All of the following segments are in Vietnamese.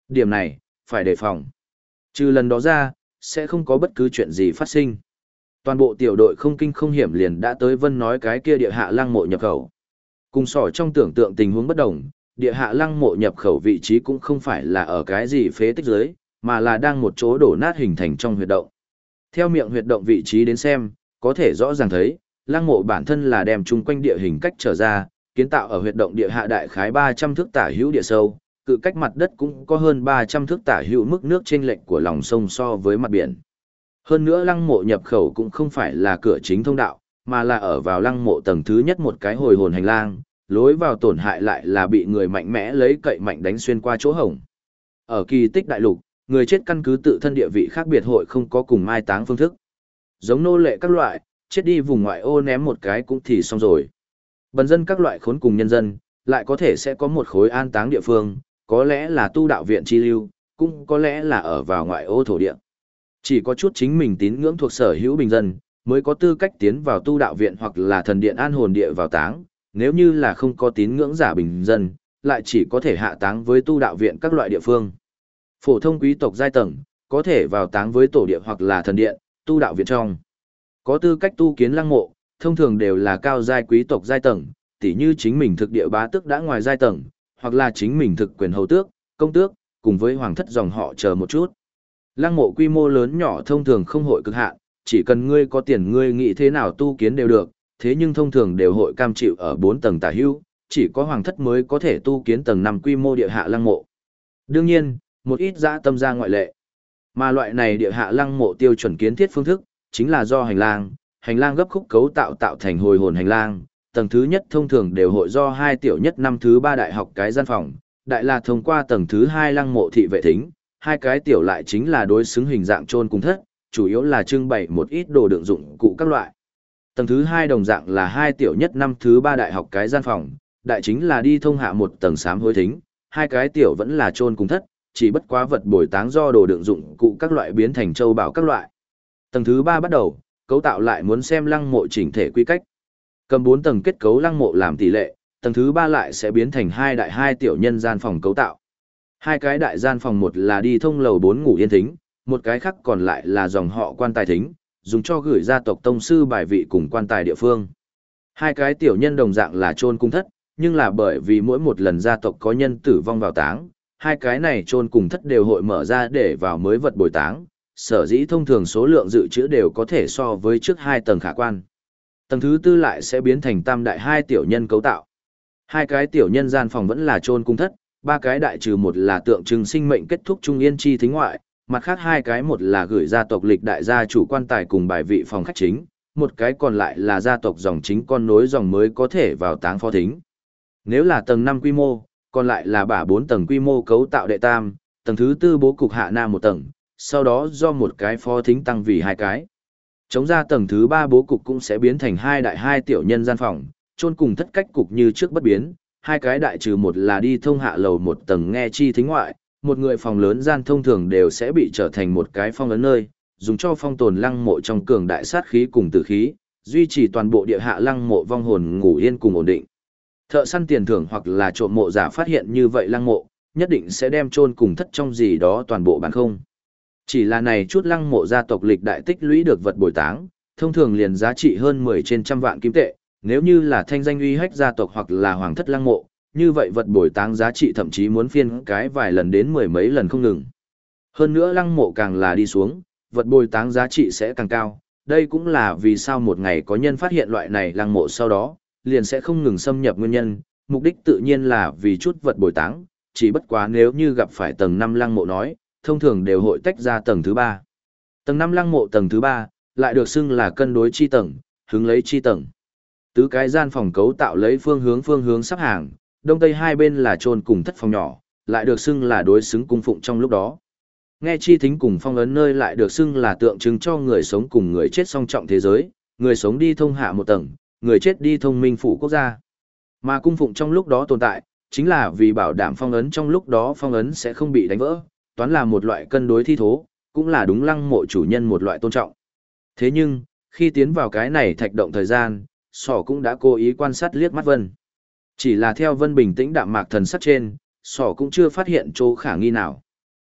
Điểm này, phải đề phòng. Trừ lần đó ra, sẽ không có bất cứ chuyện gì phát sinh. Toàn bộ tiểu đội không kinh không hiểm liền đã tới Vân nói cái kia địa hạ lăng mộ nhập khẩu. Cùng sỏ trong tưởng tượng tình huống bất đồng, địa hạ lăng mộ nhập khẩu vị trí cũng không phải là ở cái gì phế tích dưới, mà là đang một chỗ đổ nát hình thành trong huyệt động. Theo miệng huyệt động vị trí đến xem, có thể rõ ràng thấy, lăng mộ bản thân là đem chung quanh địa hình cách trở ra, kiến tạo ở huyệt động địa hạ đại khái 300 thước tả hữu địa sâu, cự cách mặt đất cũng có hơn 300 thước tả hữu mức nước chênh lệch của lòng sông so với mặt biển. Hơn nữa lăng mộ nhập khẩu cũng không phải là cửa chính thông đạo, mà là ở vào lăng mộ tầng thứ nhất một cái hồi hồn hành lang, lối vào tổn hại lại là bị người mạnh mẽ lấy cậy mạnh đánh xuyên qua chỗ hổng. Ở kỳ tích đại lục, người chết căn cứ tự thân địa vị khác biệt hội không có cùng mai táng phương thức. Giống nô lệ các loại, chết đi vùng ngoại ô ném một cái cũng thì xong rồi. Bần dân các loại khốn cùng nhân dân, lại có thể sẽ có một khối an táng địa phương, có lẽ là tu đạo viện chi lưu, cũng có lẽ là ở vào ngoại ô thổ địa. Chỉ có chút chính mình tín ngưỡng thuộc sở hữu bình dân, mới có tư cách tiến vào tu đạo viện hoặc là thần điện an hồn địa vào táng, nếu như là không có tín ngưỡng giả bình dân, lại chỉ có thể hạ táng với tu đạo viện các loại địa phương. Phổ thông quý tộc giai tầng, có thể vào táng với tổ địa hoặc là thần điện, tu đạo viện trong. Có tư cách tu kiến lăng mộ, thông thường đều là cao giai quý tộc giai tầng, tỉ như chính mình thực địa bá tước đã ngoài giai tầng, hoặc là chính mình thực quyền hầu tước, công tước, cùng với hoàng thất dòng họ chờ một chút. Lăng mộ quy mô lớn nhỏ thông thường không hội cực hạn, chỉ cần ngươi có tiền ngươi nghĩ thế nào tu kiến đều được, thế nhưng thông thường đều hội cam chịu ở 4 tầng tả hữu, chỉ có hoàng thất mới có thể tu kiến tầng 5 quy mô địa hạ lăng mộ. Đương nhiên, một ít dã tâm ra ngoại lệ. Mà loại này địa hạ lăng mộ tiêu chuẩn kiến thiết phương thức, chính là do hành lang gấp khúc cấu tạo thành hồi hồn hành lang, tầng thứ nhất thông thường đều hội do 2 tiểu nhất năm thứ 3 đại học cái gian phòng, đại là thông qua tầng thứ 2 lăng mộ thị vệ thính, 2 cái tiểu lại chính là đối xứng hình dạng chôn cùng thất, chủ yếu là trưng bày một ít đồ đựng dụng cụ các loại. Tầng thứ 2 đồng dạng là 2 tiểu nhất năm thứ 3 đại học cái gian phòng, đại chính là đi thông hạ một tầng sám hối thính, 2 cái tiểu vẫn là chôn cùng thất, chỉ bất quá vật bồi táng do đồ đựng dụng cụ các loại biến thành châu bảo các loại. Tầng thứ 3 bắt đầu, cấu tạo lại muốn xem lăng mộ chỉnh thể quy cách. Cầm 4 tầng kết cấu lăng mộ làm tỷ lệ, tầng thứ 3 lại sẽ biến thành 2 đại 2 tiểu nhân gian phòng cấu tạo. 2 cái đại gian phòng một là đi thông lầu 4 ngủ yên thính, một cái khác còn lại là dòng họ quan tài thính, dùng cho gửi gia tộc tông sư bài vị cùng quan tài địa phương. 2 cái tiểu nhân đồng dạng là chôn cung thất, nhưng là bởi vì mỗi một lần gia tộc có nhân tử vong vào táng, 2 cái này chôn cùng thất đều hội mở ra để vào mới vật bồi táng, sở dĩ thông thường số lượng dự trữ đều có thể so với trước 2 tầng khả quan. Tầng thứ 4 lại sẽ biến thành tam đại 2 tiểu nhân cấu tạo. 2 cái tiểu nhân gian phòng vẫn là chôn cung thất, 3 cái đại trừ một là tượng trưng sinh mệnh kết thúc trung yên chi thính ngoại, mặt khác 2 cái một là gửi gia tộc lịch đại gia chủ quan tài cùng bài vị phòng khách chính, một cái còn lại là gia tộc dòng chính con nối dòng mới có thể vào táng phó thính. Nếu là tầng 5 quy mô, còn lại là bả 4 tầng quy mô cấu tạo đệ tam, tầng thứ 4 bố cục hạ nam một tầng, sau đó do một cái phó thính tăng vì 2 cái. Chống ra tầng thứ 3 bố cục cũng sẽ biến thành 2 đại 2 tiểu nhân gian phòng, chôn cùng thất cách cục như trước bất biến, 2 cái đại trừ một là đi thông hạ lầu một tầng nghe chi thính ngoại, một người phòng lớn gian thông thường đều sẽ bị trở thành một cái phong ấn nơi, dùng cho phong tồn lăng mộ trong cường đại sát khí cùng tử khí, duy trì toàn bộ địa hạ lăng mộ vong hồn ngủ yên cùng ổn định. Thợ săn tiền thưởng hoặc là trộm mộ giả phát hiện như vậy lăng mộ, nhất định sẽ đem chôn cùng thất trong gì đó toàn bộ bán không. Chỉ là này chút lăng mộ gia tộc lịch đại tích lũy được vật bồi táng, thông thường liền giá trị hơn 10 trên trăm vạn kim tệ, nếu như là thanh danh uy hách gia tộc hoặc là hoàng thất lăng mộ, như vậy vật bồi táng giá trị thậm chí muốn phiên cái vài lần đến 10 mấy lần không ngừng. Hơn nữa lăng mộ càng là đi xuống, vật bồi táng giá trị sẽ càng cao, đây cũng là vì sao một ngày có nhân phát hiện loại này lăng mộ sau đó, liền sẽ không ngừng xâm nhập nguyên nhân, mục đích tự nhiên là vì chút vật bồi táng, chỉ bất quá nếu như gặp phải tầng 5 lăng mộ nói, thông thường đều hội tách ra tầng thứ 3. Tầng 5 lăng mộ tầng thứ 3, lại được xưng là cân đối chi tầng, hứng lấy chi tầng. Tứ cái gian phòng cấu tạo lấy phương hướng sắp hàng, đông tây hai bên là chôn cùng thất phòng nhỏ, lại được xưng là đối xứng cung phụng trong lúc đó. Nghe chi thính cùng phong ấn nơi lại được xưng là tượng trưng cho người sống cùng người chết song trọng thế giới, người sống đi thông hạ một tầng, người chết đi thông minh phủ quốc gia. Mà cung phụng trong lúc đó tồn tại, chính là vì bảo đảm phong ấn trong lúc đó phong ấn sẽ không bị đánh vỡ, toán là một loại cân đối thi thố, cũng là đúng lăng mộ chủ nhân một loại tôn trọng. Thế nhưng, khi tiến vào cái này thạch động thời gian, Sỏ cũng đã cố ý quan sát liếc mắt Vân. Chỉ là theo Vân bình tĩnh đạm mạc thần sắc trên, Sỏ cũng chưa phát hiện chỗ khả nghi nào.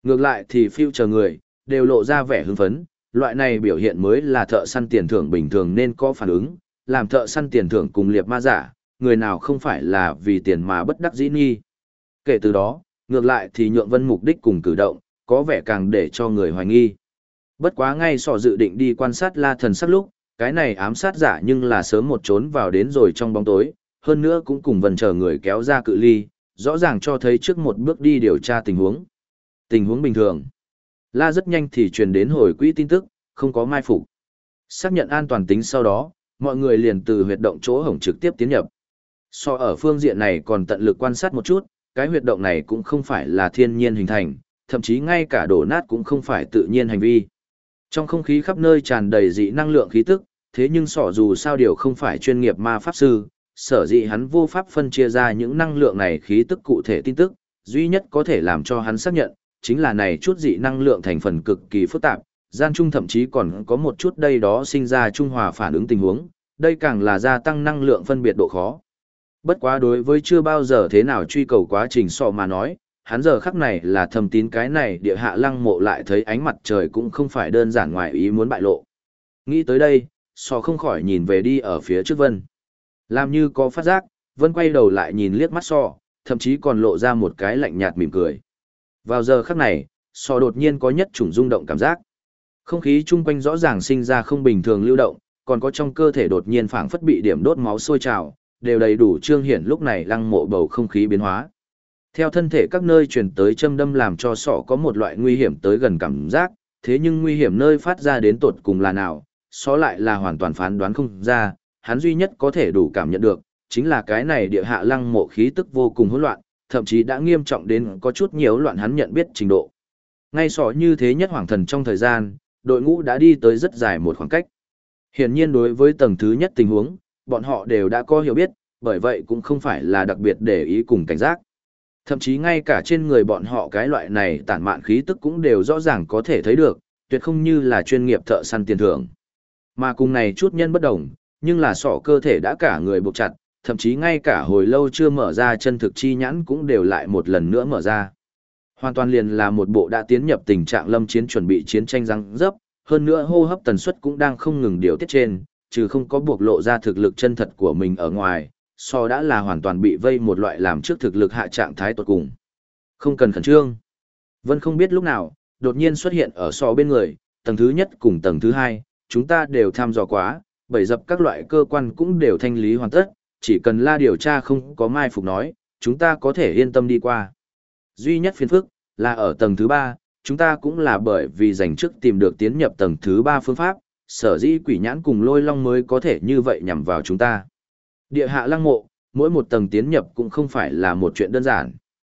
Ngược lại thì phiêu chờ người, đều lộ ra vẻ hưng phấn, loại này biểu hiện mới là thợ săn tiền thưởng bình thường nên có phản ứng, làm thợ săn tiền thưởng cùng liệp ma giả, người nào không phải là vì tiền mà bất đắc dĩ nghi. Kể từ đó, ngược lại thì Nhượng Vân mục đích cùng cử động, có vẻ càng để cho người hoài nghi. Bất quá ngay sọ dự định đi quan sát La Thần sắc lúc, cái này ám sát giả nhưng là sớm một trốn vào đến rồi trong bóng tối, hơn nữa cũng cùng Vân chờ người kéo ra cự ly, rõ ràng cho thấy trước một bước đi điều tra tình huống. Tình huống bình thường. La rất nhanh thì truyền đến hồi quỹ tin tức, không có mai phục. Xác nhận an toàn tính sau đó, mọi người liền từ huyệt động chỗ hổng trực tiếp tiến nhập. So ở phương diện này còn tận lực quan sát một chút, cái huyệt động này cũng không phải là thiên nhiên hình thành, thậm chí ngay cả đổ nát cũng không phải tự nhiên hành vi. Trong không khí khắp nơi tràn đầy dị năng lượng khí tức, thế nhưng sỏ dù sao điều không phải chuyên nghiệp ma pháp sư, sở dĩ hắn vô pháp phân chia ra những năng lượng này khí tức cụ thể tin tức, duy nhất có thể làm cho hắn xác nhận, chính là này chút dị năng lượng thành phần cực kỳ phức tạp, gian trung thậm chí còn có một chút đây đó sinh ra trung hòa phản ứng tình huống, đây càng là gia tăng năng lượng phân biệt độ khó. Bất quá đối với chưa bao giờ thế nào truy cầu quá trình sọ mà nói, hắn giờ khắc này là thầm tín cái này địa hạ lăng mộ lại thấy ánh mặt trời cũng không phải đơn giản ngoài ý muốn bại lộ. Nghĩ tới đây, sọ không khỏi nhìn về đi ở phía trước Vân. Làm như có phát giác, Vân quay đầu lại nhìn liếc mắt sọ, thậm chí còn lộ ra một cái lạnh nhạt mỉm cười. Vào giờ khắc này, sọ đột nhiên có nhất chủng rung động cảm giác. Không khí chung quanh rõ ràng sinh ra không bình thường lưu động, còn có trong cơ thể đột nhiên phảng phất bị điểm đốt máu sôi trào, đều đầy đủ trương hiển lúc này lăng mộ bầu không khí biến hóa. Theo thân thể các nơi truyền tới châm đâm làm cho sọ có một loại nguy hiểm tới gần cảm giác, thế nhưng nguy hiểm nơi phát ra đến tột cùng là nào, sọ lại là hoàn toàn phán đoán không ra, hắn duy nhất có thể đủ cảm nhận được, chính là cái này địa hạ lăng mộ khí tức vô cùng hỗn loạn, thậm chí đã nghiêm trọng đến có chút nhiễu loạn hắn nhận biết trình độ. Ngay sọ như thế nhất hoàng thần trong thời gian, đội ngũ đã đi tới rất dài một khoảng cách. Hiển nhiên đối với tầng thứ nhất tình huống, bọn họ đều đã có hiểu biết, bởi vậy cũng không phải là đặc biệt để ý cùng cảnh giác. Thậm chí ngay cả trên người bọn họ cái loại này tản mạn khí tức cũng đều rõ ràng có thể thấy được, tuyệt không như là chuyên nghiệp thợ săn tiền thưởng. Mà cùng này chút nhân bất đồng, nhưng là sọ cơ thể đã cả người buộc chặt, thậm chí ngay cả hồi lâu chưa mở ra chân thực chi nhãn cũng đều lại một lần nữa mở ra. Hoàn toàn liền là một bộ đã tiến nhập tình trạng lâm chiến chuẩn bị chiến tranh răng dấp, hơn nữa hô hấp tần suất cũng đang không ngừng điều tiết trên, trừ không có buộc lộ ra thực lực chân thật của mình ở ngoài, so đã là hoàn toàn bị vây một loại làm trước thực lực hạ trạng thái tột cùng. Không cần khẩn trương. Vân không biết lúc nào, đột nhiên xuất hiện ở so bên người, tầng thứ nhất cùng tầng thứ hai, chúng ta đều tham dò quá, bảy dập các loại cơ quan cũng đều thanh lý hoàn tất, chỉ cần La điều tra không có mai phục nói, chúng ta có thể yên tâm đi qua. Duy nhất phiền phức, là ở tầng thứ ba, chúng ta cũng là bởi vì dành trước tìm được tiến nhập tầng thứ ba phương pháp, sở dĩ quỷ nhãn cùng lôi long mới có thể như vậy nhằm vào chúng ta. Địa hạ lăng mộ, mỗi một tầng tiến nhập cũng không phải là một chuyện đơn giản.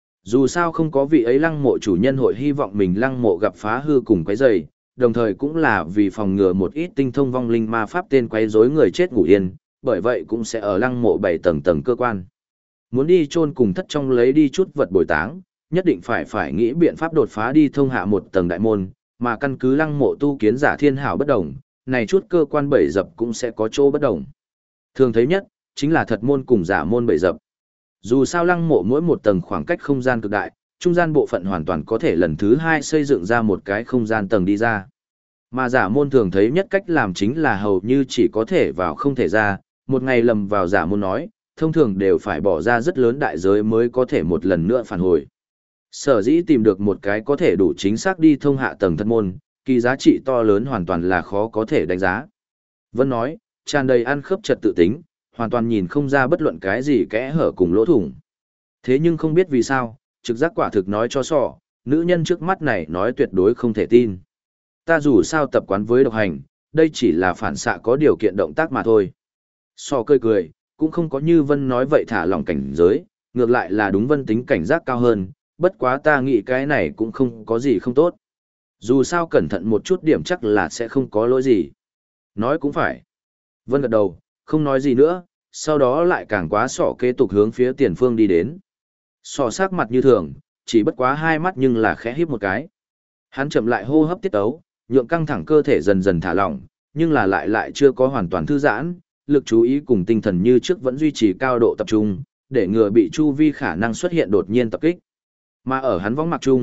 Dù sao không có vị ấy lăng mộ chủ nhân hội hy vọng mình lăng mộ gặp phá hư cùng quấy rầy, đồng thời cũng là vì phòng ngừa một ít tinh thông vong linh ma pháp tên quấy rối người chết ngủ yên, bởi vậy cũng sẽ ở lăng mộ 7 tầng tầng cơ quan. Muốn đi chôn cùng thất trong lấy đi chút vật bồi táng, nhất định phải nghĩ biện pháp đột phá đi thông hạ một tầng đại môn, mà căn cứ lăng mộ tu kiến giả thiên hảo bất đồng, này chút cơ quan bảy dập cũng sẽ có chỗ bất đồng. Thường thấy nhất, chính là thật môn cùng giả môn bảy dập. Dù sao lăng mộ mỗi một tầng khoảng cách không gian cực đại, trung gian bộ phận hoàn toàn có thể lần thứ hai xây dựng ra một cái không gian tầng đi ra. Mà giả môn thường thấy nhất cách làm chính là hầu như chỉ có thể vào không thể ra, một ngày lầm vào giả môn nói, thông thường đều phải bỏ ra rất lớn đại giới mới có thể một lần nữa phản hồi. Sở dĩ tìm được một cái có thể đủ chính xác đi thông hạ tầng thật môn, kỳ giá trị to lớn hoàn toàn là khó có thể đánh giá. Vân nói, tràn đầy ăn khớp trật tự tính, hoàn toàn nhìn không ra bất luận cái gì kẽ hở cùng lỗ thủng. Thế nhưng không biết vì sao, trực giác quả thực nói cho sọ, nữ nhân trước mắt này nói tuyệt đối không thể tin. Ta dù sao tập quán với độc hành, đây chỉ là phản xạ có điều kiện động tác mà thôi. Sọ cười cười, cũng không có như Vân nói vậy thả lỏng cảnh giới, ngược lại là đúng Vân tính cảnh giác cao hơn, bất quá ta nghĩ cái này cũng không có gì không tốt. Dù sao cẩn thận một chút điểm chắc là sẽ không có lỗi gì. Nói cũng phải. Vân gật đầu, không nói gì nữa, sau đó lại càng quá sọ kế tục hướng phía tiền phương đi đến. Sọ sắc mặt như thường, chỉ bất quá hai mắt nhưng là khẽ híp một cái. Hắn chậm lại hô hấp tiết tấu, nhượng căng thẳng cơ thể dần dần thả lỏng, nhưng là lại chưa có hoàn toàn thư giãn, lực chú ý cùng tinh thần như trước vẫn duy trì cao độ tập trung, để ngừa bị chu vi khả năng xuất hiện đột nhiên tập kích. Mà ở hắn võng mặc chung,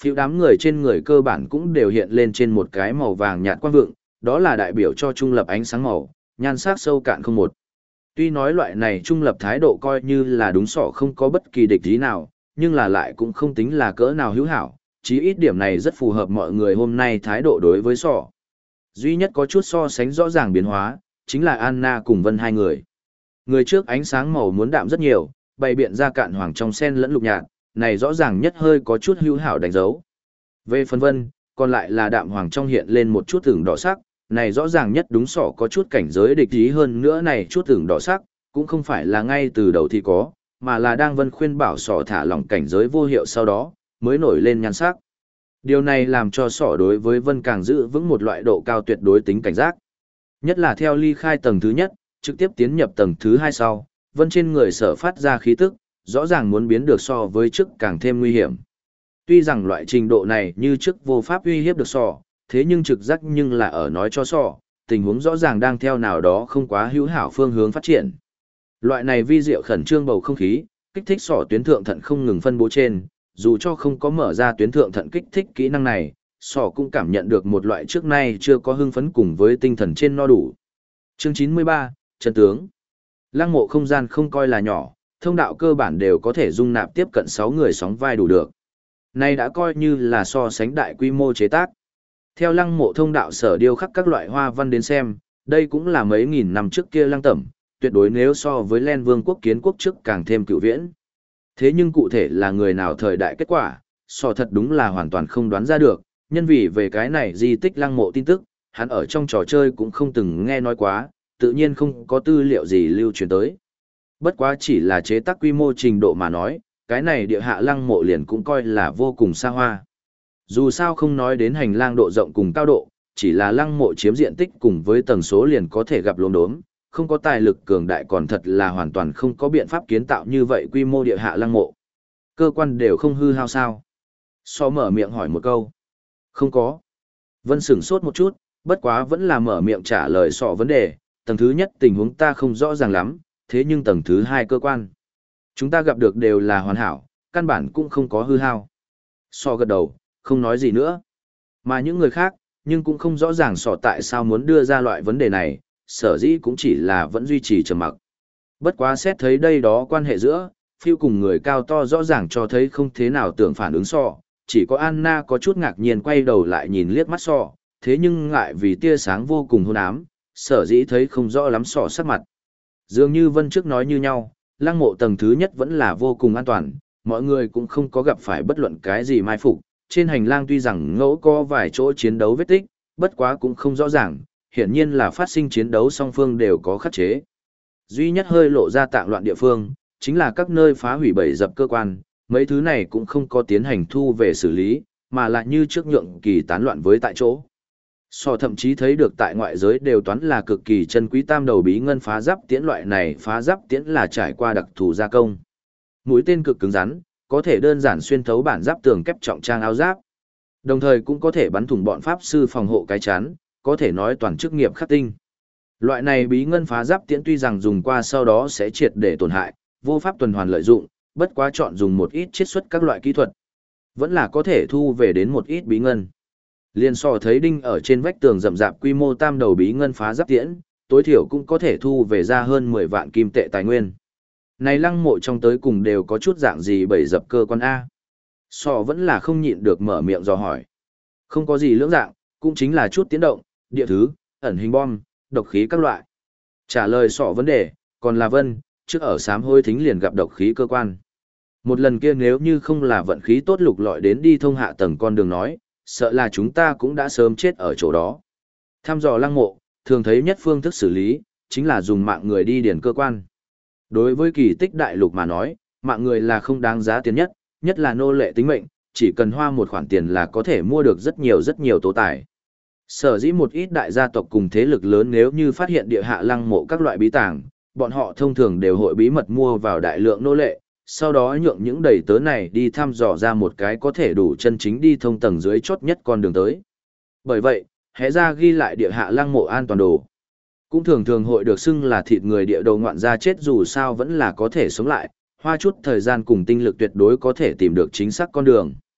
Phiếu đám người trên người cơ bản cũng đều hiện lên trên một cái màu vàng nhạt quang vượng, đó là đại biểu cho trung lập ánh sáng màu, nhan sắc sâu cạn không một. Tuy nói loại này trung lập thái độ coi như là đúng sỏ không có bất kỳ địch ý nào, nhưng là lại cũng không tính là cỡ nào hữu hảo, chí ít điểm này rất phù hợp mọi người hôm nay thái độ đối với sỏ. Duy nhất có chút so sánh rõ ràng biến hóa, chính là Anna cùng Vân hai người. Người trước ánh sáng màu muốn đạm rất nhiều, bày biện ra cạn hoàng trong sen lẫn lục nhạt, này rõ ràng nhất hơi có chút hữu hảo đánh dấu. Về phần Vân, còn lại là đạm hoàng trong hiện lên một chút ửng đỏ sắc, này rõ ràng nhất đúng sỏ có chút cảnh giới địch ý hơn nữa này chút ửng đỏ sắc, cũng không phải là ngay từ đầu thì có, mà là đang Vân khuyên bảo sỏ thả lỏng cảnh giới vô hiệu sau đó, mới nổi lên nhan sắc. Điều này làm cho sỏ đối với Vân càng giữ vững một loại độ cao tuyệt đối tính cảnh giác. Nhất là theo ly khai tầng thứ nhất, trực tiếp tiến nhập tầng thứ hai sau, Vân trên người sở phát ra khí tức, rõ ràng muốn biến được so với trước càng thêm nguy hiểm. Tuy rằng loại trình độ này như trước vô pháp uy hiếp được sỏ, thế nhưng trực giác nhưng là ở nói cho sỏ, tình huống rõ ràng đang theo nào đó không quá hữu hảo phương hướng phát triển. Loại này vi diệu khẩn trương bầu không khí, kích thích sỏ tuyến thượng thận không ngừng phân bố trên, dù cho không có mở ra tuyến thượng thận kích thích kỹ năng này, sỏ cũng cảm nhận được một loại trước nay chưa có hưng phấn cùng với tinh thần trên no đủ. Chương 93, chân tướng. Lăng mộ không gian không coi là nhỏ, thông đạo cơ bản đều có thể dung nạp tiếp cận 6 người sóng vai đủ được. Này đã coi như là so sánh đại quy mô chế tác. Theo lăng mộ thông đạo sở điêu khắc các loại hoa văn đến xem, đây cũng là mấy nghìn năm trước kia lăng tẩm, tuyệt đối nếu so với Len Vương quốc kiến quốc trước càng thêm cựu viễn. Thế nhưng cụ thể là người nào thời đại kết quả, so thật đúng là hoàn toàn không đoán ra được, nhân vì về cái này di tích lăng mộ tin tức, hắn ở trong trò chơi cũng không từng nghe nói quá, tự nhiên không có tư liệu gì lưu truyền tới. Bất quá chỉ là chế tác quy mô trình độ mà nói, cái này địa hạ lăng mộ liền cũng coi là vô cùng xa hoa. Dù sao không nói đến hành lang độ rộng cùng cao độ, chỉ là lăng mộ chiếm diện tích cùng với tầng số liền có thể gặp lốm đốm, không có tài lực cường đại còn thật là hoàn toàn không có biện pháp kiến tạo như vậy quy mô địa hạ lăng mộ. Cơ quan đều không hư hao sao? So mở miệng hỏi một câu. Không có. Vân sửng sốt một chút, bất quá vẫn là mở miệng trả lời sọ vấn đề. Tầng thứ nhất tình huống ta không rõ ràng lắm, thế nhưng tầng thứ hai cơ quan. Chúng ta gặp được đều là hoàn hảo, căn bản cũng không có hư hao. So gật đầu, không nói gì nữa. Mà những người khác, nhưng cũng không rõ ràng sọ tại sao muốn đưa ra loại vấn đề này, sở dĩ cũng chỉ là vẫn duy trì trầm mặc. Bất quá xét thấy đây đó quan hệ giữa, phiêu cùng người cao to rõ ràng cho thấy không thế nào tưởng phản ứng sọ, chỉ có Anna có chút ngạc nhiên quay đầu lại nhìn liếc mắt sọ, thế nhưng ngại vì tia sáng vô cùng hôn ám, sở dĩ thấy không rõ lắm sọ sắc mặt. Dường như Vân trước nói như nhau, lăng mộ tầng thứ nhất vẫn là vô cùng an toàn, mọi người cũng không có gặp phải bất luận cái gì mai phục. Trên hành lang tuy rằng ngẫu có vài chỗ chiến đấu vết tích, bất quá cũng không rõ ràng, hiển nhiên là phát sinh chiến đấu song phương đều có khắc chế. Duy nhất hơi lộ ra tạng loạn địa phương, chính là các nơi phá hủy bẫy dập cơ quan, mấy thứ này cũng không có tiến hành thu về xử lý, mà lại như trước nhượng kỳ tán loạn với tại chỗ. So thậm chí thấy được tại ngoại giới đều toán là cực kỳ chân quý tam đầu bí ngân phá giáp tiễn loại này phá giáp tiễn là trải qua đặc thù gia công. Mũi tên cực cứng rắn, có thể đơn giản xuyên thấu bản giáp tường kép trọng trang áo giáp. Đồng thời cũng có thể bắn thủng bọn pháp sư phòng hộ cái chắn, có thể nói toàn chức nghiệp khắc tinh. Loại này bí ngân phá giáp tiễn tuy rằng dùng qua sau đó sẽ triệt để tổn hại, vô pháp tuần hoàn lợi dụng, bất quá chọn dùng một ít chiết xuất các loại kỹ thuật, vẫn là có thể thu về đến một ít bí ngân. Liên so thấy đinh ở trên vách tường rậm rạp quy mô tam đầu bí ngân phá giáp tiễn, tối thiểu cũng có thể thu về ra hơn 10 vạn kim tệ tài nguyên. Này lăng mộ trong tới cùng đều có chút dạng gì bày dập cơ quan A. So vẫn là không nhịn được mở miệng dò hỏi. Không có gì lưỡng dạng, cũng chính là chút tiến động, địa thứ, ẩn hình bom, độc khí các loại. Trả lời sọ vấn đề, còn là Vân, trước ở sám hôi thính liền gặp độc khí cơ quan. Một lần kia nếu như không là vận khí tốt lục lọi đến đi thông hạ tầng con đường nói, sợ là chúng ta cũng đã sớm chết ở chỗ đó. Thăm dò lăng mộ, thường thấy nhất phương thức xử lý, chính là dùng mạng người đi điền cơ quan. Đối với kỳ tích đại lục mà nói, mạng người là không đáng giá tiền nhất, nhất là nô lệ tính mệnh, chỉ cần hoa một khoản tiền là có thể mua được rất nhiều tố tài. Sở dĩ một ít đại gia tộc cùng thế lực lớn nếu như phát hiện địa hạ lăng mộ các loại bí tàng, bọn họ thông thường đều hội bí mật mua vào đại lượng nô lệ, sau đó nhượng những đầy tớ này đi thăm dò ra một cái có thể đủ chân chính đi thông tầng dưới chốt nhất con đường tới. Bởi vậy, hé ra ghi lại địa hạ lăng mộ an toàn đồ. Cũng thường thường hội được xưng là thịt người địa đầu ngoạn ra chết dù sao vẫn là có thể sống lại, hoa chút thời gian cùng tinh lực tuyệt đối có thể tìm được chính xác con đường.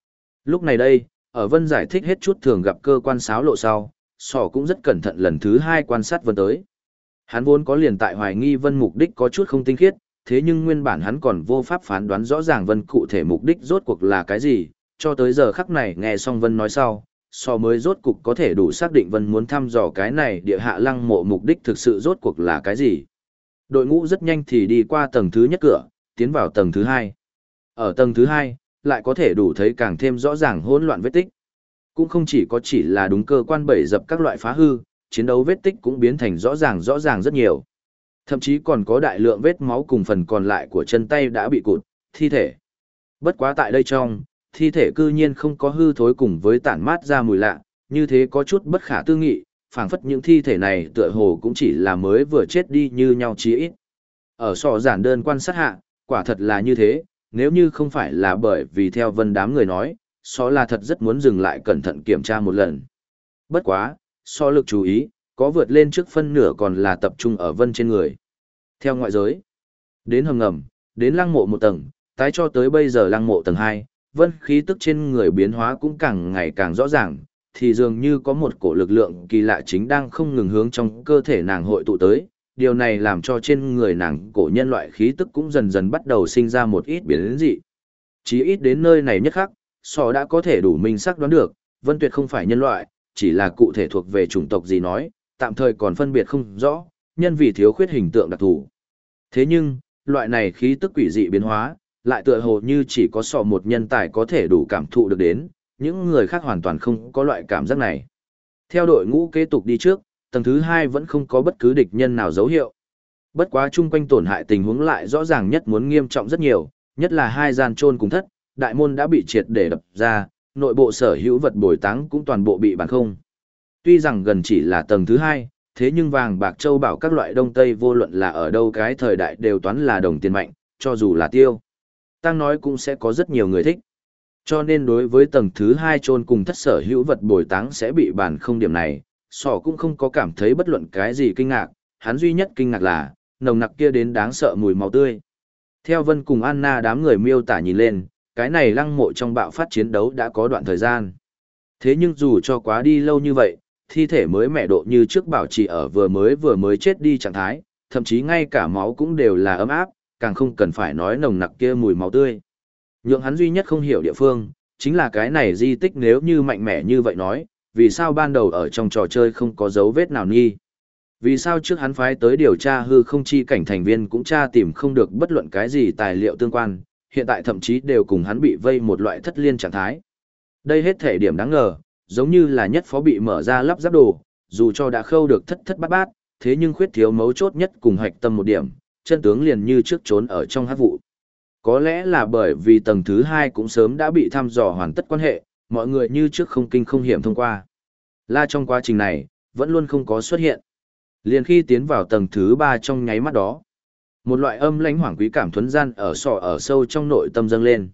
Lúc này đây, ở Vân giải thích hết chút thường gặp cơ quan xáo lộ sau, sỏ cũng rất cẩn thận lần thứ hai quan sát Vân tới. Hắn vốn có liền tại hoài nghi Vân mục đích có chút không tinh khiết, thế nhưng nguyên bản hắn còn vô pháp phán đoán rõ ràng Vân cụ thể mục đích rốt cuộc là cái gì, cho tới giờ khắc này nghe xong Vân nói sau, sỏ mới rốt cuộc có thể đủ xác định Vân muốn thăm dò cái này địa hạ lăng mộ mục đích thực sự rốt cuộc là cái gì. Đội ngũ rất nhanh thì đi qua tầng thứ nhất cửa, tiến vào tầng thứ hai. Ở tầng thứ hai, lại có thể đủ thấy càng thêm rõ ràng hỗn loạn vết tích. Cũng không chỉ là đúng cơ quan bẫy dập các loại phá hư, chiến đấu vết tích cũng biến thành rõ ràng rất nhiều. Thậm chí còn có đại lượng vết máu cùng phần còn lại của chân tay đã bị cụt, thi thể. Bất quá tại đây trong, thi thể cư nhiên không có hư thối cùng với tản mát ra mùi lạ, như thế có chút bất khả tư nghị, phảng phất những thi thể này tựa hồ cũng chỉ là mới vừa chết đi như nhau chí ít. Ở sọ giản đơn quan sát hạ, quả thật là như thế, nếu như không phải là bởi vì theo Vân đám người nói, sọ là thật rất muốn dừng lại cẩn thận kiểm tra một lần. Bất quá, sọ lực chú ý, có vượt lên trước phân nửa còn là tập trung ở Vân trên người. Theo ngoại giới, đến hầm ngầm, đến lăng mộ một tầng, tái cho tới bây giờ lăng mộ tầng 2, Vân khí tức trên người biến hóa cũng càng ngày càng rõ ràng, thì dường như có một cổ lực lượng kỳ lạ chính đang không ngừng hướng trong cơ thể nàng hội tụ tới. Điều này làm cho trên người nàng cổ nhân loại khí tức cũng dần dần bắt đầu sinh ra một ít biến dị. Chí ít đến nơi này nhất khắc, sọ đã có thể đủ minh xác đoán được, Vân Tuyệt không phải nhân loại, chỉ là cụ thể thuộc về chủng tộc gì nói, tạm thời còn phân biệt không rõ, nhân vì thiếu khuyết hình tượng đặc thù. Thế nhưng, loại này khí tức quỷ dị biến hóa, lại tựa hồ như chỉ có sọ một nhân tài có thể đủ cảm thụ được đến, những người khác hoàn toàn không có loại cảm giác này. Theo đội ngũ kế tục đi trước, tầng thứ 2 vẫn không có bất cứ địch nhân nào dấu hiệu. Bất quá chung quanh tổn hại tình huống lại rõ ràng nhất muốn nghiêm trọng rất nhiều, nhất là hai gian chôn cùng thất, đại môn đã bị triệt để đập ra, nội bộ sở hữu vật bồi táng cũng toàn bộ bị bán không. Tuy rằng gần chỉ là tầng thứ 2, thế nhưng vàng bạc châu bảo các loại đông tây vô luận là ở đâu cái thời đại đều toán là đồng tiền mạnh, cho dù là tiêu. Tăng nói cũng sẽ có rất nhiều người thích. Cho nên đối với tầng thứ 2 chôn cùng thất sở hữu vật bồi táng sẽ bị bàn không điểm này, sỏ cũng không có cảm thấy bất luận cái gì kinh ngạc, hắn duy nhất kinh ngạc là, nồng nặc kia đến đáng sợ mùi máu tươi. Theo Vân cùng Anna đám người miêu tả nhìn lên, cái này lăng mộ trong bạo phát chiến đấu đã có đoạn thời gian. Thế nhưng dù cho quá đi lâu như vậy, thi thể mới mẻ độ như trước bảo trì ở vừa mới chết đi trạng thái, thậm chí ngay cả máu cũng đều là ấm áp, càng không cần phải nói nồng nặc kia mùi máu tươi. Nhượng hắn duy nhất không hiểu địa phương, chính là cái này di tích nếu như mạnh mẽ như vậy nói, vì sao ban đầu ở trong trò chơi không có dấu vết nào nghi? Vì sao trước hắn phái tới điều tra hư không chi cảnh thành viên cũng tra tìm không được bất luận cái gì tài liệu tương quan, hiện tại thậm chí đều cùng hắn bị vây một loại thất liên trạng thái. Đây hết thể điểm đáng ngờ, giống như là nhất phó bị mở ra lắp ráp đồ, dù cho đã khâu được thất bát bát, thế nhưng khuyết thiếu mấu chốt nhất cùng hạch tâm một điểm, chân tướng liền như trước trốn ở trong hắc vụ. Có lẽ là bởi vì tầng thứ 2 cũng sớm đã bị thăm dò hoàn tất quan hệ, mọi người như trước không kinh không hiểm thông qua. La trong quá trình này, vẫn luôn không có xuất hiện. Liền khi tiến vào tầng thứ 3 trong nháy mắt đó, một loại âm lãnh hoảng quý cảm thuấn gian ở sâu trong nội tâm dâng lên.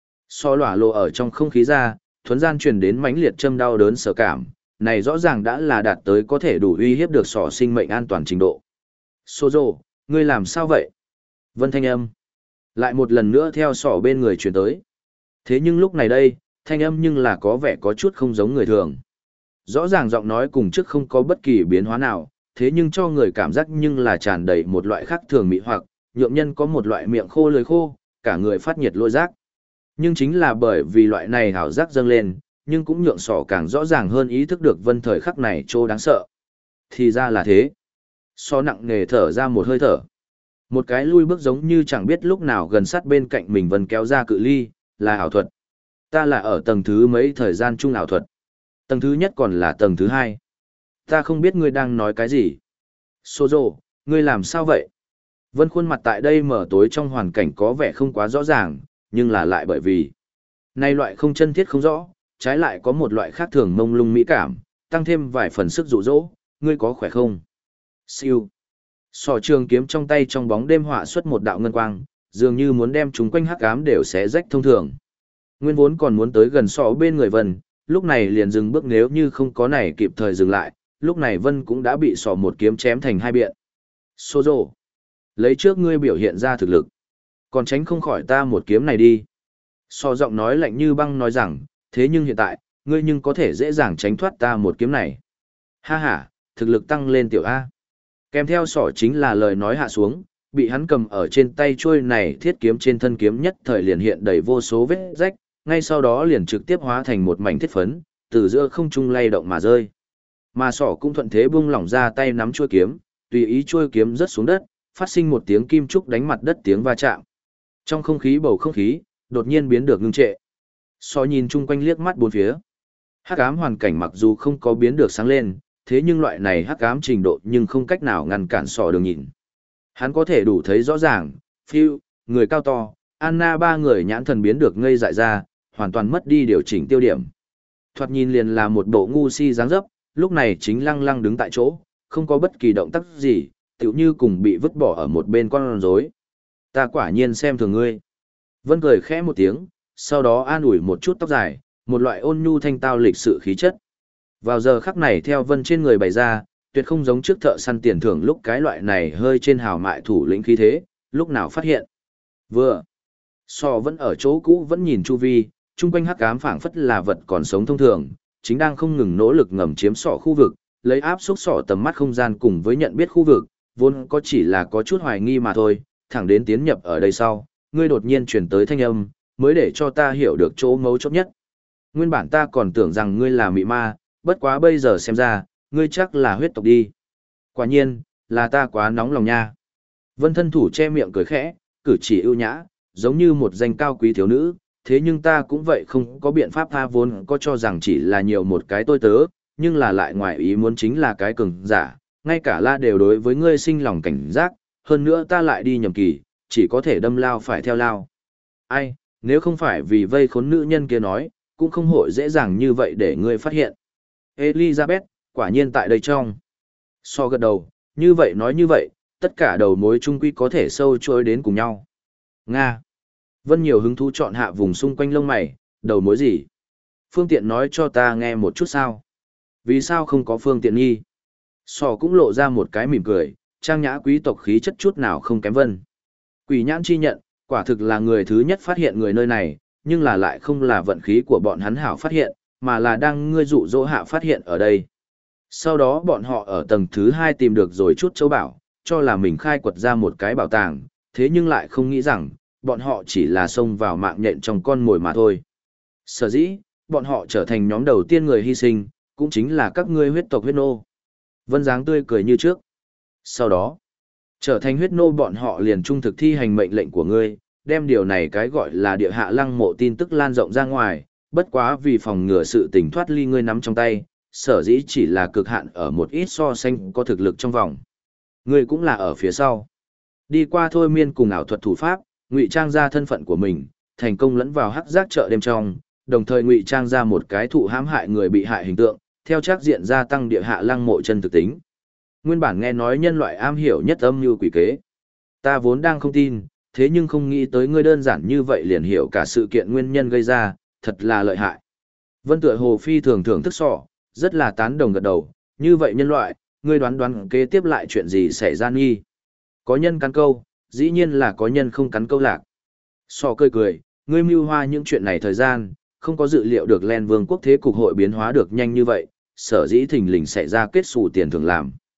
Lỏa lộ ở trong không khí ra, thuấn gian truyền đến mãnh liệt châm đau đớn sở cảm, này rõ ràng đã là đạt tới có thể đủ uy hiếp được sinh mệnh an toàn trình độ. Sozo, ngươi làm sao vậy? Vân thanh âm lại một lần nữa theo bên người truyền tới. Thế nhưng lúc này đây, thanh âm nhưng là có vẻ có chút không giống người thường. Rõ ràng giọng nói cùng trước không có bất kỳ biến hóa nào, thế nhưng cho người cảm giác nhưng là tràn đầy một loại khác thường mị hoặc, nhượng nhân có một loại miệng khô lưỡi khô, cả người phát nhiệt lôi giác. Nhưng chính là bởi vì loại này hảo giác dâng lên, nhưng cũng nhượng càng rõ ràng hơn ý thức được Vân thời khắc này trô đáng sợ. Thì ra là thế. Nặng nề thở ra một hơi thở. Một cái lui bước giống như chẳng biết lúc nào gần sát bên cạnh mình Vân kéo ra cự ly, là ảo thuật. Ta là ở tầng thứ mấy thời gian chung ảo thuật. Tầng thứ nhất còn là tầng thứ 2. Ta không biết ngươi đang nói cái gì. Sozo, ngươi làm sao vậy? Vân khuôn mặt tại đây mở tối trong hoàn cảnh có vẻ không quá rõ ràng, nhưng là lại bởi vì nay loại không chân thiết không rõ, trái lại có một loại khác thường mông lung mỹ cảm, tăng thêm vài phần sức dụ dỗ, ngươi có khỏe không? Siêu. Trường kiếm trong tay trong bóng đêm họa xuất một đạo ngân quang, dường như muốn đem chúng quanh hắc ám đều xé rách thông thường. Nguyên vốn còn muốn tới gần bên người Vân, lúc này liền dừng bước nếu như không có này kịp thời dừng lại, lúc này Vân cũng đã bị một kiếm chém thành hai biện. Sozo, lấy trước ngươi biểu hiện ra thực lực, còn tránh không khỏi ta một kiếm này đi. Giọng nói lạnh như băng nói rằng, Thế nhưng hiện tại, ngươi nhưng có thể dễ dàng tránh thoát ta một kiếm này. Ha ha, thực lực tăng lên tiểu A. Kèm theo sỏ chính là lời nói hạ xuống, bị hắn cầm ở trên tay chuôi này thiết kiếm trên thân kiếm nhất thời liền hiện đầy vô số vết rách, ngay sau đó liền trực tiếp hóa thành một mảnh thiết phấn, từ giữa không trung lay động mà rơi. Mà sỏ cũng thuận thế buông lỏng ra tay nắm chuôi kiếm, tùy ý chuôi kiếm rớt xuống đất, phát sinh một tiếng kim trúc đánh mặt đất tiếng va chạm. Trong không khí bầu không khí đột nhiên biến được ngưng trệ. Sỏ nhìn chung quanh liếc mắt bốn phía. Hắc ám hoàn cảnh mặc dù không có biến được sáng lên, thế nhưng loại này hắc ám trình độ nhưng không cách nào ngăn cản sỏ đường nhìn. Hắn có thể đủ thấy rõ ràng, Phiêu, người cao to, Anna ba người nhãn thần biến được ngây dại ra, hoàn toàn mất đi điều chỉnh tiêu điểm. Thoạt nhìn liền là một bộ ngu si dáng dấp, lúc này chính lăng lăng đứng tại chỗ, không có bất kỳ động tác gì, tựu như cùng bị vứt bỏ ở một bên con rối. Ta quả nhiên xem thường ngươi. Vân cười khẽ một tiếng, sau đó an ủi một chút tóc dài, một loại ôn nhu thanh tao lịch sự khí chất. Vào giờ khắc này theo Vân trên người bày ra, tuyệt không giống trước thợ săn tiền thưởng lúc cái loại này hơi trên hào mại thủ lĩnh khí thế, lúc nào phát hiện. Vừa, sò vẫn ở chỗ cũ vẫn nhìn chu vi, chung quanh hắc ám phảng phất là vật còn sống thông thường, chính đang không ngừng nỗ lực ngầm chiếm sọ khu vực, lấy áp xúc sọ tầm mắt không gian cùng với nhận biết khu vực, vốn có chỉ là có chút hoài nghi mà thôi, thẳng đến tiến nhập ở đây sau, ngươi đột nhiên truyền tới thanh âm, mới để cho ta hiểu được chỗ mấu chốt nhất. Nguyên bản ta còn tưởng rằng ngươi là mị ma, bất quá bây giờ xem ra, ngươi chắc là huyết tộc đi. Quả nhiên, là ta quá nóng lòng nha. Vân thân thủ che miệng cười khẽ, cử chỉ ưu nhã, giống như một danh cao quý thiếu nữ, thế nhưng ta cũng vậy không có biện pháp tha vốn có cho rằng chỉ là nhiều một cái tôi tớ, nhưng là lại ngoài ý muốn chính là cái cường giả, ngay cả la đều đối với ngươi sinh lòng cảnh giác, hơn nữa ta lại đi nhầm kỳ, chỉ có thể đâm lao phải theo lao. Ai, nếu không phải vì vây khốn nữ nhân kia nói, cũng không hội dễ dàng như vậy để ngươi phát hiện. Elizabeth, quả nhiên tại đây trong. So gật đầu, như vậy nói như vậy, tất cả đầu mối chung quy có thể sâu trôi đến cùng nhau. Nga. Vân nhiều hứng thú chọn hạ vùng xung quanh lông mày, đầu mối gì? Phương tiện nói cho ta nghe một chút sao? Vì sao không có phương tiện nghi? Sò cũng lộ ra một cái mỉm cười, trang nhã quý tộc khí chất chút nào không kém Vân. Quỷ nhãn chi nhận, quả thực là người thứ nhất phát hiện người nơi này, nhưng là lại không là vận khí của bọn hắn hảo phát hiện, mà là đang ngươi dụ dỗ hạ phát hiện ở đây. Sau đó bọn họ ở tầng thứ 2 tìm được rồi chút châu bảo, cho là mình khai quật ra một cái bảo tàng, thế nhưng lại không nghĩ rằng, bọn họ chỉ là xông vào mạng nhện trong con mồi mà thôi. Sở dĩ, bọn họ trở thành nhóm đầu tiên người hy sinh, cũng chính là các ngươi huyết tộc huyết nô. Vân dáng tươi cười như trước. Sau đó, trở thành huyết nô bọn họ liền trung thực thi hành mệnh lệnh của ngươi, đem điều này cái gọi là địa hạ lăng mộ tin tức lan rộng ra ngoài, bất quá vì phòng ngừa sự tình thoát ly ngươi nắm trong tay, sở dĩ chỉ là cực hạn ở một ít so sánh có thực lực trong vòng. Ngươi cũng là ở phía sau. Đi qua thôi miên cùng ảo thuật thủ pháp, ngụy trang ra thân phận của mình, thành công lẫn vào hắc giác chợ đêm trong, đồng thời ngụy trang ra một cái thụ hãm hại người bị hại hình tượng, theo chắc diện gia tăng địa hạ lăng mộ chân thực tính. Nguyên bản nghe nói nhân loại am hiểu nhất âm như quỷ kế. Ta vốn đang không tin, thế nhưng không nghĩ tới ngươi đơn giản như vậy liền hiểu cả sự kiện nguyên nhân gây ra, thật là lợi hại. Vân tựa hồ phi thường thưởng thức sọ, rất là tán đồng gật đầu, như vậy nhân loại, ngươi đoán đoán kế tiếp lại chuyện gì xảy ra nghi. Có nhân cắn câu, dĩ nhiên là có nhân không cắn câu lạc. Sọ cười cười, ngươi mưu hoa những chuyện này thời gian, không có dự liệu được Len Vương quốc thế cục hội biến hóa được nhanh như vậy, sở dĩ thình lình xảy ra kết xù tiền thưởng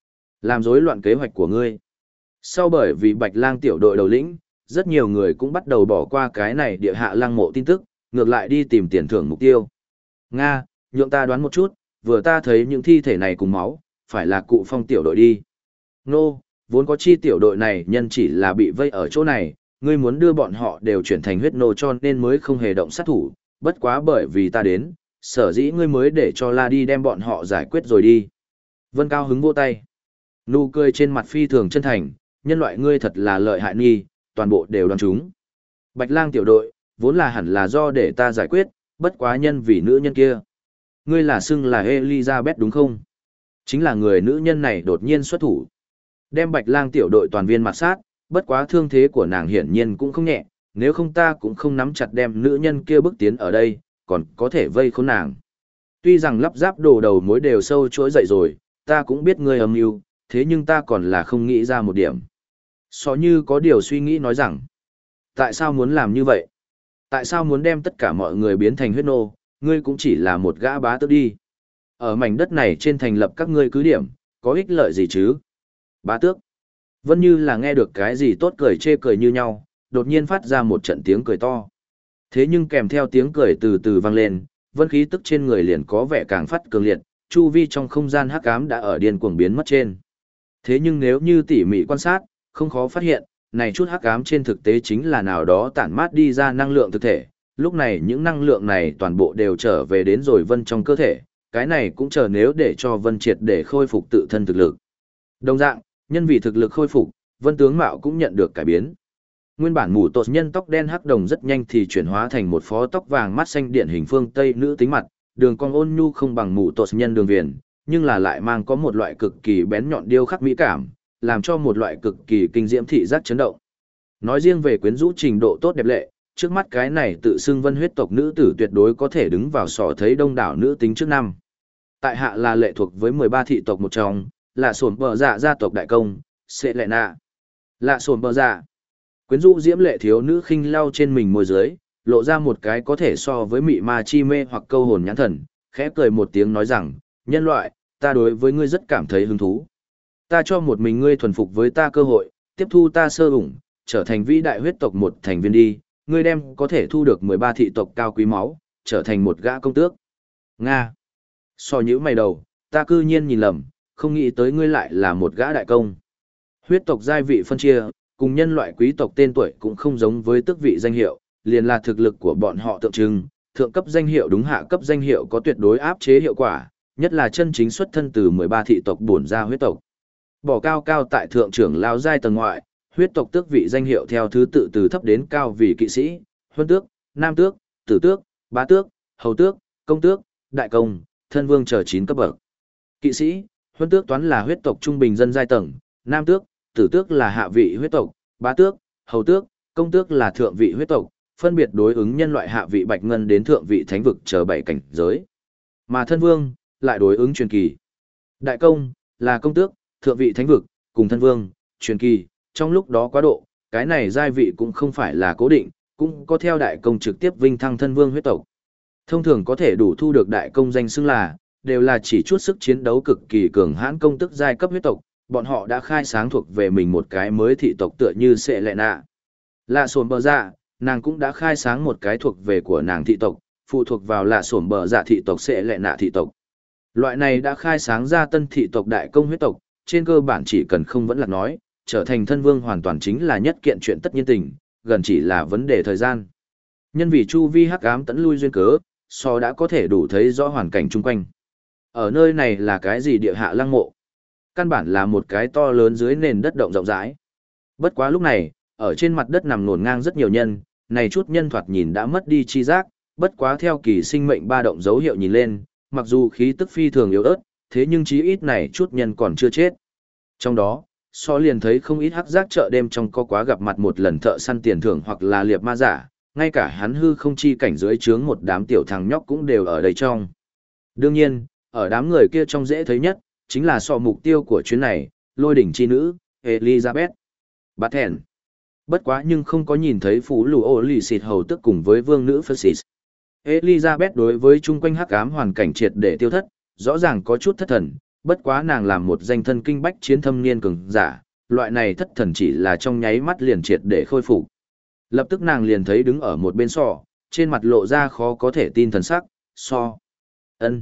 làm rối loạn kế hoạch của ngươi. Sau bởi vì Bạch Lang tiểu đội đầu lĩnh, rất nhiều người cũng bắt đầu bỏ qua cái này địa hạ lăng mộ tin tức, ngược lại đi tìm tiền thưởng mục tiêu. Nga, nhượng ta đoán một chút, vừa ta thấy những thi thể này cùng máu, phải là cụ Phong tiểu đội đi. Nô, vốn có chi tiểu đội này nhân chỉ là bị vây ở chỗ này, ngươi muốn đưa bọn họ đều chuyển thành huyết nô cho nên mới không hề động sát thủ, bất quá bởi vì ta đến, sở dĩ ngươi mới để cho La đi đem bọn họ giải quyết rồi đi. Vân cao hứng vô tay. Nụ cười trên mặt phi thường chân thành, nhân loại ngươi thật là lợi hại nghi, toàn bộ đều đoán chúng. Bạch Lang tiểu đội, vốn là hẳn là do để ta giải quyết, bất quá nhân vì nữ nhân kia. Ngươi là xưng là Elizabeth đúng không? Chính là người nữ nhân này đột nhiên xuất thủ. Đem Bạch Lang tiểu đội toàn viên mặt sát, bất quá thương thế của nàng hiển nhiên cũng không nhẹ, nếu không ta cũng không nắm chặt đem nữ nhân kia bước tiến ở đây, còn có thể vây khốn nàng. Tuy rằng lắp ráp đồ đầu mối đều sâu chuỗi dậy rồi, ta cũng biết ngươi âm mưu, thế nhưng ta còn là không nghĩ ra một điểm. Só như có điều suy nghĩ nói rằng, tại sao muốn làm như vậy? Tại sao muốn đem tất cả mọi người biến thành huyết nô, ngươi cũng chỉ là một gã bá tước đi. Ở mảnh đất này trên thành lập các ngươi cứ điểm, có ích lợi gì chứ? Bá tước. Vân như là nghe được cái gì tốt cười chê cười như nhau, đột nhiên phát ra một trận tiếng cười to. Thế nhưng kèm theo tiếng cười từ từ vang lên, vân khí tức trên người liền có vẻ càng phát cường liệt, chu vi trong không gian hắc ám đã ở điên cuồng biến mất trên. Thế nhưng nếu như tỉ mỉ quan sát, không khó phát hiện, này chút hắc ám trên thực tế chính là nào đó tản mát đi ra năng lượng thực thể, lúc này những năng lượng này toàn bộ đều trở về đến rồi vân trong cơ thể, cái này cũng chờ nếu để cho vân triệt để khôi phục tự thân thực lực. Đồng dạng, nhân vì thực lực khôi phục, vân tướng mạo cũng nhận được cải biến. Nguyên bản mù tột nhân tóc đen hắc đồng rất nhanh thì chuyển hóa thành một phó tóc vàng mắt xanh điển hình phương Tây nữ tính mặt, đường cong ôn nhu không bằng mù tột nhân đường viền, nhưng là lại mang có một loại cực kỳ bén nhọn điêu khắc mỹ cảm, làm cho một loại cực kỳ kinh diễm thị giác chấn động. Nói riêng về quyến rũ trình độ tốt đẹp lệ, trước mắt cái này tự xưng vân huyết tộc nữ tử tuyệt đối có thể đứng vào sỏ thấy đông đảo nữ tính trước năm. Tại hạ là lệ thuộc với 13 thị tộc một trong, là sổn bờ dạ gia tộc đại công, sẽ lệ nạ. Là sổn bờ dạ. Quyến rũ diễm lệ thiếu nữ khinh lau trên mình môi dưới, lộ ra một cái có thể so với mị ma chi mê hoặc câu hồn nhãn thần, khẽ cười một tiếng nói rằng, nhân loại, ta đối với ngươi rất cảm thấy hứng thú. Ta cho một mình ngươi thuần phục với ta cơ hội, tiếp thu ta sơ ủng, trở thành vĩ đại huyết tộc một thành viên đi, ngươi đem có thể thu được 13 thị tộc cao quý máu, trở thành một gã công tước. Nga. So nhữ mày đầu, ta cư nhiên nhìn lầm, không nghĩ tới ngươi lại là một gã đại công. Huyết tộc giai vị phân chia, cùng nhân loại quý tộc tên tuổi cũng không giống với tước vị danh hiệu, liền là thực lực của bọn họ tượng trưng, thượng cấp danh hiệu đúng hạ cấp danh hiệu có tuyệt đối áp chế hiệu quả, nhất là chân chính xuất thân từ 13 thị tộc bổn ra huyết tộc. Bỏ cao cao tại thượng trưởng lao giai tầng ngoại, huyết tộc tước vị danh hiệu theo thứ tự từ thấp đến cao vì kỵ sĩ, huân tước, nam tước, tử tước, bá tước, hầu tước, công tước, đại công, thân vương chờ 9 cấp bậc. Kỵ sĩ, huân tước toán là huyết tộc trung bình dân giai tầng, nam tước, tử tước là hạ vị huyết tộc, bá tước, hầu tước, công tước là thượng vị huyết tộc, phân biệt đối ứng nhân loại hạ vị bạch ngân đến thượng vị thánh vực chờ 7 cảnh giới. Mà thân vương lại đối ứng truyền kỳ. Đại công là công tước, thượng vị thánh vực, cùng thân vương, truyền kỳ, trong lúc đó quá độ, cái này giai vị cũng không phải là cố định, cũng có theo đại công trực tiếp vinh thăng thân vương huyết tộc. Thông thường có thể đủ thu được đại công danh xưng là, đều là chỉ chút sức chiến đấu cực kỳ cường hãn công tức giai cấp huyết tộc, bọn họ đã khai sáng thuộc về mình một cái mới thị tộc tựa như Sệ Lệ Nạ. Lạ Sổn Bờ Dạ, nàng cũng đã khai sáng một cái thuộc về của nàng thị tộc, phụ thuộc vào Lạ Sổn Bờ Dạ thị tộc Sệ Lệ Nạ thị tộc. Loại này đã khai sáng ra tân thị tộc đại công huyết tộc, trên cơ bản chỉ cần không vẫn là nói, trở thành thân vương hoàn toàn chính là nhất kiện chuyện tất nhiên tình, gần chỉ là vấn đề thời gian. Nhân vì chu vi hắc ám tẫn lui duyên cớ, so đã có thể đủ thấy rõ hoàn cảnh chung quanh. Ở nơi này là cái gì địa hạ lăng mộ? Căn bản là một cái to lớn dưới nền đất động rộng rãi. Bất quá lúc này, ở trên mặt đất nằm ngổn ngang rất nhiều nhân, này chút nhân thoạt nhìn đã mất đi chi giác, bất quá theo kỳ sinh mệnh ba động dấu hiệu nhìn lên, mặc dù khí tức phi thường yếu ớt, thế nhưng chí ít này chút nhân còn chưa chết. Trong đó, so liền thấy không ít hắc giác chợ đêm trong có quá gặp mặt một lần thợ săn tiền thưởng hoặc là liệp ma giả, ngay cả hắn hư không chi cảnh dưới trướng một đám tiểu thằng nhóc cũng đều ở đây trong. Đương nhiên, ở đám người kia trong dễ thấy nhất, chính là so mục tiêu của chuyến này, lôi đỉnh chi nữ, Elizabeth. Bát thèn. Bất quá nhưng không có nhìn thấy phú lù ô lì xịt hầu tức cùng với vương nữ Francis. Elizabeth đối với chung quanh hắc ám hoàn cảnh triệt để tiêu thất, rõ ràng có chút thất thần, bất quá nàng làm một danh thân kinh bách chiến thâm niên cường giả, loại này thất thần chỉ là trong nháy mắt liền triệt để khôi phục. Lập tức nàng liền thấy đứng ở một bên sọ, trên mặt lộ ra khó có thể tin thần sắc, so. Ân.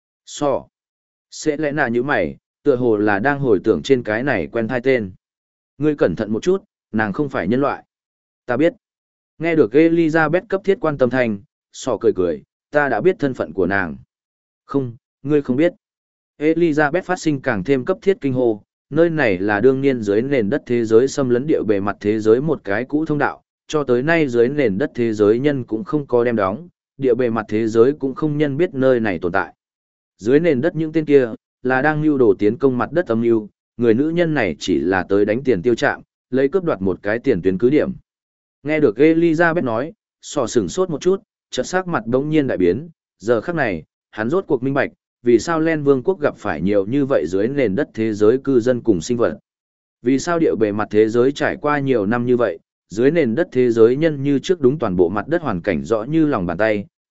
So. Sẽ lẽ nào như mày, tựa hồ là đang hồi tưởng trên cái này quen thai tên. Ngươi cẩn thận một chút, nàng không phải nhân loại. Ta biết. Nghe được Elizabeth cấp thiết quan tâm thành, sọ cười cười, ta đã biết thân phận của nàng. Không, ngươi không biết. Elizabeth phát sinh càng thêm cấp thiết kinh hô, nơi này là đương niên dưới nền đất thế giới xâm lấn địa bề mặt thế giới một cái cũ thông đạo, cho tới nay dưới nền đất thế giới nhân cũng không có đem đóng, địa bề mặt thế giới cũng không nhân biết nơi này tồn tại. Dưới nền đất những tên kia, là đang mưu đồ tiến công mặt đất âm mưu, người nữ nhân này chỉ là tới đánh tiền tiêu trạm, lấy cướp đoạt một cái tiền tuyến cứ điểm. Nghe được Elizabeth nói, sọ sửng sốt một chút, chợt sắc mặt đống nhiên đại biến, giờ khắc này, hắn rốt cuộc minh bạch, vì sao Len Vương quốc gặp phải nhiều như vậy dưới nền đất thế giới cư dân cùng sinh vật. Vì sao địa bề mặt thế giới trải qua nhiều năm như vậy, dưới nền đất thế giới nhân như trước đúng toàn bộ mặt đất hoàn cảnh rõ như lòng bàn tay,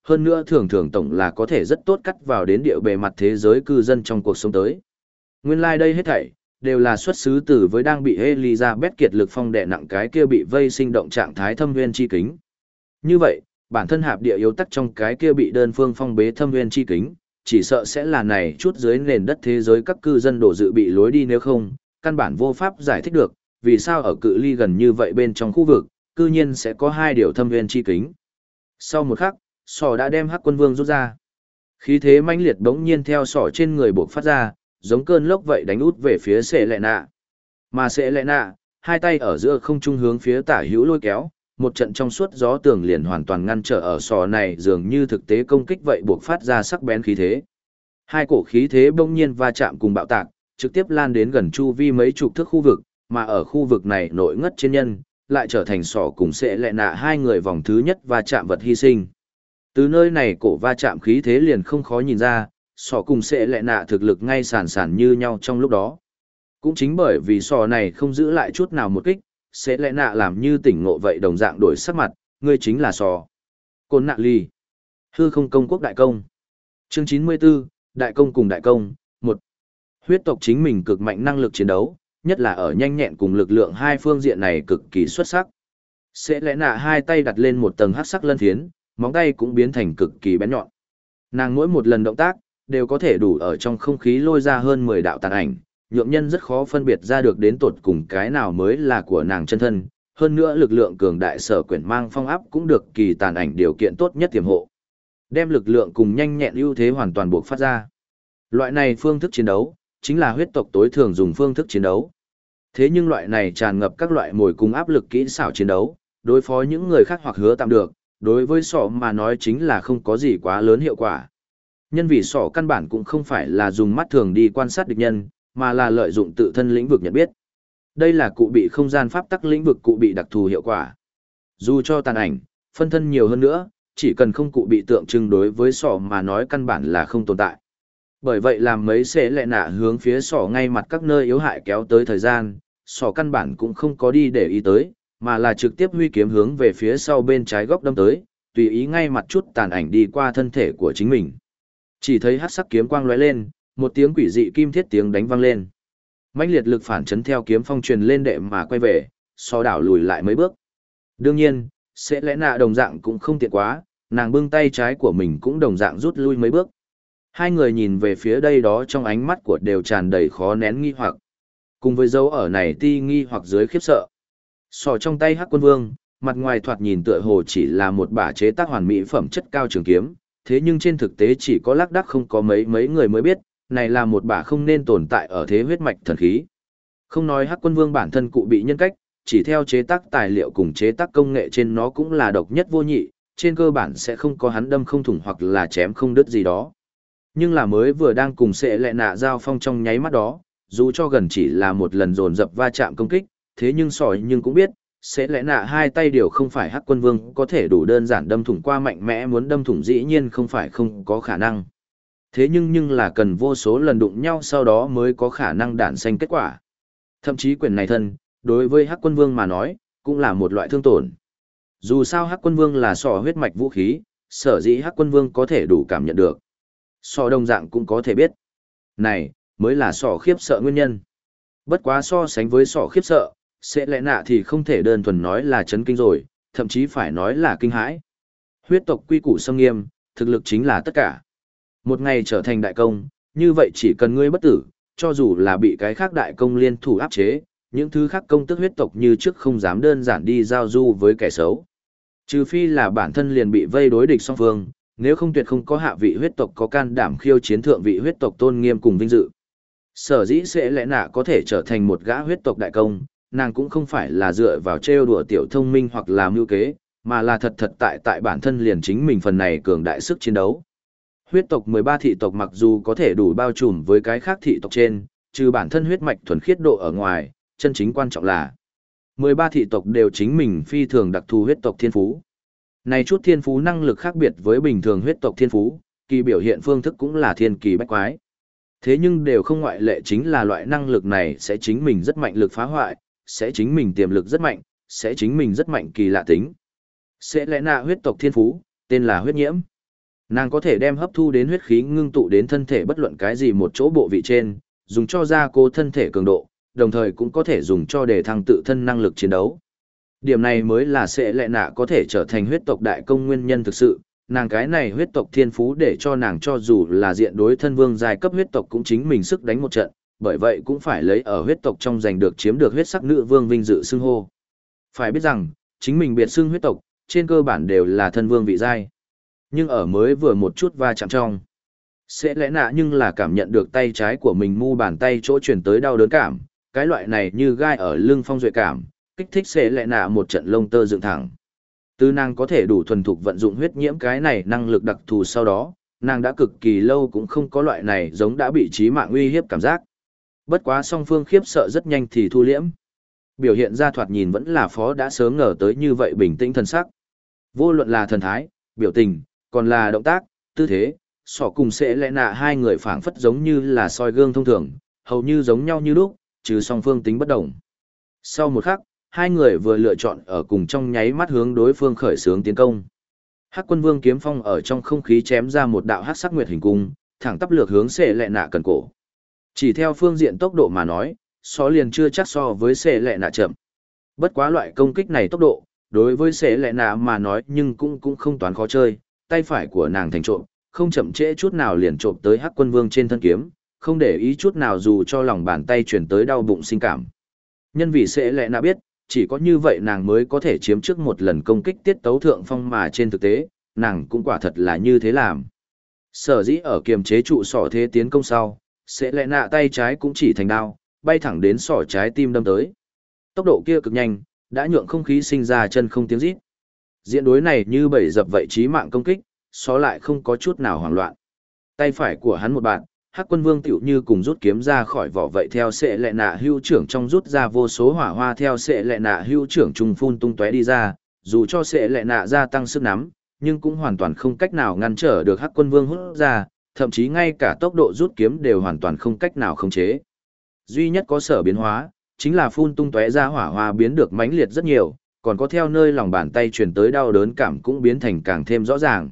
hơn nữa thường thường tổng là có thể rất tốt cắt vào đến địa bề mặt thế giới cư dân trong cuộc sống tới. Nguyên lai đây hết thảy, đều là xuất xứ từ với đang bị Elizabeth kiệt lực phong đè nặng cái kia bị vây sinh động trạng thái thâm nguyên chi kính. Như vậy, bản thân hạp địa yếu tắc trong cái kia bị đơn phương phong bế thâm nguyên chi kính, chỉ sợ sẽ là này chút dưới nền đất thế giới các cư dân đổ dự bị lối đi nếu không, căn bản vô pháp giải thích được, vì sao ở cự ly gần như vậy bên trong khu vực, cư nhiên sẽ có hai điều thâm nguyên chi kính. Sau một khắc, sỏ đã đem Hắc Quân Vương rút ra. Khí thế mãnh liệt bỗng nhiên theo sỏ trên người buộc phát ra, giống cơn lốc vậy đánh út về phía Sệ Lệ Nạ. Mà Sệ Lệ Nạ, hai tay ở giữa không trung hướng phía tả hữu lôi kéo, một trận trong suốt gió tường liền hoàn toàn ngăn trở ở sò này dường như thực tế công kích vậy buộc phát ra sắc bén khí thế. Hai cổ khí thế bỗng nhiên va chạm cùng bạo tạc, trực tiếp lan đến gần chu vi mấy chục thước khu vực, mà ở khu vực này nội ngất trên nhân, lại trở thành sỏ cùng Sệ Lệ Nạ hai người vòng thứ nhất va chạm vật hy sinh. Từ nơi này cổ va chạm khí thế liền không khó nhìn ra, sỏ cùng Sệ Lệ Nạ thực lực ngay sàn sàn như nhau trong lúc đó. Cũng chính bởi vì sỏ này không giữ lại chút nào một kích, Sệ Lệ Nạ làm như tỉnh ngộ vậy đồng dạng đổi sắc mặt, ngươi chính là sỏ. Côn Nạ Ly. Hư không công quốc đại công. Chương 94, Đại công cùng đại công, 1. Huyết tộc chính mình cực mạnh năng lực chiến đấu, nhất là ở nhanh nhẹn cùng lực lượng hai phương diện này cực kỳ xuất sắc. Sệ Lệ Nạ hai tay đặt lên một tầng hắc sắc lân phiến, móng tay cũng biến thành cực kỳ bén nhọn. Nàng mỗi một lần động tác, đều có thể đủ ở trong không khí lôi ra hơn 10 đạo tàn ảnh, nhượng nhân rất khó phân biệt ra được đến tột cùng cái nào mới là của nàng chân thân. Hơn nữa lực lượng cường đại sở quyển mang phong áp cũng được kỳ tàn ảnh điều kiện tốt nhất tiềm hộ. Đem lực lượng cùng nhanh nhẹn ưu thế hoàn toàn buộc phát ra. Loại này phương thức chiến đấu, chính là huyết tộc tối thường dùng phương thức chiến đấu. Thế nhưng loại này tràn ngập các loại mồi cùng áp lực kỹ xảo chiến đấu, đối phó những người khác hoặc hứa tạm được, đối với sọ mà nói chính là không có gì quá lớn hiệu quả. Nhân vì sọ căn bản cũng không phải là dùng mắt thường đi quan sát địch nhân, mà là lợi dụng tự thân lĩnh vực nhận biết. Đây là cụ bị không gian pháp tắc lĩnh vực cụ bị đặc thù hiệu quả. Dù cho tàn ảnh, phân thân nhiều hơn nữa, chỉ cần không cụ bị tượng trưng đối với sọ mà nói căn bản là không tồn tại. Bởi vậy làm mấy Sệ Lệ Nạ hướng phía sọ ngay mặt các nơi yếu hại kéo tới thời gian, sọ căn bản cũng không có đi để ý tới, mà là trực tiếp huy kiếm hướng về phía sau bên trái góc đâm tới, tùy ý ngay mặt chút tàn ảnh đi qua thân thể của chính mình. Chỉ thấy hắc sắc kiếm quang lóe lên, một tiếng quỷ dị kim thiết tiếng đánh vang lên. Mãnh liệt lực phản chấn theo kiếm phong truyền lên đệ mà quay về, sọ đảo lùi lại mấy bước. Đương nhiên, Sệ Lệ Nạ đồng dạng cũng không tiện quá, nàng bưng tay trái của mình cũng đồng dạng rút lui mấy bước. Hai người nhìn về phía đây đó trong ánh mắt của đều tràn đầy khó nén nghi hoặc. Cùng với dấu ở này ti nghi hoặc dưới khiếp sợ. Sỏ trong tay Hắc Quân Vương, mặt ngoài thoạt nhìn tựa hồ chỉ là một bả chế tác hoàn mỹ phẩm chất cao trường kiếm, thế nhưng trên thực tế chỉ có lác đác không có mấy người mới biết, này là một bả không nên tồn tại ở thế huyết mạch thần khí. Không nói Hắc Quân Vương bản thân cụ bị nhân cách, chỉ theo chế tác tài liệu cùng chế tác công nghệ trên nó cũng là độc nhất vô nhị, trên cơ bản sẽ không có hắn đâm không thủng hoặc là chém không đứt gì đó. Nhưng là mới vừa đang cùng Sệ Lệ Nạ giao phong trong nháy mắt đó, dù cho gần chỉ là một lần dồn dập va chạm công kích, thế nhưng sỏi nhưng cũng biết, Sệ Lệ Nạ hai tay đều không phải Hắc Quân Vương có thể đủ đơn giản đâm thủng qua mạnh mẽ, muốn đâm thủng dĩ nhiên không phải không có khả năng. Thế nhưng là cần vô số lần đụng nhau sau đó mới có khả năng đản sinh kết quả. Thậm chí quyền này thân, đối với Hắc Quân Vương mà nói, cũng là một loại thương tổn. Dù sao Hắc Quân Vương là sọ huyết mạch vũ khí, sở dĩ Hắc Quân Vương có thể đủ cảm nhận được. Sọ đồng dạng cũng có thể biết. Này, mới là sọ khiếp sợ nguyên nhân. Bất quá so sánh với sọ khiếp sợ, Sệ Lệ Nạ thì không thể đơn thuần nói là chấn kinh rồi, thậm chí phải nói là kinh hãi. Huyết tộc quy củ xâm nghiêm, thực lực chính là tất cả. Một ngày trở thành đại công, như vậy chỉ cần ngươi bất tử, cho dù là bị cái khác đại công liên thủ áp chế, những thứ khác công tức huyết tộc như trước không dám đơn giản đi giao du với kẻ xấu. Trừ phi là bản thân liền bị vây đối địch song phương, nếu không tuyệt không có hạ vị huyết tộc có can đảm khiêu chiến thượng vị huyết tộc tôn nghiêm cùng vinh dự. Sở dĩ Sệ Lệ Nạ có thể trở thành một gã huyết tộc đại công, nàng cũng không phải là dựa vào trêu đùa tiểu thông minh hoặc là mưu kế, mà là thật tại bản thân liền chính mình phần này cường đại sức chiến đấu. Huyết tộc 13 thị tộc mặc dù có thể đủ bao trùm với cái khác thị tộc trên, trừ bản thân huyết mạch thuần khiết độ ở ngoài, chân chính quan trọng là 13 thị tộc đều chính mình phi thường đặc thù huyết tộc thiên phú. Này chút thiên phú năng lực khác biệt với bình thường huyết tộc thiên phú, kỳ biểu hiện phương thức cũng là thiên kỳ bách quái. Thế nhưng đều không ngoại lệ chính là loại năng lực này sẽ chính mình rất mạnh lực phá hoại, sẽ chính mình tiềm lực rất mạnh, sẽ chính mình rất mạnh kỳ lạ tính. Sệ Lệ Nạ huyết tộc thiên phú, tên là huyết nhiễm. Nàng có thể đem hấp thu đến huyết khí ngưng tụ đến thân thể bất luận cái gì một chỗ bộ vị trên, dùng cho gia cố thân thể cường độ, đồng thời cũng có thể dùng cho để thăng tự thân năng lực chiến đấu. Điểm này mới là sẽ lệ nạ có thể trở thành huyết tộc đại công nguyên nhân thực sự, nàng cái này huyết tộc thiên phú để cho nàng cho dù là diện đối thân vương giai cấp huyết tộc cũng chính mình sức đánh một trận, bởi vậy cũng phải lấy ở huyết tộc trong giành được chiếm được huyết sắc nữ vương vinh dự xưng hô. Phải biết rằng, chính mình biệt xưng huyết tộc, trên cơ bản đều là thân vương vị giai. Nhưng ở mới vừa một chút va chạm trong, sẽ lẽ nạ nhưng là cảm nhận được tay trái của mình mu bàn tay chỗ chuyển tới đau đớn cảm, cái loại này như gai ở lưng phong duệ cảm, kích thích sẽ lẽ nạ một trận lông tơ dựng thẳng. Từ nàng có thể đủ thuần thục vận dụng huyết nhiễm cái này năng lực đặc thù sau đó, nàng đã cực kỳ lâu cũng không có loại này giống đã bị chí mạng uy hiếp cảm giác. Bất quá song phương khiếp sợ rất nhanh thì thu liễm. Biểu hiện ra thoạt nhìn vẫn là phó đã sớm ngờ tới như vậy bình tĩnh thần sắc. Vô luận là thần thái, biểu tình, còn là động tác, tư thế, sỏ cùng sẽ lẽ nạ hai người phảng phất giống như là soi gương thông thường, hầu như giống nhau như lúc, trừ song phương tính bất đồng. Sau một khắc, hai người vừa lựa chọn ở cùng trong nháy mắt hướng đối phương khởi xướng tiến công. Hắc Quân Vương kiếm phong ở trong không khí chém ra một đạo hắc sắc nguyệt hình cung, thẳng tắp lược hướng sẽ lệ nạ cần cổ. Chỉ theo phương diện tốc độ mà nói, so liền chưa chắc so với sẽ lệ nạ chậm. Bất quá loại công kích này tốc độ, đối với sẽ lệ nạ mà nói nhưng cũng không toán khó chơi, tay phải của nàng thành trộm, không chậm trễ chút nào liền trộm tới Hắc Quân Vương trên thân kiếm, không để ý chút nào dù cho lòng bàn tay chuyển tới đau bụng sinh cảm. Nhân vì sẽ lệ nạ biết, chỉ có như vậy nàng mới có thể chiếm trước một lần công kích tiết tấu thượng phong mà trên thực tế, nàng cũng quả thật là như thế làm. Sở dĩ ở kiềm chế trụ sỏ thế tiến công sau, sẽ lẽ nạ tay trái cũng chỉ thành đao, bay thẳng đến sỏ trái tim đâm tới. Tốc độ kia cực nhanh, đã nhượng không khí sinh ra chân không tiếng rít. Diễn đối này như bầy dập vậy chí mạng công kích, só lại không có chút nào hoảng loạn. Tay phải của hắn một bạn, Hắc Quân Vương tiểu như cùng rút kiếm ra khỏi vỏ vậy theo sẽ lệ nạ hưu trưởng trong rút ra vô số hỏa hoa theo sẽ lệ nạ hưu trưởng trùng phun tung tóe đi ra, dù cho sẽ lệ nạ gia tăng sức nắm, nhưng cũng hoàn toàn không cách nào ngăn trở được Hắc Quân Vương hút ra, thậm chí ngay cả tốc độ rút kiếm đều hoàn toàn không cách nào khống chế. Duy nhất có sở biến hóa, chính là phun tung tóe ra hỏa hoa biến được mãnh liệt rất nhiều, còn có theo nơi lòng bàn tay truyền tới đau đớn cảm cũng biến thành càng thêm rõ ràng.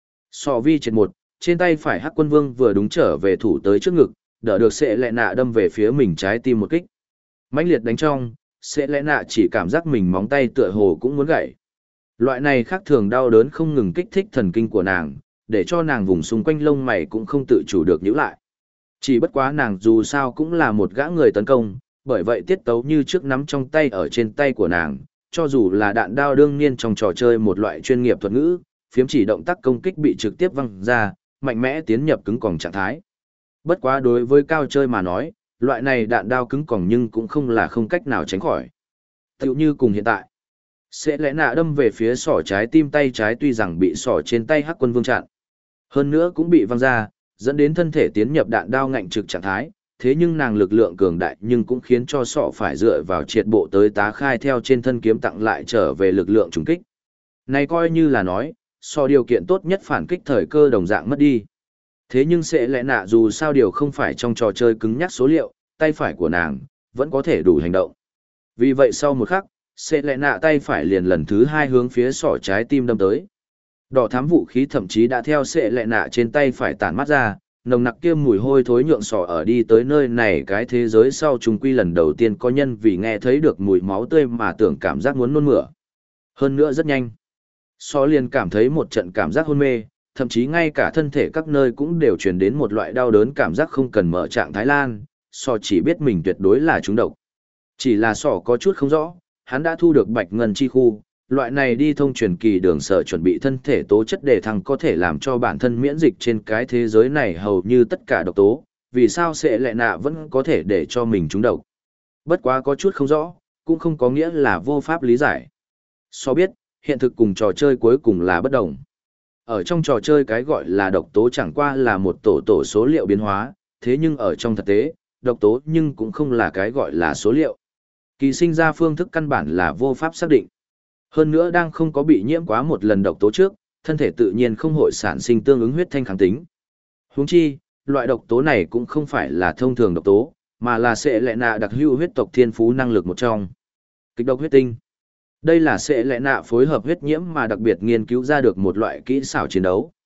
So vi triệt một, trên tay phải Hắc Quân Vương vừa đúng trở về thủ tới trước ngực, đỡ được sẽ lẽ nạ đâm về phía mình trái tim một kích. Mãnh liệt đánh trong, sẽ lẽ nạ chỉ cảm giác mình móng tay tựa hồ cũng muốn gãy. Loại này khác thường đau đớn không ngừng kích thích thần kinh của nàng, để cho nàng vùng xung quanh lông mày cũng không tự chủ được nhíu lại. Chỉ bất quá nàng dù sao cũng là một gã người tấn công, bởi vậy tiết tấu như trước nắm trong tay ở trên tay của nàng, cho dù là đạn đao đương nhiên trong trò chơi một loại chuyên nghiệp thuật ngữ, phiếm chỉ động tác công kích bị trực tiếp văng ra, mạnh mẽ tiến nhập cứng còng trạng thái. Bất quá đối với cao chơi mà nói, loại này đạn đao cứng còng nhưng cũng không là không cách nào tránh khỏi. Tựu như cùng hiện tại, sẽ lẽ nạ đâm về phía sỏ trái tim tay trái tuy rằng bị sỏ trên tay Hắc Quân Vương chặn, hơn nữa cũng bị văng ra, dẫn đến thân thể tiến nhập đạn đao ngạnh trực trạng thái, thế nhưng nàng lực lượng cường đại nhưng cũng khiến cho sọ phải dựa vào triệt bộ tới tá khai theo trên thân kiếm tặng lại trở về lực lượng trùng kích. Này coi như là nói, so điều kiện tốt nhất phản kích thời cơ đồng dạng mất đi. Thế nhưng sẽ lẽ nạ dù sao điều không phải trong trò chơi cứng nhắc số liệu, tay phải của nàng vẫn có thể đủ hành động. Vì vậy sau một khắc, sẽ lẽ nạ tay phải liền lần thứ hai hướng phía sọ trái tim đâm tới. Đỏ thám vũ khí thậm chí đã theo sẽ lẽ nạ trên tay phải tản mắt ra, nồng nặc kia mùi hôi thối nhượng sọ ở đi tới nơi này cái thế giới sau trùng quy lần đầu tiên có nhân vì nghe thấy được mùi máu tươi mà tưởng cảm giác muốn nôn mửa. Hơn nữa rất nhanh. Sọ liền cảm thấy một trận cảm giác hôn mê, thậm chí ngay cả thân thể các nơi cũng đều truyền đến một loại đau đớn cảm giác không cần mở trạng thái lan, sọ chỉ biết mình tuyệt đối là trúng độc. Chỉ là sọ có chút không rõ, hắn đã thu được bạch ngân chi khu, loại này đi thông truyền kỳ đường sở chuẩn bị thân thể tố chất đề thăng có thể làm cho bản thân miễn dịch trên cái thế giới này hầu như tất cả độc tố, vì sao sẽ lẽ nạ vẫn có thể để cho mình trúng độc. Bất quá có chút không rõ, cũng không có nghĩa là vô pháp lý giải. So biết, hiện thực cùng trò chơi cuối cùng là bất đồng. Ở trong trò chơi cái gọi là độc tố chẳng qua là một tổ số liệu biến hóa, thế nhưng ở trong thực tế, độc tố nhưng cũng không là cái gọi là số liệu. Kỳ sinh ra phương thức căn bản là vô pháp xác định. Hơn nữa đang không có bị nhiễm quá một lần độc tố trước, thân thể tự nhiên không hội sản sinh tương ứng huyết thanh kháng tính. Huống chi, loại độc tố này cũng không phải là thông thường độc tố, mà là sẽ lẽ nạ đặc hữu huyết tộc thiên phú năng lực một trong. Kịch độc huyết tinh. Đây là sẽ lẽ nạ phối hợp huyết nhiễm mà đặc biệt nghiên cứu ra được một loại kỹ xảo chiến đấu.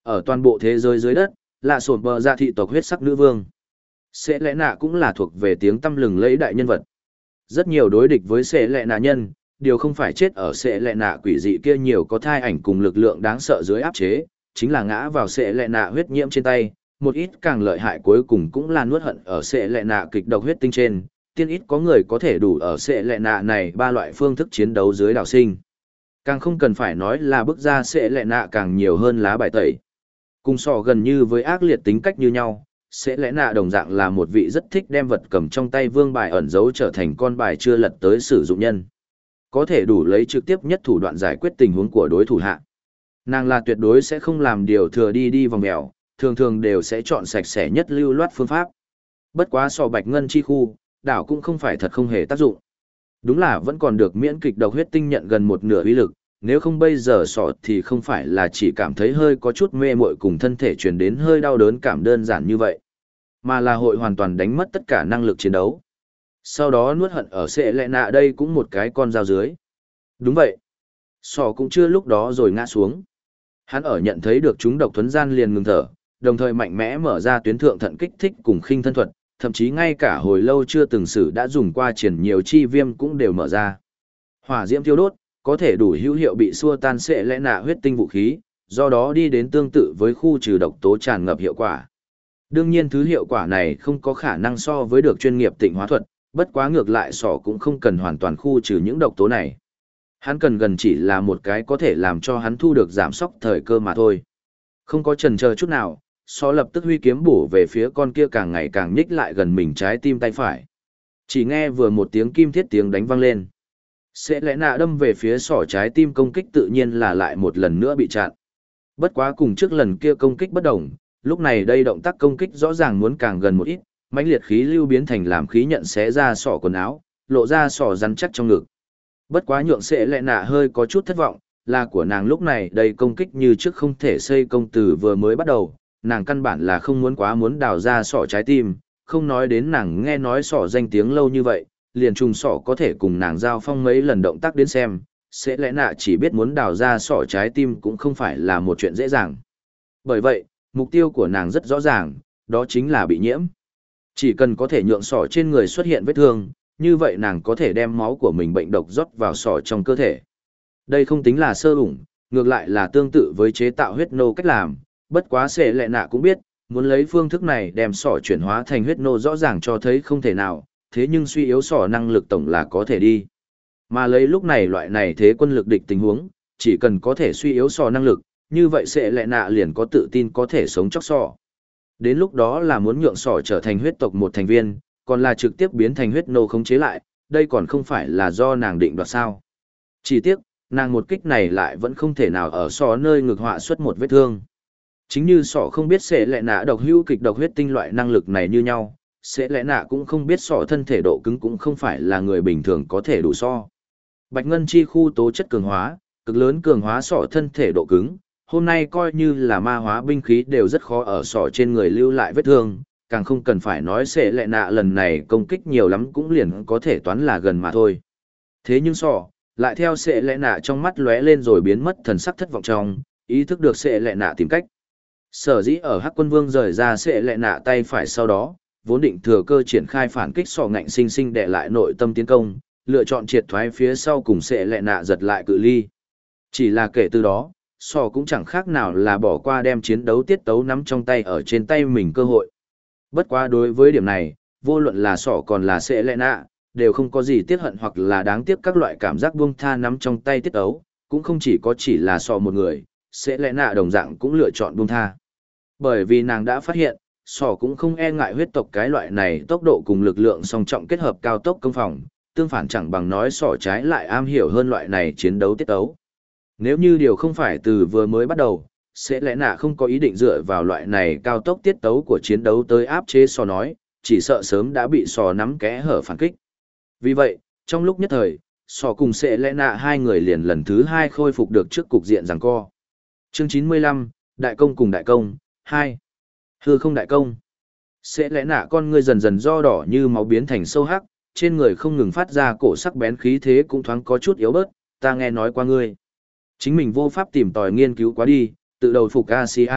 Ở toàn bộ thế giới dưới đất, là sổn bờ ra thị tộc huyết sắc nữ vương. Sẽ lẽ nạ cũng là thuộc về tiếng tăm lừng lẫy đại nhân vật. Rất nhiều đối địch với sẽ lẽ nạ nhân, điều không phải chết ở sẽ lẽ nạ quỷ dị kia nhiều có thai ảnh cùng lực lượng đáng sợ dưới áp chế, chính là ngã vào sẽ lẽ nạ huyết nhiễm trên tay, một ít càng lợi hại cuối cùng cũng là nuốt hận ở sẽ lẽ nạ kịch độc huyết tinh trên, tiên ít có người có thể đủ ở sẽ lẽ nạ này ba loại phương thức chiến đấu dưới đảo sinh. Càng không cần phải nói là bước ra sẽ lẽ nạ càng nhiều hơn lá bài tẩy. Cùng so gần như với ác liệt tính cách như nhau, sẽ lẽ nạ đồng dạng là một vị rất thích đem vật cầm trong tay vương bài ẩn giấu trở thành con bài chưa lật tới sử dụng nhân. Có thể đủ lấy trực tiếp nhất thủ đoạn giải quyết tình huống của đối thủ hạ. Nàng là tuyệt đối sẽ không làm điều thừa đi vòng mèo, thường thường đều sẽ chọn sạch sẽ nhất lưu loát phương pháp. Bất quá so bạch ngân chi khu, đảo cũng không phải thật không hề tác dụng. Đúng là vẫn còn được miễn kịch độc huyết tinh nhận gần một nửa uy lực, nếu không bây giờ sọ thì không phải là chỉ cảm thấy hơi có chút mê muội cùng thân thể truyền đến hơi đau đớn cảm đơn giản như vậy, mà là hội hoàn toàn đánh mất tất cả năng lực chiến đấu. Sau đó nuốt hận ở sẽ lẽ nạ đây cũng một cái con dao dưới. Đúng vậy. Sọ cũng chưa lúc đó rồi ngã xuống. Hắn ở nhận thấy được chúng độc thuấn gian liền ngừng thở, đồng thời mạnh mẽ mở ra tuyến thượng thận kích thích cùng khinh thân thuật, thậm chí ngay cả hồi lâu chưa từng sử đã dùng qua triển nhiều chi viêm cũng đều mở ra. Hỏa diễm thiêu đốt, có thể đủ hữu hiệu bị xua tan sẽ lẽ nạ huyết tinh vũ khí, do đó đi đến tương tự với khu trừ độc tố tràn ngập hiệu quả. Đương nhiên thứ hiệu quả này không có khả năng so với được chuyên nghiệp tịnh hóa thuật, bất quá ngược lại sọ cũng không cần hoàn toàn khu trừ những độc tố này. Hắn cần gần chỉ là một cái có thể làm cho hắn thu được giảm sóc thời cơ mà thôi. Không có chần chờ chút nào, sọ lập tức huy kiếm bổ về phía con kia càng ngày càng nhích lại gần mình trái tim tay phải. Chỉ nghe vừa một tiếng kim thiết tiếng đánh vang lên. Sẽ lẽ nạ đâm về phía sọ trái tim công kích tự nhiên là lại một lần nữa bị chặn. Bất quá cùng trước lần kia công kích bất đồng, lúc này đây động tác công kích rõ ràng muốn càng gần một ít, mãnh liệt khí lưu biến thành làm khí nhận xé ra sọ quần áo, lộ ra sọ rắn chắc trong ngực. Bất quá nhượng sẽ lẽ nạ hơi có chút thất vọng, là của nàng lúc này đây công kích như trước không thể xây công từ vừa mới bắt đầu, nàng căn bản là không muốn đào ra sọ trái tim, không nói đến nàng nghe nói sọ danh tiếng lâu như vậy, liền trùng sọ có thể cùng nàng giao phong mấy lần động tác đến xem, sẽ lẽ nạ chỉ biết muốn đào ra sọ trái tim cũng không phải là một chuyện dễ dàng. Bởi vậy, mục tiêu của nàng rất rõ ràng, đó chính là bị nhiễm. Chỉ cần có thể nhượng sọ trên người xuất hiện vết thương, như vậy nàng có thể đem máu của mình bệnh độc rót vào sọ trong cơ thể. Đây không tính là sơ ủng, ngược lại là tương tự với chế tạo huyết nô cách làm, bất quá sẽ lẽ nạ cũng biết, muốn lấy phương thức này đem sọ chuyển hóa thành huyết nô rõ ràng cho thấy không thể nào, thế nhưng suy yếu sọ năng lực tổng là có thể đi. Mà lấy lúc này loại này thế quân lực địch tình huống, chỉ cần có thể suy yếu sọ năng lực, như vậy sẽ lẽ nạ liền có tự tin có thể sống chóc sọ. Đến lúc đó là muốn nhượng sọ trở thành huyết tộc một thành viên, còn là trực tiếp biến thành huyết nô khống chế lại, đây còn không phải là do nàng định đoạt sao. Chỉ tiếc, nàng một kích này lại vẫn không thể nào ở sọ nơi ngực họa xuất một vết thương. Chính như sọ không biết sẽ lẽ nạ độc hữu kịch độc huyết tinh loại năng lực này như nhau, sẽ lẽ nạ cũng không biết sọ thân thể độ cứng cũng không phải là người bình thường có thể đủ so. Bạch ngân chi khu tố chất cường hóa, cực lớn cường hóa sọ thân thể độ cứng, hôm nay coi như là ma hóa binh khí đều rất khó ở sọ trên người lưu lại vết thương, càng không cần phải nói sẽ lẽ nạ lần này công kích nhiều lắm cũng liền có thể toán là gần mà thôi. Thế nhưng sọ, lại theo sẽ lẽ nạ trong mắt lóe lên rồi biến mất thần sắc thất vọng trong, ý thức được sẽ lẽ nạ tìm cách. Sở dĩ ở Hắc Quân Vương rời ra sẽ lẽ nạ tay phải sau đó, vốn định thừa cơ triển khai phản kích sọ ngạnh sinh sinh đè lại nội tâm tiến công, lựa chọn triệt thoái phía sau cùng sẽ lẽ nạ giật lại cự ly. Chỉ là kể từ đó, sọ cũng chẳng khác nào là bỏ qua đem chiến đấu tiết tấu nắm trong tay ở trên tay mình cơ hội. Bất quá đối với điểm này, vô luận là sọ còn là sẽ lẽ nạ, đều không có gì tiếc hận hoặc là đáng tiếc các loại cảm giác buông tha nắm trong tay tiết tấu, cũng không chỉ là sọ một người, sẽ lẽ nạ đồng dạng cũng lựa chọn buông tha. Bởi vì nàng đã phát hiện, sọ cũng không e ngại huyết tộc cái loại này tốc độ cùng lực lượng song trọng kết hợp cao tốc công phòng, tương phản chẳng bằng nói sọ trái lại am hiểu hơn loại này chiến đấu tiết tấu. Nếu như điều không phải từ vừa mới bắt đầu, sẽ lẽ nạ không có ý định dựa vào loại này cao tốc tiết tấu của chiến đấu tới áp chế sọ nói, chỉ sợ sớm đã bị sọ nắm kẽ hở phản kích. Vì vậy, trong lúc nhất thời, sọ cùng sẽ lẽ nạ hai người liền lần thứ hai khôi phục được trước cục diện giằng co. Chương 95, Đại công cùng Đại công, 2. Hư không đại công. Sẽ lẽ nạ con ngươi dần dần do đỏ như máu biến thành sâu hắc, trên người không ngừng phát ra cổ sắc bén khí thế cũng thoáng có chút yếu bớt, ta nghe nói qua ngươi. Chính mình vô pháp tìm tòi nghiên cứu quá đi, Tự đầu phục Asia.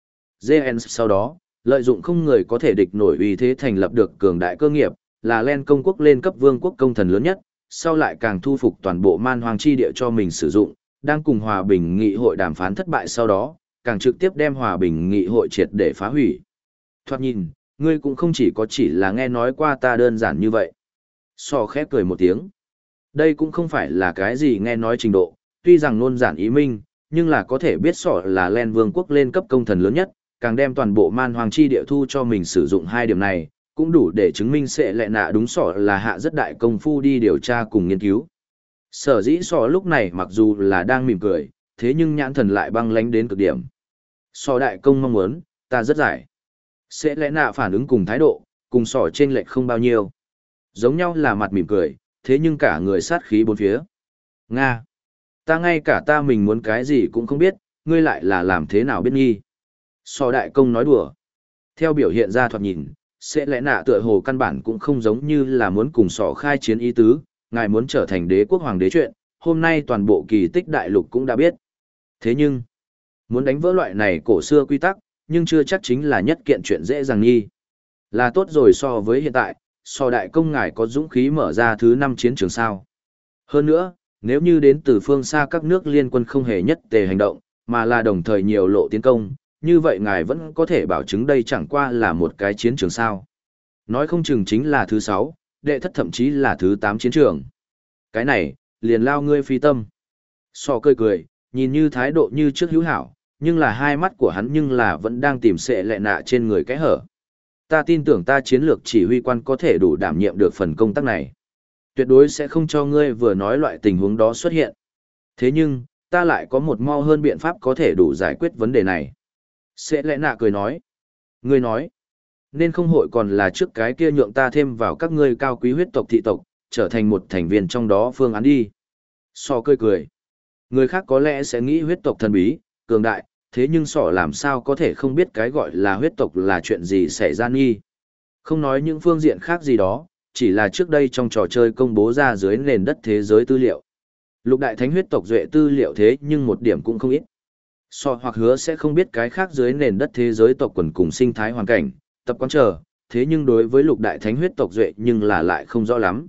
Jens sau đó, lợi dụng không người có thể địch nổi uy thế thành lập được cường đại cơ nghiệp, là Len công quốc lên cấp vương quốc công thần lớn nhất, sau lại càng thu phục toàn bộ man hoang chi địa cho mình sử dụng, đang cùng hòa bình nghị hội đàm phán thất bại sau đó, càng trực tiếp đem hòa bình nghị hội triệt để phá hủy. Thoạt nhìn, ngươi cũng không chỉ là nghe nói qua ta đơn giản như vậy. Sò khép cười một tiếng. Đây cũng không phải là cái gì nghe nói trình độ, tuy rằng nôn giản ý minh, nhưng là có thể biết sọ là Len vương quốc lên cấp công thần lớn nhất, càng đem toàn bộ man hoàng chi địa thu cho mình sử dụng hai điểm này, cũng đủ để chứng minh sẽ lệ nạ đúng sọ là hạ rất đại công phu đi điều tra cùng nghiên cứu. Sở dĩ sọ lúc này mặc dù là đang mỉm cười, thế nhưng nhãn thần lại băng lánh đến cực điểm. Sọ đại công mong muốn, ta rất giải. Sẽ lẽ nạ phản ứng cùng thái độ, cùng sỏ trên lệch không bao nhiêu. Giống nhau là mặt mỉm cười, thế nhưng cả người sát khí bốn phía. Nga! Ta ngay cả ta mình muốn cái gì cũng không biết, ngươi lại là làm thế nào biết nghi. Sỏ đại công nói đùa. Theo biểu hiện ra thoạt nhìn, sẽ lẽ nạ tựa hồ căn bản cũng không giống như là muốn cùng sỏ khai chiến ý tứ, ngài muốn trở thành đế quốc hoàng đế chuyện, hôm nay toàn bộ kỳ tích đại lục cũng đã biết. Thế nhưng, muốn đánh vỡ loại này cổ xưa quy tắc, nhưng chưa chắc chính là nhất kiện chuyện dễ dàng nghi. Là tốt rồi so với hiện tại, so đại công ngài có dũng khí mở ra thứ 5 chiến trường sao. Hơn nữa, nếu như đến từ phương xa các nước liên quân không hề nhất tề hành động, mà là đồng thời nhiều lộ tiến công, như vậy ngài vẫn có thể bảo chứng đây chẳng qua là một cái chiến trường sao. Nói không chừng chính là thứ 6, đệ thất thậm chí là thứ 8 chiến trường. Cái này, liền lao ngươi phi tâm. So cười cười, nhìn như thái độ như trước hữu hảo, nhưng là hai mắt của hắn nhưng là vẫn đang tìm sệ lệ nạ trên người cái hở. Ta tin tưởng ta chiến lược chỉ huy quan có thể đủ đảm nhiệm được phần công tác này. Tuyệt đối sẽ không cho ngươi vừa nói loại tình huống đó xuất hiện. Thế nhưng, ta lại có một mau hơn biện pháp có thể đủ giải quyết vấn đề này. Sệ lệ nạ cười nói. Ngươi nói, nên không hội còn là trước cái kia nhượng ta thêm vào các ngươi cao quý huyết tộc thị tộc, trở thành một thành viên trong đó phương án đi. So cười cười. Người khác có lẽ sẽ nghĩ huyết tộc thần bí, cường đại, thế nhưng sỏ làm sao có thể không biết cái gọi là huyết tộc là chuyện gì xảy ra nghi. Không nói những phương diện khác gì đó, chỉ là trước đây trong trò chơi công bố ra dưới nền đất thế giới tư liệu. Lục đại thánh huyết tộc duệ tư liệu thế nhưng một điểm cũng không ít. Sọ hoặc hứa sẽ không biết cái khác dưới nền đất thế giới tộc quần cùng sinh thái hoàn cảnh, tập quán chờ, thế nhưng đối với lục đại thánh huyết tộc duệ nhưng là lại không rõ lắm.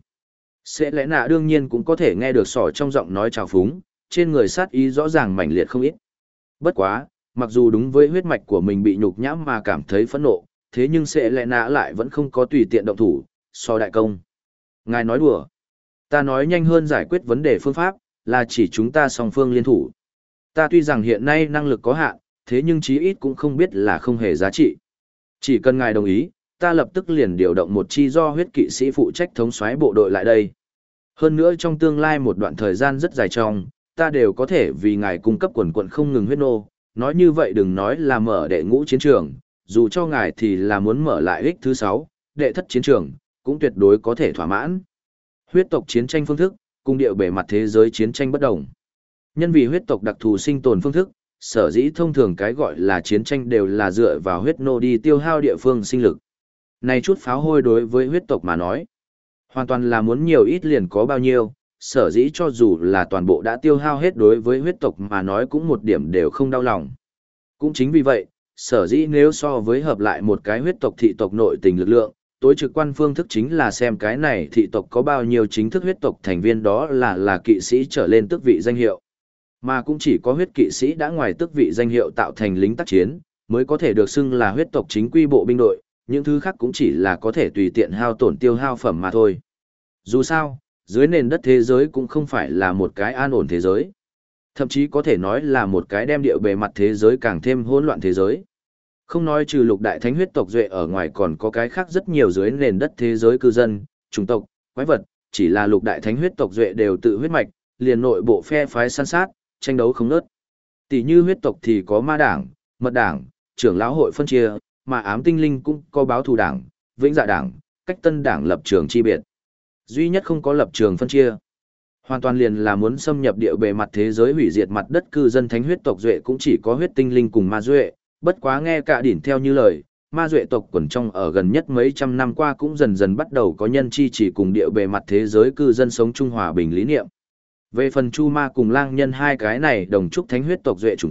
Sẽ lẽ nạ đương nhiên cũng có thể nghe được sỏ trong giọng nói trào phúng, trên người sát ý rõ ràng mãnh liệt không ít. Bất quá, mặc dù đúng với huyết mạch của mình bị nhục nhã mà cảm thấy phẫn nộ, thế nhưng sẽ lẽ nạ lại vẫn không có tùy tiện động thủ, so đại công. Ngài nói đùa. Ta nói nhanh hơn giải quyết vấn đề phương pháp, là chỉ chúng ta song phương liên thủ. Ta tuy rằng hiện nay năng lực có hạn, thế nhưng chí ít cũng không biết là không hề giá trị. Chỉ cần ngài đồng ý, ta lập tức liền điều động một chi do huyết kỵ sĩ phụ trách thống soái bộ đội lại đây. Hơn nữa trong tương lai một đoạn thời gian rất dài trong, ta đều có thể vì ngài cung cấp quần quận không ngừng huyết nô, nói như vậy đừng nói là mở đệ ngũ chiến trường, dù cho ngài thì là muốn mở lại ích thứ 6, đệ thất chiến trường, cũng tuyệt đối có thể thỏa mãn. Huyết tộc chiến tranh phương thức, cùng điệu bề mặt thế giới chiến tranh bất đồng. Nhân vì huyết tộc đặc thù sinh tồn phương thức, sở dĩ thông thường cái gọi là chiến tranh đều là dựa vào huyết nô đi tiêu hao địa phương sinh lực. Này chút pháo hôi đối với huyết tộc mà nói, hoàn toàn là muốn nhiều ít liền có bao nhiêu, sở dĩ cho dù là toàn bộ đã tiêu hao hết đối với huyết tộc mà nói cũng một điểm đều không đau lòng. Cũng chính vì vậy, sở dĩ nếu so với hợp lại một cái huyết tộc thị tộc nội tình lực lượng, tối trực quan phương thức chính là xem cái này thị tộc có bao nhiêu chính thức huyết tộc thành viên đó là kỵ sĩ trở lên tước vị danh hiệu. Mà cũng chỉ có huyết kỵ sĩ đã ngoài tước vị danh hiệu tạo thành lính tác chiến, mới có thể được xưng là huyết tộc chính quy bộ binh đội, những thứ khác cũng chỉ là có thể tùy tiện hao tổn tiêu hao phẩm mà thôi. Dù sao, dưới nền đất thế giới cũng không phải là một cái an ổn thế giới. Thậm chí có thể nói là một cái đem địa bề mặt thế giới càng thêm hỗn loạn thế giới. Không nói trừ lục đại thánh huyết tộc duệ ở ngoài còn có cái khác rất nhiều dưới nền đất thế giới cư dân, chủng tộc, quái vật, chỉ là lục đại thánh huyết tộc duệ đều tự huyết mạch, liền nội bộ phe phái săn sát, tranh đấu không ngớt. Tỷ như huyết tộc thì có ma đảng, mật đảng, trưởng lão hội phân chia, mà ám tinh linh cũng có báo thù đảng, vĩnh dạ đảng, cách tân đảng lập trường chi biệt. Duy nhất không có lập trường phân chia. Hoàn toàn liền là muốn xâm nhập địa bề mặt thế giới hủy diệt mặt đất cư dân thánh huyết tộc duệ cũng chỉ có huyết tinh linh cùng ma duệ, bất quá nghe cả đỉnh theo như lời, ma duệ tộc quần trong ở gần nhất mấy trăm năm qua cũng dần dần bắt đầu có nhân chi chỉ cùng địa bề mặt thế giới cư dân sống chung hòa bình lý niệm. Về phần chu ma cùng lang nhân hai cái này đồng trúc thánh huyết tộc duệ chủng tộc,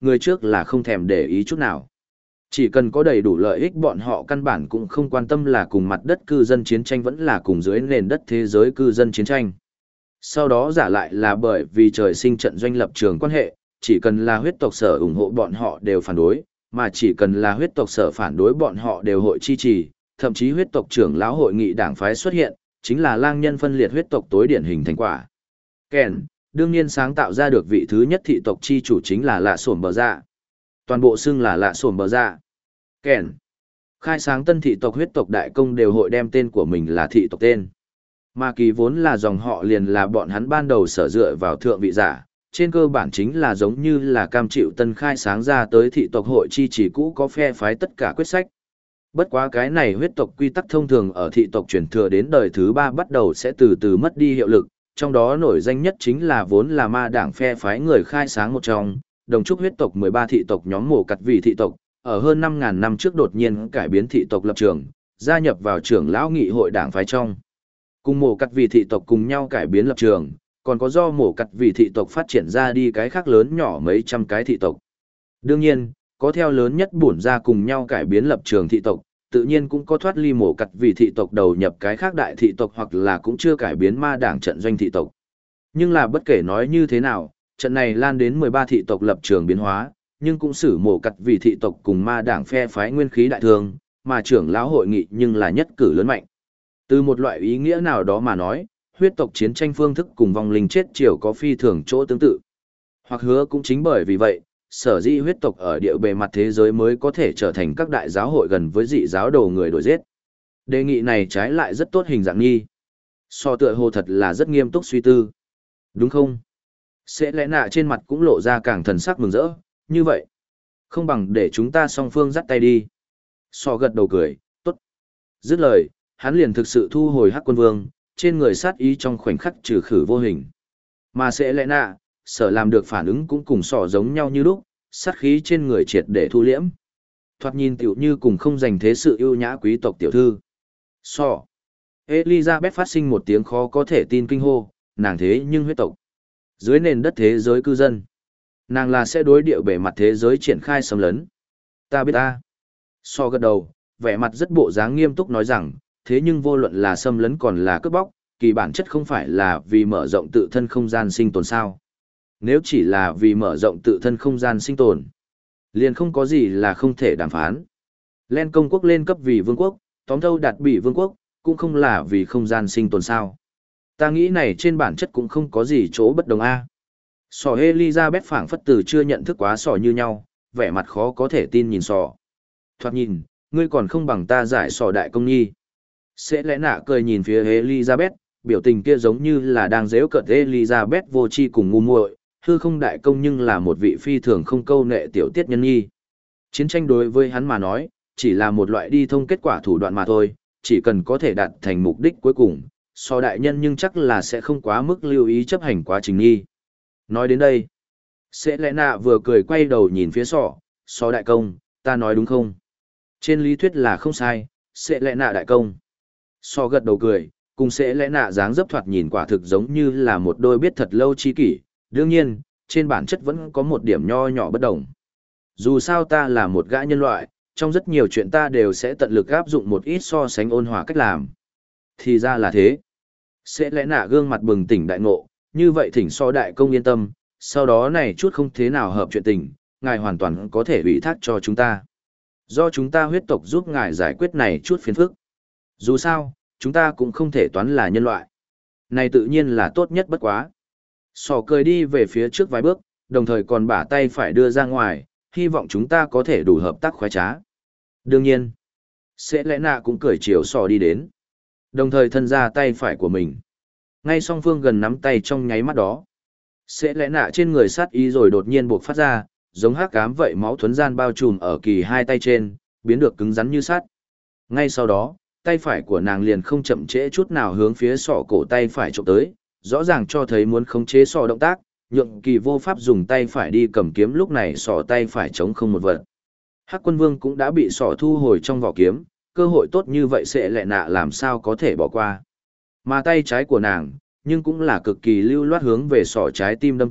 người trước là không thèm để ý chút nào. Chỉ cần có đầy đủ lợi ích bọn họ căn bản cũng không quan tâm là cùng mặt đất cư dân chiến tranh vẫn là cùng dưới nền đất thế giới cư dân chiến tranh. Sau đó giả lại là bởi vì trời sinh trận doanh lập trường quan hệ, chỉ cần là huyết tộc sở ủng hộ bọn họ đều phản đối, mà chỉ cần là huyết tộc sở phản đối bọn họ đều hội chi trì, thậm chí huyết tộc trưởng lão hội nghị đảng phái xuất hiện, chính là lang nhân phân liệt huyết tộc tối điển hình thành quả. Kèn, đương nhiên sáng tạo ra được vị thứ nhất thị tộc chi chủ chính là Lạ Sổm Bờ Dạ. Toàn bộ xưng là Lạ Sổm Bờ Dạ. Kèn, khai sáng tân thị tộc huyết tộc đại công đều hội đem tên của mình là thị tộc tên. Mà kỳ vốn là dòng họ liền là bọn hắn ban đầu sở dựa vào thượng vị giả, trên cơ bản chính là giống như là cam chịu tân khai sáng ra tới thị tộc hội chi chỉ cũ có phe phái tất cả quyết sách. Bất quá cái này huyết tộc quy tắc thông thường ở thị tộc truyền thừa đến đời thứ 3 bắt đầu sẽ từ từ mất đi hiệu lực, trong đó nổi danh nhất chính là vốn là ma đảng phe phái người khai sáng một trong, đồng trúc huyết tộc 13 thị tộc nhóm mổ cặt vì thị tộc, ở hơn 5.000 năm trước đột nhiên cải biến thị tộc lập trường, gia nhập vào trưởng lão nghị hội đảng phái trong. Cùng mổ cặt vì thị tộc cùng nhau cải biến lập trường, còn có do mổ cặt vì thị tộc phát triển ra đi cái khác lớn nhỏ mấy trăm cái thị tộc. Đương nhiên, có theo lớn nhất bổn ra cùng nhau cải biến lập trường thị tộc, tự nhiên cũng có thoát ly mổ cặt vì thị tộc đầu nhập cái khác đại thị tộc hoặc là cũng chưa cải biến ma đảng trận doanh thị tộc. Nhưng là bất kể nói như thế nào, trận này lan đến 13 thị tộc lập trường biến hóa, nhưng cũng xử mổ cặt vì thị tộc cùng ma đảng phe phái nguyên khí đại thương, mà trưởng lão hội nghị nhưng là nhất cử lớn mạnh. Từ một loại ý nghĩa nào đó mà nói, huyết tộc chiến tranh phương thức cùng vong linh chết chiều có phi thường chỗ tương tự. Hoặc hứa cũng chính bởi vì vậy, sở dĩ huyết tộc ở địa bề mặt thế giới mới có thể trở thành các đại giáo hội gần với dị giáo đồ người đổi giết. Đề nghị này trái lại rất tốt hình dạng nghi. So tựa hồ thật là rất nghiêm túc suy tư. Đúng không? Sẽ lẽ nạ trên mặt cũng lộ ra càng thần sắc mừng rỡ, như vậy. Không bằng để chúng ta song phương dắt tay đi. So gật đầu cười, tốt. Dứt lời, hắn liền thực sự thu hồi Hắc Quân Vương, trên người sát ý trong khoảnh khắc trừ khử vô hình. Mà sẽ lẽ nạ, sở làm được phản ứng cũng cùng sỏ giống nhau như lúc, sát khí trên người triệt để thu liễm. Thoạt nhìn tiểu như cùng không dành thế sự ưu nhã quý tộc tiểu thư. Sỏ. Elizabeth phát sinh một tiếng khó có thể tin kinh hô, nàng thế nhưng huyết tộc. Dưới nền đất thế giới cư dân. Nàng là sẽ đối địa bề mặt thế giới triển khai xâm lấn. Ta biết ta. So gật đầu, vẻ mặt rất bộ dáng nghiêm túc nói rằng, thế nhưng vô luận là xâm lấn còn là cướp bóc, kỳ bản chất không phải là vì mở rộng tự thân không gian sinh tồn sao. Nếu chỉ là vì mở rộng tự thân không gian sinh tồn, liền không có gì là không thể đàm phán. Len công quốc lên cấp vì vương quốc, tóm thâu đạt bị vương quốc, cũng không là vì không gian sinh tồn sao. Ta nghĩ này trên bản chất cũng không có gì chỗ bất đồng a. Sỏ Elizabeth phảng phất từ chưa nhận thức quá sỏ như nhau, vẻ mặt khó có thể tin nhìn sỏ. Thoạt nhìn, ngươi còn không bằng ta giải sỏ đại công nhi. Sẽ lẽ nạ cười nhìn phía Elizabeth, biểu tình kia giống như là đang giễu cợt Elizabeth vô tri cùng ngu muội, hư không đại công nhưng là một vị phi thường không câu nệ tiểu tiết nhân nhi. Chiến tranh đối với hắn mà nói, chỉ là một loại đi thông kết quả thủ đoạn mà thôi, chỉ cần có thể đạt thành mục đích cuối cùng, so đại nhân nhưng chắc là sẽ không quá mức lưu ý chấp hành quá trình nhi. Nói đến đây, sẽ lẽ nạ vừa cười quay đầu nhìn phía so đại công, ta nói đúng không? Trên lý thuyết là không sai, sẽ lẽ nạ đại công. So gật đầu cười, cùng sẽ lẽ nạ dáng dấp thoạt nhìn quả thực giống như là một đôi biết thật lâu chi kỷ, đương nhiên, trên bản chất vẫn có một điểm nho nhỏ bất đồng. Dù sao ta là một gã nhân loại, trong rất nhiều chuyện ta đều sẽ tận lực áp dụng một ít so sánh ôn hòa cách làm. Thì ra là thế. Sẽ lẽ nạ gương mặt bừng tỉnh đại ngộ, như vậy thỉnh so đại công yên tâm, sau đó này chút không thế nào hợp chuyện tình, ngài hoàn toàn có thể ủy thác cho chúng ta. Do chúng ta huyết tộc giúp ngài giải quyết này chút phiền phức. Dù sao, chúng ta cũng không thể toán là nhân loại. Này tự nhiên là tốt nhất bất quá. Sỏ cười đi về phía trước vài bước, đồng thời còn bả tay phải đưa ra ngoài, hy vọng chúng ta có thể đủ hợp tác khoái trá. Đương nhiên, sẽ lẽ nạ cũng cười chiều sỏ đi đến. Đồng thời thân ra tay phải của mình. Ngay song phương gần nắm tay trong nháy mắt đó. Sẽ lẽ nạ trên người sát ý rồi đột nhiên buộc phát ra, giống hắc ám vậy máu thuấn gian bao trùm ở kỳ hai tay trên, biến được cứng rắn như sắt. Ngay sau đó, tay phải của nàng liền không chậm trễ chút nào hướng phía sọ cổ tay phải trộm tới, rõ ràng cho thấy muốn khống chế sọ động tác, nhượng kỳ vô pháp dùng tay phải đi cầm kiếm, lúc này sọ tay phải chống không một vật. Hắc Quân Vương cũng đã bị sọ thu hồi trong vỏ kiếm, cơ hội tốt như vậy sẽ lẽ nạ làm sao có thể bỏ qua. Mà tay trái của nàng, nhưng cũng là cực kỳ lưu loát hướng về sọ trái tim đâm tới,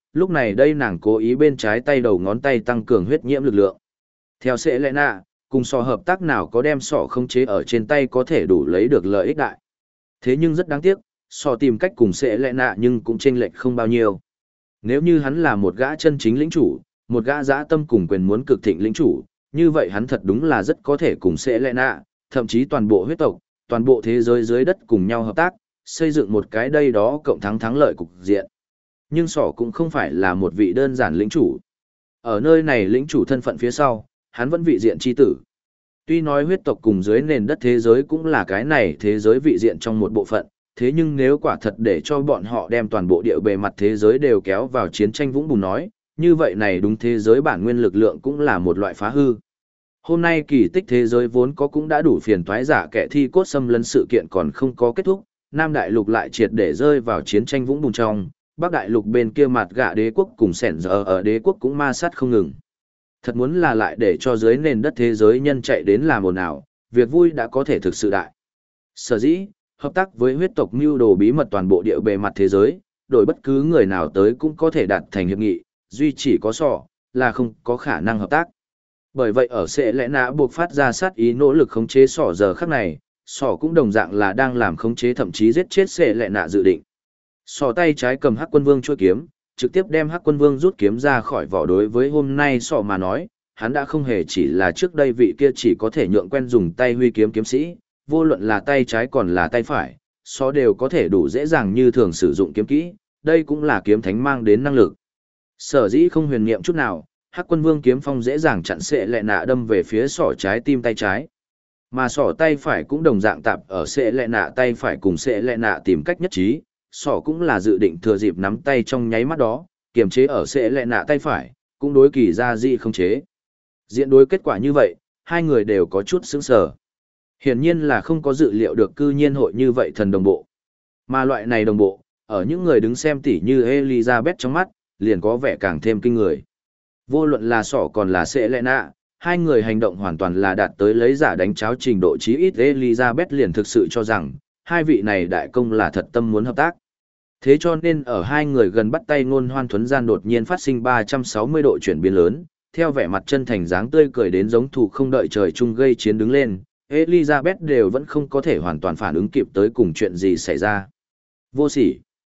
lúc này đây nàng cố ý bên trái tay đầu ngón tay tăng cường huyết nhiễm lực lượng. Theo sẽ lẽ nạ, cùng sọ hợp tác nào có đem sọ không chế ở trên tay có thể đủ lấy được lợi ích đại. Thế nhưng rất đáng tiếc, sọ tìm cách cùng sẽ lẽ nạ nhưng cũng chênh lệch không bao nhiêu. Nếu như hắn là một gã chân chính lĩnh chủ, một gã dã tâm cùng quyền muốn cực thịnh lĩnh chủ, như vậy hắn thật đúng là rất có thể cùng sẽ lẽ nạ, thậm chí toàn bộ huyết tộc, toàn bộ thế giới dưới đất cùng nhau hợp tác, xây dựng một cái đây đó cộng thắng thắng lợi cục diện. Nhưng sỏ cũng không phải là một vị đơn giản lĩnh chủ. Ở nơi này lĩnh chủ thân phận phía sau, hắn vẫn vị diện chi tử. Tuy nói huyết tộc cùng dưới nền đất thế giới cũng là cái này thế giới vị diện trong một bộ phận, thế nhưng nếu quả thật để cho bọn họ đem toàn bộ địa bề mặt thế giới đều kéo vào chiến tranh vũng bùn nói, như vậy này đúng thế giới bản nguyên lực lượng cũng là một loại phá hư. Hôm nay kỳ tích thế giới vốn có cũng đã đủ phiền toái giả kẻ thi cốt xâm lấn sự kiện còn không có kết thúc, Nam Đại Lục lại triệt để rơi vào chiến tranh vũng bùn trong, Bắc Đại Lục bên kia mặt gạ đế quốc cùng sẻn giờ ở đế quốc cũng ma sát không ngừng. Thật muốn là lại để cho dưới nền đất thế giới nhân chạy đến làm ồn ào, việc vui đã có thể thực sự đại. Sở dĩ, hợp tác với huyết tộc mưu đồ bí mật toàn bộ địa bề mặt thế giới, đổi bất cứ người nào tới cũng có thể đạt thành hiệp nghị, duy chỉ có sọ, là không có khả năng hợp tác. Bởi vậy ở sẽ lẽ nã buộc phát ra sát ý nỗ lực khống chế sọ giờ khắc này, sọ cũng đồng dạng là đang làm khống chế thậm chí giết chết sẽ lẽ nã dự định. Sọ tay trái cầm Hắc Quân Vương chuôi kiếm, trực tiếp đem Hắc Quân Vương rút kiếm ra khỏi vỏ. Đối với hôm nay sọ mà nói, hắn đã không hề chỉ là trước đây vị kia chỉ có thể nhượng quen dùng tay huy kiếm kiếm sĩ, vô luận là tay trái còn là tay phải, sọ đều có thể đủ dễ dàng như thường sử dụng kiếm kỹ, đây cũng là kiếm thánh mang đến năng lực. Sở dĩ không huyền niệm chút nào, Hắc Quân Vương kiếm phong dễ dàng chặn sẽ lẹ nạ đâm về phía sọ trái tim tay trái. Mà sọ tay phải cũng đồng dạng tạp ở sẽ lẹ nạ tay phải cùng sẽ lẹ nạ tìm cách nhất trí, sọ cũng là dự định thừa dịp nắm tay trong nháy mắt đó, kiềm chế ở sẽ lẹ nạ tay phải, cũng đối kỳ ra dị không chế. Diện đối kết quả như vậy, hai người đều có chút sững sờ. Hiển nhiên là không có dự liệu được cư nhiên hội như vậy thần đồng bộ. Mà loại này đồng bộ, ở những người đứng xem tỉ như Elizabeth trong mắt, liền có vẻ càng thêm kinh người. Vô luận là sỏ còn là sẽ lẽ nạ, hai người hành động hoàn toàn là đạt tới lấy giả đánh cháo trình độ chí ít. Elizabeth liền thực sự cho rằng, hai vị này đại công là thật tâm muốn hợp tác. Thế cho nên ở hai người gần bắt tay ngôn hoan thuấn gian đột nhiên phát sinh 360 độ chuyển biến lớn, theo vẻ mặt chân thành dáng tươi cười đến giống thủ không đợi trời chung gây chiến đứng lên, Elizabeth đều vẫn không có thể hoàn toàn phản ứng kịp tới cùng chuyện gì xảy ra. Vô sỉ.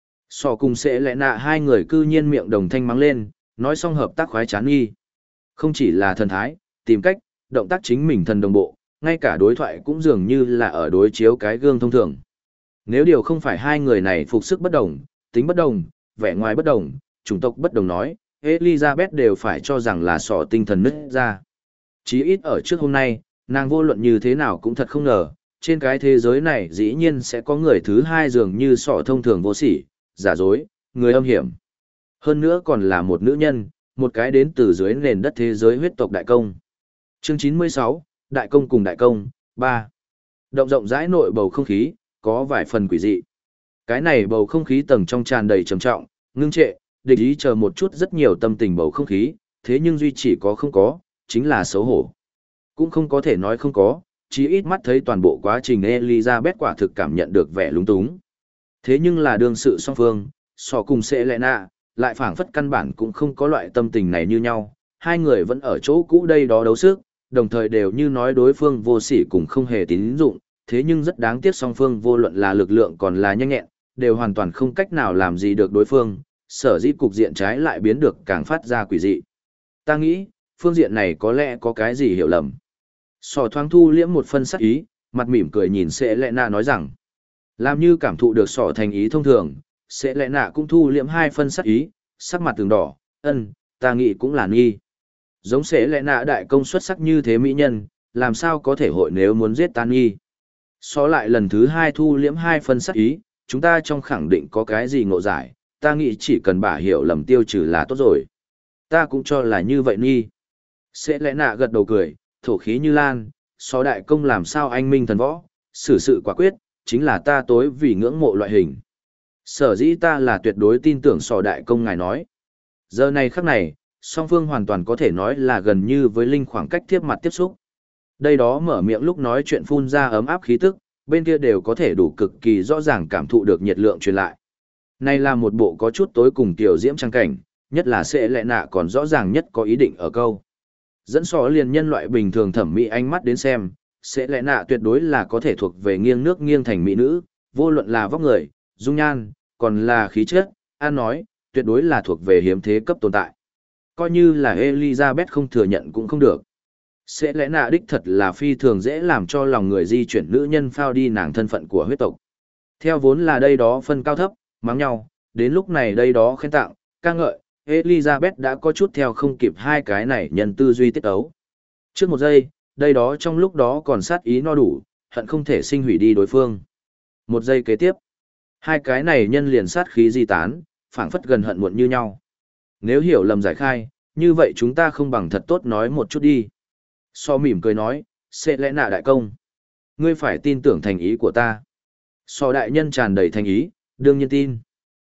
Sọ cùng sẽ lẽ nạ hai người cư nhiên miệng đồng thanh mắng lên, nói xong hợp tác khoái chán nghi. Không chỉ là thần thái, tìm cách, động tác chính mình thần đồng bộ, ngay cả đối thoại cũng dường như là ở đối chiếu cái gương thông thường. Nếu điều không phải hai người này phục sức bất đồng, tính bất đồng, vẻ ngoài bất đồng, chủng tộc bất đồng nói, Elizabeth đều phải cho rằng là sọ tinh thần nứt ra. Chí ít ở trước hôm nay, nàng vô luận như thế nào cũng thật không ngờ, trên cái thế giới này dĩ nhiên sẽ có người thứ hai dường như sọ thông thường vô sỉ, giả dối, người âm hiểm. Hơn nữa còn là một nữ nhân, một cái đến từ dưới nền đất thế giới huyết tộc đại công. Chương 96, Đại công cùng đại công, 3. Động rộng rãi nội bầu không khí, có vài phần quỷ dị. Cái này bầu không khí tầng trong tràn đầy trầm trọng, ngưng trệ, địch ý chờ một chút rất nhiều tâm tình bầu không khí, thế nhưng duy chỉ có không có, chính là xấu hổ. Cũng không có thể nói không có, chỉ ít mắt thấy toàn bộ quá trình Elizabeth quả thực cảm nhận được vẻ lúng túng. Thế nhưng là đương sự song phương, sọ cùng sẽ lẽ nạ, lại phảng phất căn bản cũng không có loại tâm tình này như nhau, hai người vẫn ở chỗ cũ đây đó đấu sức, đồng thời đều như nói đối phương vô sỉ cùng không hề tín dụng, thế nhưng rất đáng tiếc song phương vô luận là lực lượng còn là nhanh nhẹn, đều hoàn toàn không cách nào làm gì được đối phương, sở dĩ cục diện trái lại biến được càng phát ra quỷ dị. Ta nghĩ, phương diện này có lẽ có cái gì hiểu lầm. Sọ thoáng thu liễm một phân sắc ý, mặt mỉm cười nhìn sẽ lẽ nạ nói rằng, làm như cảm thụ được sọ thành ý thông thường, sẽ lẽ nạ cũng thu liễm hai phân sắc ý, sắc mặt từng đỏ, ta nghĩ cũng là nghi. Giống sẽ lẽ nạ đại công xuất sắc như thế mỹ nhân, làm sao có thể hội nếu muốn giết ta nghi. Sọ lại lần thứ hai thu liễm hai phân sắc ý, chúng ta trong khẳng định có cái gì ngộ giải, ta nghĩ chỉ cần bà hiểu lầm tiêu trừ là tốt rồi. Ta cũng cho là như vậy nghi. Sẽ lẽ nạ gật đầu cười, thổ khí như lan, sọ đại công làm sao anh minh thần võ, xử sự quả quyết, chính là ta tối vì ngưỡng mộ loại hình. Sở dĩ ta là tuyệt đối tin tưởng sọ đại công ngài nói. Giờ này khắc này, song phương hoàn toàn có thể nói là gần như với linh khoảng cách tiếp mặt tiếp xúc. Đây đó mở miệng lúc nói chuyện phun ra ấm áp khí tức, bên kia đều có thể đủ cực kỳ rõ ràng cảm thụ được nhiệt lượng truyền lại. Này là một bộ có chút tối cùng tiểu diễm trang cảnh, Nhất là sẽ lẽ nạ còn rõ ràng nhất có ý định ở câu. Dẫn sò liền nhân loại bình thường thẩm mỹ ánh mắt đến xem, sẽ lẽ nạ tuyệt đối là có thể thuộc về nghiêng nước nghiêng thành mỹ nữ, vô luận là vóc người, dung nhan, còn là khí chất, an nói, tuyệt đối là thuộc về hiếm thế cấp tồn tại. Coi như là Elizabeth không thừa nhận cũng không được. Sẽ lẽ nạ đích thật là phi thường dễ làm cho lòng người di chuyển nữ nhân phao đi nàng thân phận của huyết tộc. Theo vốn là đây đó phân cao thấp, mắng nhau, đến lúc này đây đó khen tặng, ca ngợi, Elizabeth đã có chút theo không kịp hai cái này nhân tư duy tiết ấu. Trước một giây, đây đó trong lúc đó còn sát ý no đủ, hận không thể sinh hủy đi đối phương. Một giây kế tiếp, hai cái này nhân liền sát khí di tán, phảng phất gần hận muộn như nhau. Nếu hiểu lầm giải khai, như vậy chúng ta không bằng thật tốt nói một chút đi. So mỉm cười nói, sẽ lẽ nạ đại công. Ngươi phải tin tưởng thành ý của ta. So đại nhân tràn đầy thành ý, đương nhiên tin.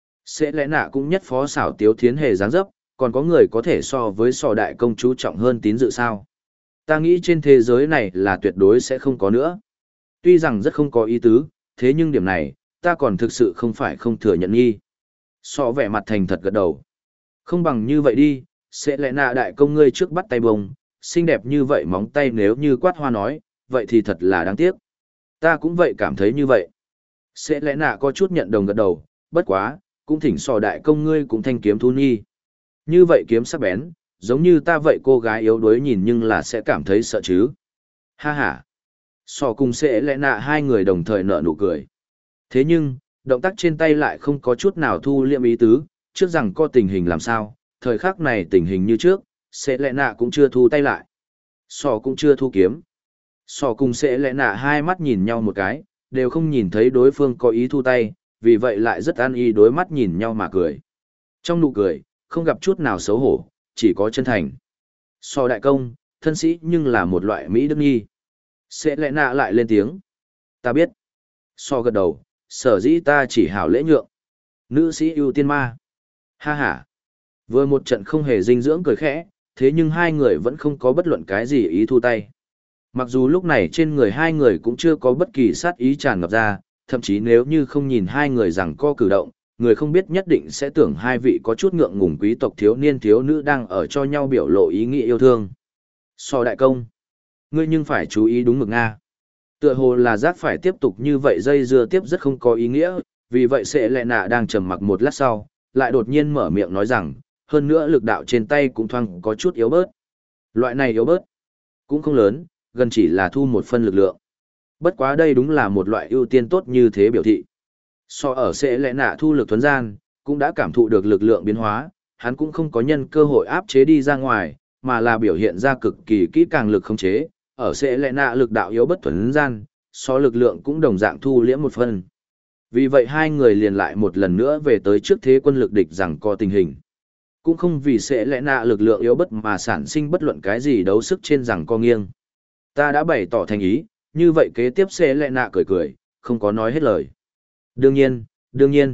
Sẽ lẽ nạ cũng nhất phó xảo tiếu thiến hề dáng dấp, còn có người có thể so với so đại công chú trọng hơn tín dự sao. Ta nghĩ trên thế giới này là tuyệt đối sẽ không có nữa. Tuy rằng rất không có ý tứ, thế nhưng điểm này, ta còn thực sự không phải không thừa nhận nghi. So vẻ mặt thành thật gật đầu. Không bằng như vậy đi, sẽ lẽ nạ đại công ngươi trước bắt tay bông, xinh đẹp như vậy móng tay nếu như quát hoa nói, vậy thì thật là đáng tiếc. Ta cũng vậy cảm thấy như vậy. Sẽ lẽ nạ có chút nhận đồng gật đầu, bất quá, cũng thỉnh so đại công ngươi cũng thanh kiếm thu nhi. Như vậy kiếm sắc bén, giống như ta vậy cô gái yếu đuối nhìn nhưng là sẽ cảm thấy sợ chứ. Ha ha. So cùng sẽ lẽ nạ hai người đồng thời nở nụ cười. Thế nhưng, động tác trên tay lại không có chút nào thu liệm ý tứ, trước rằng có tình hình làm sao, thời khắc này tình hình như trước, sẽ lẽ nạ cũng chưa thu tay lại. So cũng chưa thu kiếm. So cùng sẽ lẽ nạ hai mắt nhìn nhau một cái, đều không nhìn thấy đối phương có ý thu tay, vì vậy lại rất an ý đối mắt nhìn nhau mà cười. Trong nụ cười, không gặp chút nào xấu hổ, chỉ có chân thành. So đại công, thân sĩ nhưng là một loại Mỹ đức nghi. Sẽ lẽ nạ lại lên tiếng. Ta biết. So gật đầu, sở dĩ ta chỉ hảo lễ nhượng. Nữ sĩ ưu tiên ma. Ha ha. Vừa một trận không hề dinh dưỡng cười khẽ, thế nhưng hai người vẫn không có bất luận cái gì ý thu tay. Mặc dù lúc này trên người hai người cũng chưa có bất kỳ sát ý tràn ngập ra, thậm chí nếu như không nhìn hai người rằng co cử động, người không biết nhất định sẽ tưởng hai vị có chút ngượng ngùng quý tộc thiếu niên thiếu nữ đang ở cho nhau biểu lộ ý nghĩa yêu thương. So đại công, ngươi nhưng phải chú ý đúng mực Nga. Tựa hồ là giác phải tiếp tục như vậy dây dưa tiếp rất không có ý nghĩa, vì vậy sẽ lẽ nạ đang trầm mặc một lát sau, lại đột nhiên mở miệng nói rằng, hơn nữa lực đạo trên tay cũng thoang có chút yếu bớt. Loại này yếu bớt, cũng không lớn, gần chỉ là thu một phân lực lượng. Bất quá đây đúng là một loại ưu tiên tốt như thế biểu thị. So ở sẽ lẽ nạ thu lực thuấn gian, cũng đã cảm thụ được lực lượng biến hóa, hắn cũng không có nhân cơ hội áp chế đi ra ngoài, mà là biểu hiện ra cực kỳ kỹ càng lực khống chế, ở sẽ lẽ nạ lực đạo yếu bất thuấn gian, so lực lượng cũng đồng dạng thu liễm một phần. Vì vậy hai người liền lại một lần nữa về tới trước thế quân lực địch rằng có tình hình. Cũng không vì sẽ lẽ nạ lực lượng yếu bất mà sản sinh bất luận cái gì đấu sức trên rằng co nghiêng. Ta đã bày tỏ thành ý, như vậy kế tiếp sẽ lẽ nạ cười cười, không có nói hết lời. Đương nhiên, đương nhiên.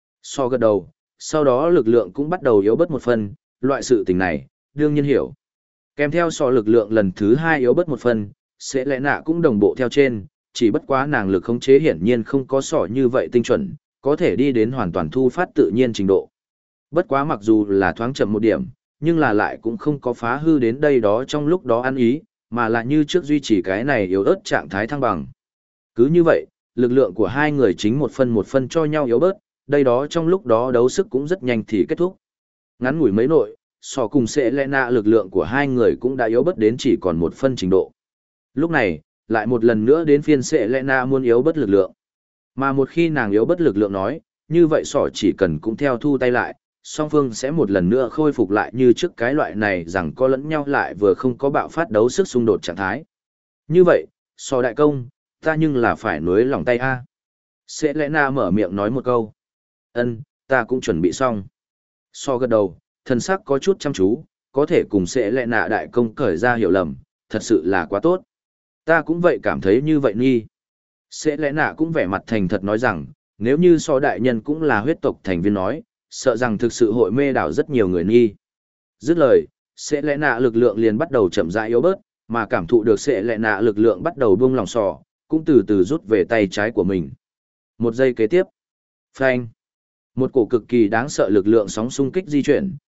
So gật đầu, sau đó lực lượng cũng bắt đầu yếu bớt một phần, loại sự tình này, đương nhiên hiểu. Kèm theo so lực lượng lần thứ hai yếu bớt một phần, sẽ lẽ nạ cũng đồng bộ theo trên, chỉ bất quá nàng lực khống chế hiển nhiên không có sỏ như vậy tinh chuẩn, có thể đi đến hoàn toàn thu phát tự nhiên trình độ. Bất quá mặc dù là thoáng chậm một điểm, nhưng là lại cũng không có phá hư đến đây đó trong lúc đó ăn ý, mà là như trước duy trì cái này yếu ớt trạng thái thăng bằng. Cứ như vậy, lực lượng của hai người chính một phân cho nhau yếu bớt, đây đó trong lúc đó đấu sức cũng rất nhanh thì kết thúc. Ngắn ngủi mấy nội, so cùng sẽ lẽ nạ lực lượng của hai người cũng đã yếu bớt đến chỉ còn một phân trình độ. Lúc này, lại một lần nữa đến phiên sẽ lẽ nạ muốn yếu bớt lực lượng. Mà một khi nàng yếu bớt lực lượng nói, như vậy sỏ chỉ cần cũng theo thu tay lại, song phương sẽ một lần nữa khôi phục lại như trước cái loại này rằng có lẫn nhau lại vừa không có bạo phát đấu sức xung đột trạng thái. Như vậy, so đại công, ta nhưng là phải nuối lòng tay a. Sẽ lẽ na mở miệng nói một câu. Ân, ta cũng chuẩn bị xong. So gật đầu, thân sắc có chút chăm chú, có thể cùng sẽ lẽ nạ đại công cởi ra hiểu lầm, thật sự là quá tốt. Ta cũng vậy cảm thấy như vậy nghi. Sẽ lẽ nạ cũng vẻ mặt thành thật nói rằng, nếu như so đại nhân cũng là huyết tộc thành viên nói, sợ rằng thực sự hội mê đảo rất nhiều người nghi. Dứt lời, sẽ lẽ nạ lực lượng liền bắt đầu chậm rãi yếu bớt, mà cảm thụ được sẽ lẽ nạ lực lượng bắt đầu buông lòng sò, cũng từ từ rút về tay trái của mình. Một giây kế tiếp, phanh, một cổ cực kỳ đáng sợ lực lượng sóng xung kích di chuyển,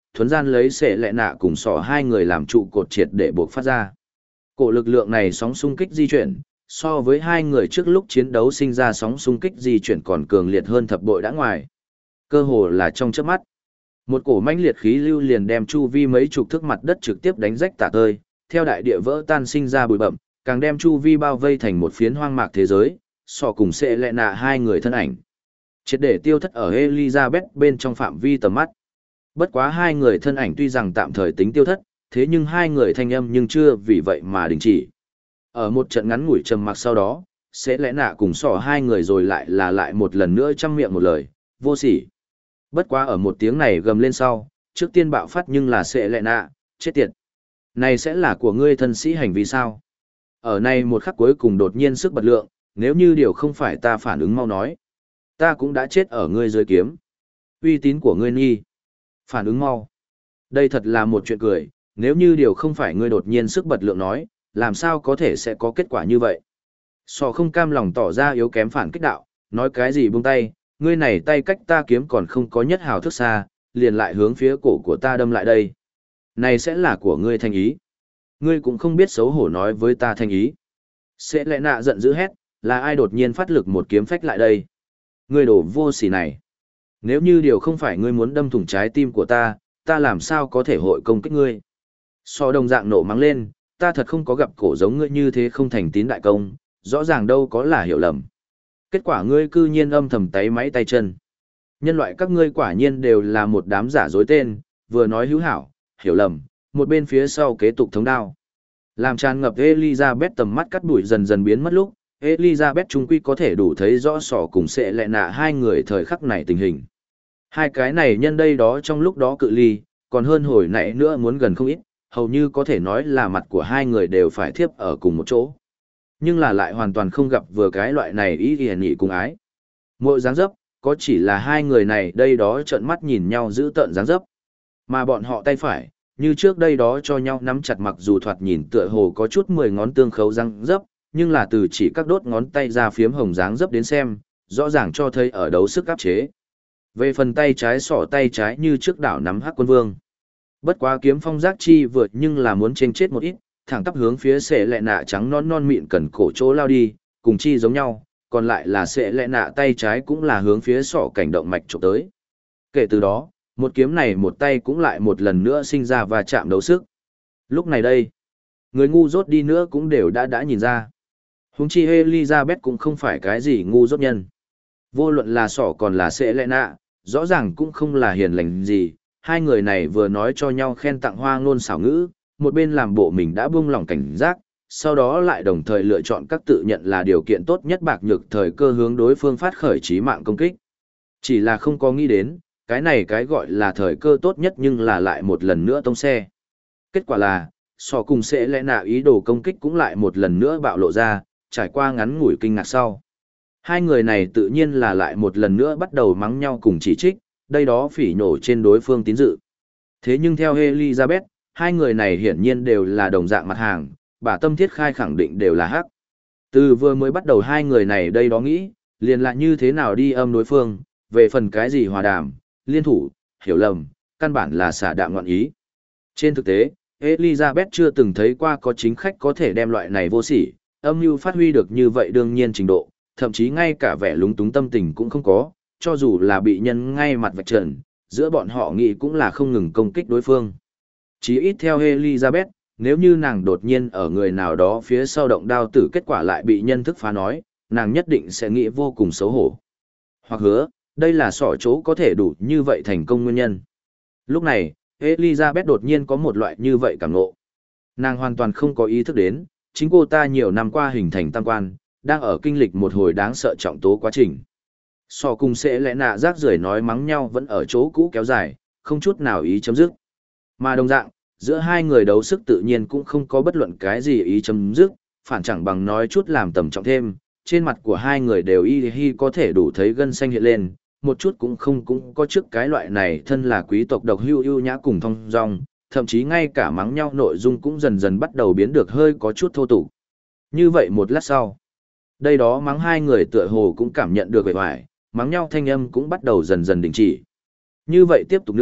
thuấn gian lấy sệ lệ nạ cùng sỏ hai người làm trụ cột triệt để buộc phát ra. Cổ lực lượng này sóng xung kích di chuyển, so với hai người trước lúc chiến đấu sinh ra sóng xung kích di chuyển còn cường liệt hơn thập bội đã ngoài. Cơ hồ là trong chớp mắt. Một cổ mãnh liệt khí lưu liền đem chu vi mấy chục thước mặt đất trực tiếp đánh rách tả tơi, theo đại địa vỡ tan sinh ra bụi bậm, càng đem chu vi bao vây thành một phiến hoang mạc thế giới, sọ cùng sẽ lẹ nạ hai người thân ảnh. Triệt để tiêu thất ở Elizabeth bên trong phạm vi tầm mắt. Bất quá hai người thân ảnh tuy rằng tạm thời tính tiêu thất, thế nhưng hai người thanh âm nhưng chưa vì vậy mà đình chỉ. Ở một trận ngắn ngủi trầm mặc sau đó, sẽ lẽ nạ cùng sỏ hai người rồi lại một lần nữa chăm miệng một lời, vô sỉ. Bất quá ở một tiếng này gầm lên sau, trước tiên bạo phát nhưng là sẽ lẽ nạ, chết tiệt. Này sẽ là của ngươi thân sĩ hành vi sao? Ở này một khắc cuối cùng đột nhiên sức bật lượng, nếu như điều không phải ta phản ứng mau nói. Ta cũng đã chết ở ngươi dưới kiếm. Uy tín của ngươi nghi. Phản ứng mau. Đây thật là một chuyện cười, nếu như điều không phải ngươi đột nhiên sức bật lượng nói, làm sao có thể sẽ có kết quả như vậy. Sò không cam lòng tỏ ra yếu kém phản kích đạo, nói cái gì buông tay, ngươi này tay cách ta kiếm còn không có nhất hào thức xa, liền lại hướng phía cổ của ta đâm lại đây. Này sẽ là của ngươi thành ý. Ngươi cũng không biết xấu hổ nói với ta thành ý. Sẽ lẽ nạ giận dữ hét, là ai đột nhiên phát lực một kiếm phách lại đây. Ngươi đổ vô sỉ này. Nếu như điều không phải ngươi muốn đâm thủng trái tim của ta làm sao có thể hội công kích ngươi. So đồng dạng nổ mắng lên, ta thật không có gặp cổ giống ngươi như thế không thành tín đại công, rõ ràng đâu có là hiểu lầm. Kết quả ngươi cư nhiên âm thầm tay máy tay chân. Nhân loại các ngươi quả nhiên đều là một đám giả dối tên, vừa nói hữu hảo, hiểu lầm, một bên phía sau kế tục thống đao. Làm tràn ngập Elizabeth tầm mắt cắt đuổi dần dần biến mất lúc, Elizabeth trung quy có thể đủ thấy rõ sỏ cùng sẽ lẹ nạ hai người thời khắc này tình hình. Hai cái này nhân đây đó trong lúc đó cự ly, còn hơn hồi nãy nữa muốn gần không ít, hầu như có thể nói là mặt của hai người đều phải thiếp ở cùng một chỗ. Nhưng là lại hoàn toàn không gặp vừa cái loại này ý hiển nghị cùng ái. Mỗi dáng dấp, có chỉ là hai người này đây đó trợn mắt nhìn nhau giữ tợn dáng dấp. Mà bọn họ tay phải, như trước đây đó cho nhau nắm chặt mặc dù thoạt nhìn tựa hồ có chút 10 ngón tương khấu dáng dấp, nhưng là từ chỉ các đốt ngón tay ra phiếm hồng dáng dấp đến xem, rõ ràng cho thấy ở đấu sức áp chế. Về phần tay trái sỏ tay trái như trước đảo nắm hắc quân vương. Bất quá kiếm phong giác chi vượt nhưng là muốn chênh chết một ít, thẳng tắp hướng phía sệ lẹ nạ trắng non non mịn cần cổ chỗ lao đi, cùng chi giống nhau, còn lại là sệ lẹ nạ tay trái cũng là hướng phía sỏ cảnh động mạch trộm tới. Kể từ đó, một kiếm này một tay cũng lại một lần nữa sinh ra và chạm đấu sức. Lúc này đây, người ngu dốt đi nữa cũng đều đã nhìn ra. Huống chi Elizabeth cũng không phải cái gì ngu dốt nhân. Vô luận là sỏ còn là sệ lẹ nạ, rõ ràng cũng không là hiền lành gì. Hai người này vừa nói cho nhau khen tặng hoa ngôn xảo ngữ, một bên làm bộ mình đã buông lỏng cảnh giác, sau đó lại đồng thời lựa chọn các tự nhận là điều kiện tốt nhất bạc nhược thời cơ hướng đối phương phát khởi chí mạng công kích. Chỉ là không có nghĩ đến, cái này cái gọi là thời cơ tốt nhất nhưng là lại một lần nữa tông xe. Kết quả là, sò cùng sẽ lẽ nạ ý đồ công kích cũng lại một lần nữa bạo lộ ra, trải qua ngắn ngủi kinh ngạc sau. Hai người này tự nhiên là lại một lần nữa bắt đầu mắng nhau cùng chỉ trích, đây đó phỉ nhổ trên đối phương tín dự. Thế nhưng theo Elizabeth, hai người này hiển nhiên đều là đồng dạng mặt hàng, bà Tâm Thiết Khai khẳng định đều là hắc. Từ vừa mới bắt đầu hai người này đây đó nghĩ, liền là như thế nào đi âm đối phương, về phần cái gì hòa đàm, liên thủ, hiểu lầm, căn bản là xả đạm ngọn ý. Trên thực tế, Elizabeth chưa từng thấy qua có chính khách có thể đem loại này vô sỉ, âm mưu phát huy được như vậy đương nhiên trình độ, thậm chí ngay cả vẻ lúng túng tâm tình cũng không có, cho dù là bị nhân ngay mặt vạch trần, giữa bọn họ nghĩ cũng là không ngừng công kích đối phương. Chỉ ít theo Elizabeth, nếu như nàng đột nhiên ở người nào đó phía sau động đao tử kết quả lại bị nhân thức phá nói, nàng nhất định sẽ nghĩ vô cùng xấu hổ. Hoặc hứa, đây là sỏ chỗ có thể đủ như vậy thành công nguyên nhân. Lúc này, Elizabeth đột nhiên có một loại như vậy cảm ngộ. Nàng hoàn toàn không có ý thức đến, chính cô ta nhiều năm qua hình thành tam quan, đang ở kinh lịch một hồi đáng sợ trọng tố quá trình. Sò cùng sẽ lẽ nạ rác rưởi nói mắng nhau vẫn ở chỗ cũ kéo dài, không chút nào ý chấm dứt. Mà đồng dạng, giữa hai người đấu sức tự nhiên cũng không có bất luận cái gì ý chấm dứt, phản chẳng bằng nói chút làm tầm trọng thêm, trên mặt của hai người đều y hi có thể đủ thấy gân xanh hiện lên, một chút cũng không cũng có trước cái loại này thân là quý tộc độc hưu ưu nhã cùng thong dong, thậm chí ngay cả mắng nhau nội dung cũng dần dần bắt đầu biến được hơi có chút thô tục. Như vậy một lát sau, đây đó mắng hai người tựa hồ cũng cảm nhận được vẻ vải, mắng nhau thanh âm cũng bắt đầu dần dần đình chỉ. Như vậy tiếp tục nữa,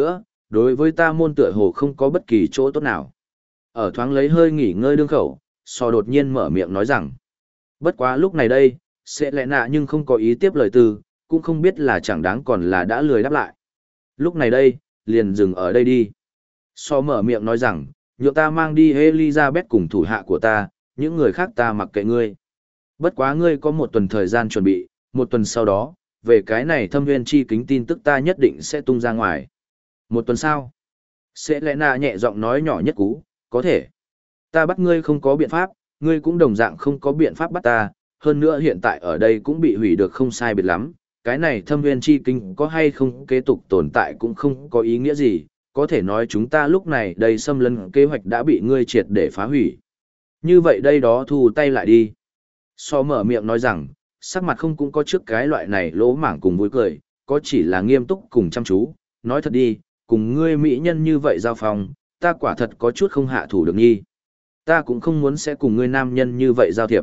đối với ta môn tựa hồ không có bất kỳ chỗ tốt nào. Ở thoáng lấy hơi nghỉ ngơi đương khẩu, sò đột nhiên mở miệng nói rằng, bất quá lúc này đây, sẽ lẽ nạ nhưng không có ý tiếp lời từ, cũng không biết là chẳng đáng còn là đã lười đáp lại. Lúc này đây, liền dừng ở đây đi. Sò mở miệng nói rằng, nhượng ta mang đi Elizabeth cùng thủ hạ của ta, những người khác ta mặc kệ ngươi. Bất quá ngươi có một tuần thời gian chuẩn bị, một tuần sau đó, về cái này thâm nguyên chi kính tin tức ta nhất định sẽ tung ra ngoài. Một tuần sau, sẽ lẽ nạ nhẹ giọng nói nhỏ nhất cú, có thể. Ta bắt ngươi không có biện pháp, ngươi cũng đồng dạng không có biện pháp bắt ta, hơn nữa hiện tại ở đây cũng bị hủy được không sai biệt lắm. Cái này thâm nguyên chi kính có hay không kế tục tồn tại cũng không có ý nghĩa gì, có thể nói chúng ta lúc này đây xâm lấn kế hoạch đã bị ngươi triệt để phá hủy. Như vậy đây đó thu tay lại đi. So mở miệng nói rằng, sắc mặt không cũng có trước cái loại này lỗ mảng cùng vui cười, có chỉ là nghiêm túc cùng chăm chú, nói thật đi, cùng ngươi mỹ nhân như vậy giao phòng, ta quả thật có chút không hạ thủ được nhi. Ta cũng không muốn sẽ cùng ngươi nam nhân như vậy giao thiệp.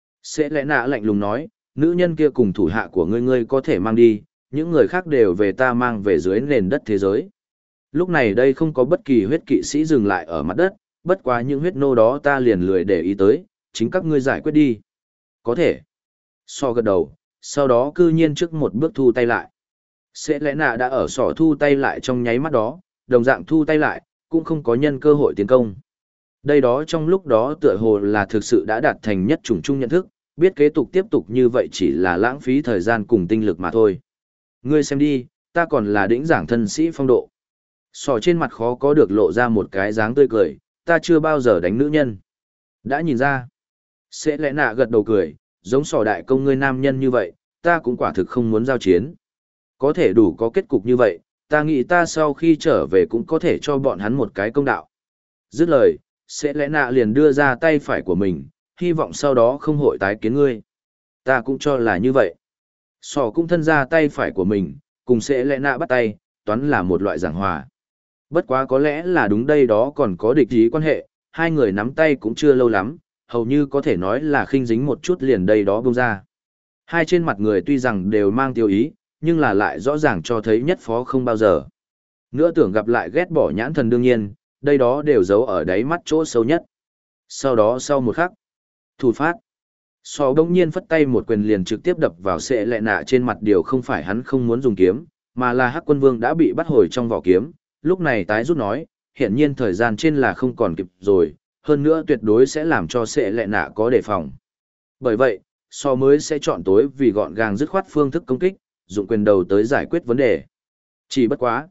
Sẽ lẽ nạ lạnh lùng nói, nữ nhân kia cùng thủ hạ của ngươi có thể mang đi, những người khác đều về ta mang về dưới nền đất thế giới. Lúc này đây không có bất kỳ huyết kỵ sĩ dừng lại ở mặt đất, bất quá những huyết nô đó ta liền lười để ý tới, chính các ngươi giải quyết đi. Có thể. So gật đầu, sau đó cư nhiên trước một bước thu tay lại. Sẽ lẽ nạ đã ở sỏ thu tay lại trong nháy mắt đó, đồng dạng thu tay lại, cũng không có nhân cơ hội tiến công. Đây đó trong lúc đó tựa hồ là thực sự đã đạt thành nhất chủng chung nhận thức, biết kế tục tiếp tục như vậy chỉ là lãng phí thời gian cùng tinh lực mà thôi. Ngươi xem đi, ta còn là đĩnh giảng thân sĩ phong độ. Sỏ trên mặt khó có được lộ ra một cái dáng tươi cười, ta chưa bao giờ đánh nữ nhân. Đã nhìn ra. Sẽ lẽ nạ gật đầu cười, giống sỏ đại công ngươi nam nhân như vậy, ta cũng quả thực không muốn giao chiến. Có thể đủ có kết cục như vậy, ta nghĩ ta sau khi trở về cũng có thể cho bọn hắn một cái công đạo. Dứt lời, sẽ lẽ nạ liền đưa ra tay phải của mình, hy vọng sau đó không hội tái kiến ngươi. Ta cũng cho là như vậy. Sỏ cũng thân ra tay phải của mình, cùng sẽ lẽ nạ bắt tay, toán là một loại giảng hòa. Bất quá có lẽ là đúng đây đó còn có địch ý quan hệ, hai người nắm tay cũng chưa lâu lắm, hầu như có thể nói là khinh dính một chút liền đây đó bông ra. Hai trên mặt người tuy rằng đều mang tiêu ý, nhưng là lại rõ ràng cho thấy nhất phó không bao giờ. Nữa tưởng gặp lại ghét bỏ nhãn thần đương nhiên, đây đó đều giấu ở đáy mắt chỗ sâu nhất. Sau đó sau một khắc, thủ phát. So đông nhiên phất tay một quyền liền trực tiếp đập vào sệ lệ nạ trên mặt, điều không phải hắn không muốn dùng kiếm, mà là Hắc Quân Vương đã bị bắt hồi trong vỏ kiếm, lúc này tái rút nói, hiện nhiên thời gian trên là không còn kịp rồi, hơn nữa tuyệt đối sẽ làm cho sệ lệ nạ có đề phòng. Bởi vậy, so mới sẽ chọn tối vì gọn gàng dứt khoát phương thức công kích, dụng quyền đầu tới giải quyết vấn đề. Chỉ bất quá.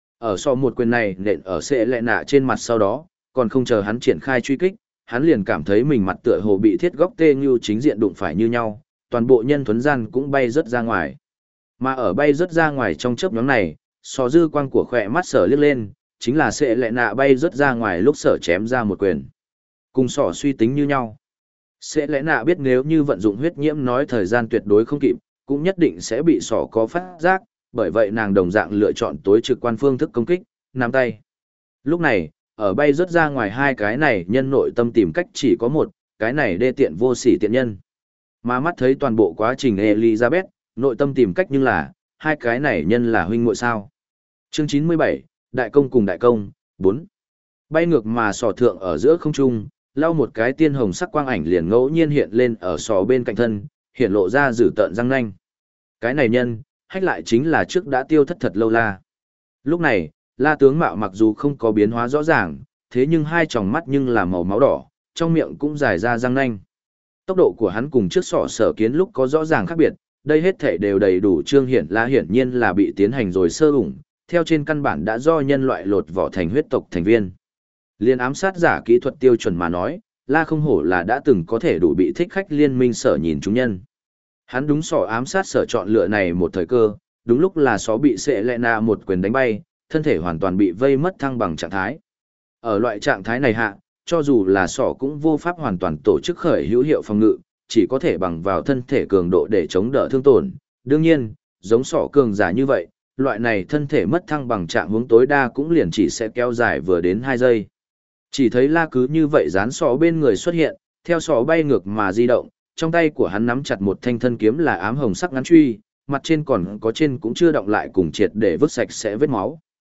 Ở so một quyền này nện ở sệ lệ nạ trên mặt sau đó, còn không chờ hắn triển khai truy kích, hắn liền cảm thấy mình mặt tựa hồ bị thiết góc tê như chính diện đụng phải như nhau, toàn bộ nhân thuấn gian cũng bay rớt ra ngoài. Mà ở bay rớt ra ngoài trong chớp nhoáng này, so dư quang của khỏe mắt sở liếc lên, chính là sệ lệ nạ bay rớt ra ngoài lúc sở chém ra một quyền. Cùng sỏ suy tính như nhau. Sệ lệ nạ biết nếu như vận dụng huyết nhiễm nói thời gian tuyệt đối không kịp, cũng nhất định sẽ bị sỏ có phát giác, bởi vậy nàng đồng dạng lựa chọn tối trực quan phương thức công kích, nắm tay. Lúc này, ở bay rớt ra ngoài hai cái này nhân nội tâm tìm cách chỉ có một, cái này đê tiện vô sỉ tiện nhân. Mà mắt thấy toàn bộ quá trình Elizabeth, nội tâm tìm cách nhưng là, hai cái này nhân là huynh muội sao. Chương 97, Đại công cùng Đại công, 4. Bay ngược mà sỏ thượng ở giữa không trung, lau một cái tiên hồng sắc quang ảnh liền ngẫu nhiên hiện lên ở sỏ bên cạnh thân, hiện lộ ra dữ tợn răng nanh. Cái này nhân, hách lại chính là trước đã tiêu thất thật lâu La. Lúc này, La tướng mạo mặc dù không có biến hóa rõ ràng, thế nhưng hai tròng mắt nhưng là màu máu đỏ, trong miệng cũng dài ra răng nanh. Tốc độ của hắn cùng trước sọ sở kiến lúc có rõ ràng khác biệt, đây hết thể đều đầy đủ trương hiển La hiển nhiên là bị tiến hành rồi sơ ủng, theo trên căn bản đã do nhân loại lột vỏ thành huyết tộc thành viên. Liên ám sát giả kỹ thuật tiêu chuẩn mà nói, La không hổ là đã từng có thể đủ bị thích khách liên minh sở nhìn chúng nhân. Hắn đúng sỏ ám sát sở chọn lựa này một thời cơ, đúng lúc là só bị sệ lệ nạ một quyền đánh bay, thân thể hoàn toàn bị vây mất thăng bằng trạng thái. Ở loại trạng thái này hạ, cho dù là sỏ cũng vô pháp hoàn toàn tổ chức khởi hữu hiệu phòng ngự, chỉ có thể bằng vào thân thể cường độ để chống đỡ thương tổn. Đương nhiên, giống sỏ cường giả như vậy, loại này thân thể mất thăng bằng trạng hướng tối đa cũng liền chỉ sẽ kéo dài vừa đến 2 giây. Chỉ thấy La cứ như vậy dán sỏ bên người xuất hiện, theo sỏ bay ngược mà di động, trong tay của hắn nắm chặt một thanh thân kiếm là ám hồng sắc ngắn truy, mặt trên còn có trên cũng chưa động lại cùng triệt để vứt sạch sẽ vết máu.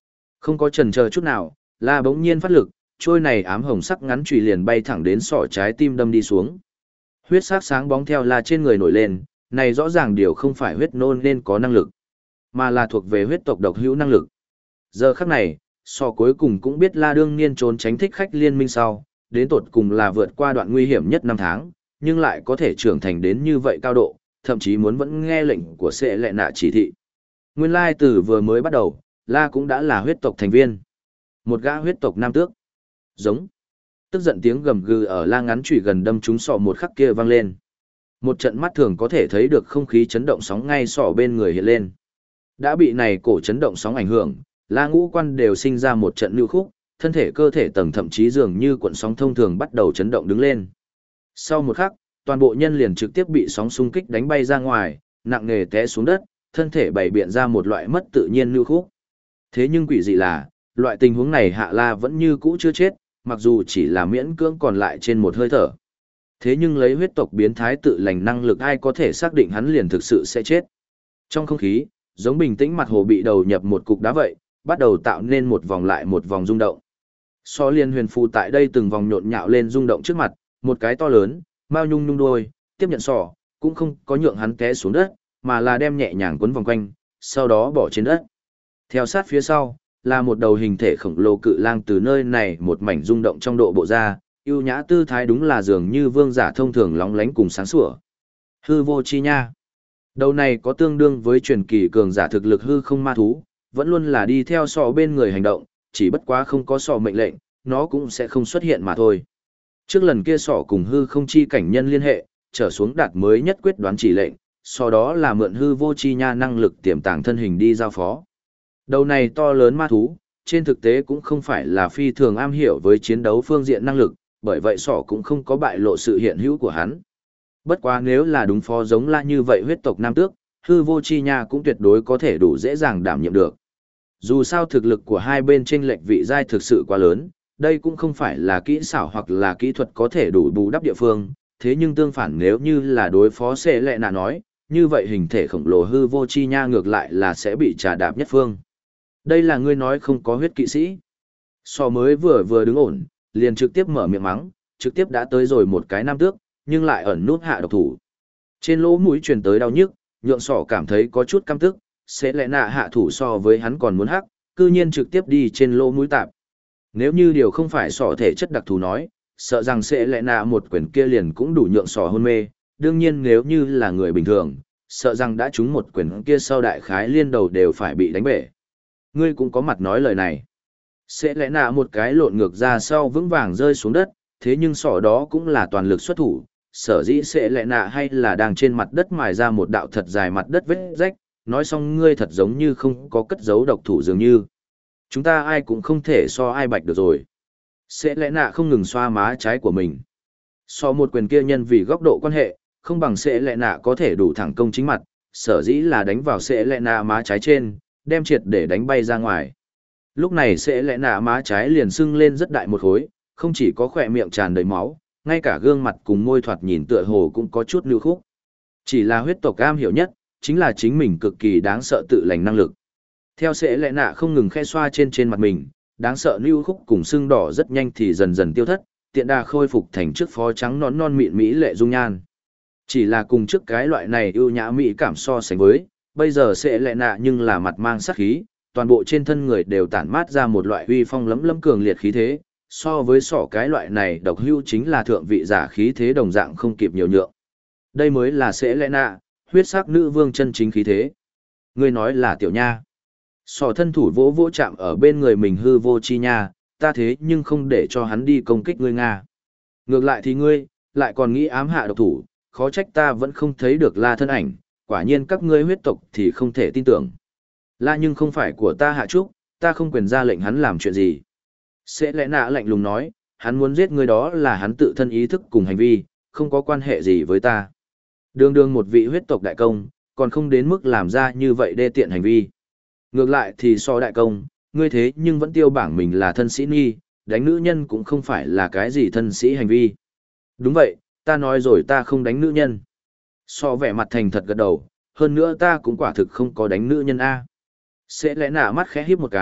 Không có chần chờ chút nào, La bỗng nhiên phát lực, trôi này ám hồng sắc ngắn chùy liền bay thẳng đến sọ trái tim đâm đi xuống. Huyết sắc sáng bóng theo La trên người nổi lên, này rõ ràng điều không phải huyết nôn nên có năng lực, mà là thuộc về huyết tộc độc hữu năng lực. Giờ khắc này, sọ cuối cùng cũng biết La đương nhiên trốn tránh thích khách liên minh sau, đến tột cùng là vượt qua đoạn nguy hiểm nhất năm tháng, nhưng lại có thể trưởng thành đến như vậy cao độ, thậm chí muốn vẫn nghe lệnh của Sẽ Lệ Nạ chỉ thị. Nguyên lai từ vừa mới bắt đầu, La cũng đã là huyết tộc thành viên. Một gã huyết tộc nam tước. Giống. Tức giận tiếng gầm gừ ở La ngắn chùy gần đâm trúng sọ một khắc kia vang lên. Một trận mắt thường có thể thấy được không khí chấn động sóng ngay sọ bên người hiện lên. Đã bị này cổ chấn động sóng ảnh hưởng, La ngũ quan đều sinh ra một trận lưu khúc, thân thể cơ thể tầng thậm chí dường như cuộn sóng thông thường bắt đầu chấn động đứng lên. Sau một khắc, toàn bộ nhân liền trực tiếp bị sóng xung kích đánh bay ra ngoài, nặng nề té xuống đất, thân thể bày biện ra một loại mất tự nhiên lưu khúc. Thế nhưng quỷ dị là, loại tình huống này Hạ La vẫn như cũ chưa chết, mặc dù chỉ là miễn cưỡng còn lại trên một hơi thở. Thế nhưng lấy huyết tộc biến thái tự lành năng lực ai có thể xác định hắn liền thực sự sẽ chết. Trong không khí, giống bình tĩnh mặt hồ bị đầu nhập một cục đá vậy, bắt đầu tạo nên một vòng lại một vòng rung động. So liên huyền phù tại đây từng vòng nhộn nhạo lên rung động trước mặt, một cái to lớn, mao nhung nhung đuôi, tiếp nhận sọ, cũng không có nhượng hắn té xuống đất, mà là đem nhẹ nhàng quấn vòng quanh, sau đó bỏ trên đất. Theo sát phía sau, là một đầu hình thể khổng lồ cự lang từ nơi này một mảnh rung động trong độ bộ ra, ưu nhã tư thái đúng là dường như vương giả thông thường lóng lánh cùng sáng sủa. Hư vô chi nha. Đầu này có tương đương với truyền kỳ cường giả thực lực hư không ma thú, vẫn luôn là đi theo sọ bên người hành động, chỉ bất quá không có sọ mệnh lệnh, nó cũng sẽ không xuất hiện mà thôi. Trước lần kia sọ cùng hư không chi cảnh nhân liên hệ, trở xuống đạt mới nhất quyết đoán chỉ lệnh, sau đó là mượn hư vô chi nha năng lực tiềm tàng thân hình đi giao phó. Đầu này to lớn ma thú, trên thực tế cũng không phải là phi thường am hiểu với chiến đấu phương diện năng lực, bởi vậy sọ cũng không có bại lộ sự hiện hữu của hắn. Bất quá nếu là đúng phó giống La như vậy huyết tộc nam tước, hư vô chi nha cũng tuyệt đối có thể đủ dễ dàng đảm nhiệm được. Dù sao thực lực của hai bên chênh lệch vị giai thực sự quá lớn, đây cũng không phải là kỹ xảo hoặc là kỹ thuật có thể đủ bù đắp địa phương, thế nhưng tương phản nếu như là đối phó Sẽ Lệ Nạ nói, như vậy hình thể khổng lồ hư vô chi nha ngược lại là sẽ bị trà đạp nhất phương. Đây là ngươi nói không có huyết kỵ sĩ. So mới vừa đứng ổn, liền trực tiếp mở miệng mắng, trực tiếp đã tới rồi một cái nam tước, nhưng lại ẩn nút hạ độc thủ. Trên lỗ mũi truyền tới đau nhức, nhượng sọ cảm thấy có chút căm tức, Sẽ Lệ Nạ hạ thủ so với hắn còn muốn hắc, cư nhiên trực tiếp đi trên lỗ mũi tạp. Nếu như điều không phải sọ thể chất đặc thù nói, sợ rằng Sẽ Lệ Nạ một quyền kia liền cũng đủ nhượng sọ hôn mê, đương nhiên nếu như là người bình thường, sợ rằng đã trúng một quyền kia sau đại khái liên đầu đều phải bị đánh bể. Ngươi cũng có mặt nói lời này. Sẽ Lẽ Nạ một cái lộn ngược ra sau vững vàng rơi xuống đất, thế nhưng sọ đó cũng là toàn lực xuất thủ, sở dĩ Sẽ Lẽ Nạ hay là đang trên mặt đất mài ra một đạo thật dài mặt đất vết rách, nói xong ngươi thật giống như không có cất giấu độc thủ dường như. Chúng ta ai cũng không thể so ai bạch được rồi. Sẽ Lẽ Nạ không ngừng xoa má trái của mình. So một quyền kia nhân vì góc độ quan hệ, không bằng Sẽ Lẽ Nạ có thể đủ thẳng công chính mặt, sở dĩ là đánh vào Sẽ Lẽ Nạ má trái trên, đem triệt để đánh bay ra ngoài. Lúc này Sẽ Lẽ Nạ má trái liền sưng lên rất đại một khối, không chỉ có khỏe miệng tràn đầy máu, ngay cả gương mặt cùng môi thoạt nhìn tựa hồ cũng có chút lưu khúc. Chỉ là huyết tộc am hiểu nhất, chính là chính mình cực kỳ đáng sợ tự lành năng lực. Theo Sẽ Lẽ Nạ không ngừng khe xoa trên mặt mình, đáng sợ lưu khúc cùng sưng đỏ rất nhanh thì dần dần tiêu thất, tiện đà khôi phục thành trước phó trắng nón non mịn mỹ lệ dung nhan. Chỉ là cùng trước cái loại này ưu nhã mỹ cảm so sánh với, bây giờ Sẽ Lẽ Nạ nhưng là mặt mang sát khí, toàn bộ trên thân người đều tản mát ra một loại uy phong lẫm lẫm cường liệt khí thế, so với sọ cái loại này độc hưu chính là thượng vị giả khí thế đồng dạng không kịp nhiều nhượng. Đây mới là Sẽ Lẽ Nạ, huyết sắc nữ vương chân chính khí thế. Ngươi nói là tiểu nha. Sọ thân thủ vỗ vỗ chạm ở bên người mình hư vô chi nha, ta thế nhưng không để cho hắn đi công kích ngươi Nga. Ngược lại thì ngươi, lại còn nghĩ ám hạ độc thủ, khó trách ta vẫn không thấy được La thân ảnh, quả nhiên các ngươi huyết tộc thì không thể tin tưởng. La nhưng không phải của ta hạ trúc, ta không quyền ra lệnh hắn làm chuyện gì. Sẽ Lẽ Nạ lạnh lùng nói, hắn muốn giết ngươi đó là hắn tự thân ý thức cùng hành vi, không có quan hệ gì với ta. Đường đường một vị huyết tộc đại công, còn không đến mức làm ra như vậy đê tiện hành vi. Ngược lại thì so đại công, ngươi thế nhưng vẫn tiêu bảng mình là thân sĩ nghi, đánh nữ nhân cũng không phải là cái gì thân sĩ hành vi. Đúng vậy, ta nói rồi ta không đánh nữ nhân. So vẻ mặt thành thật gật đầu, hơn nữa ta cũng quả thực không có đánh nữ nhân A. Sẽ Lẽ Nạ mắt khẽ híp một cái,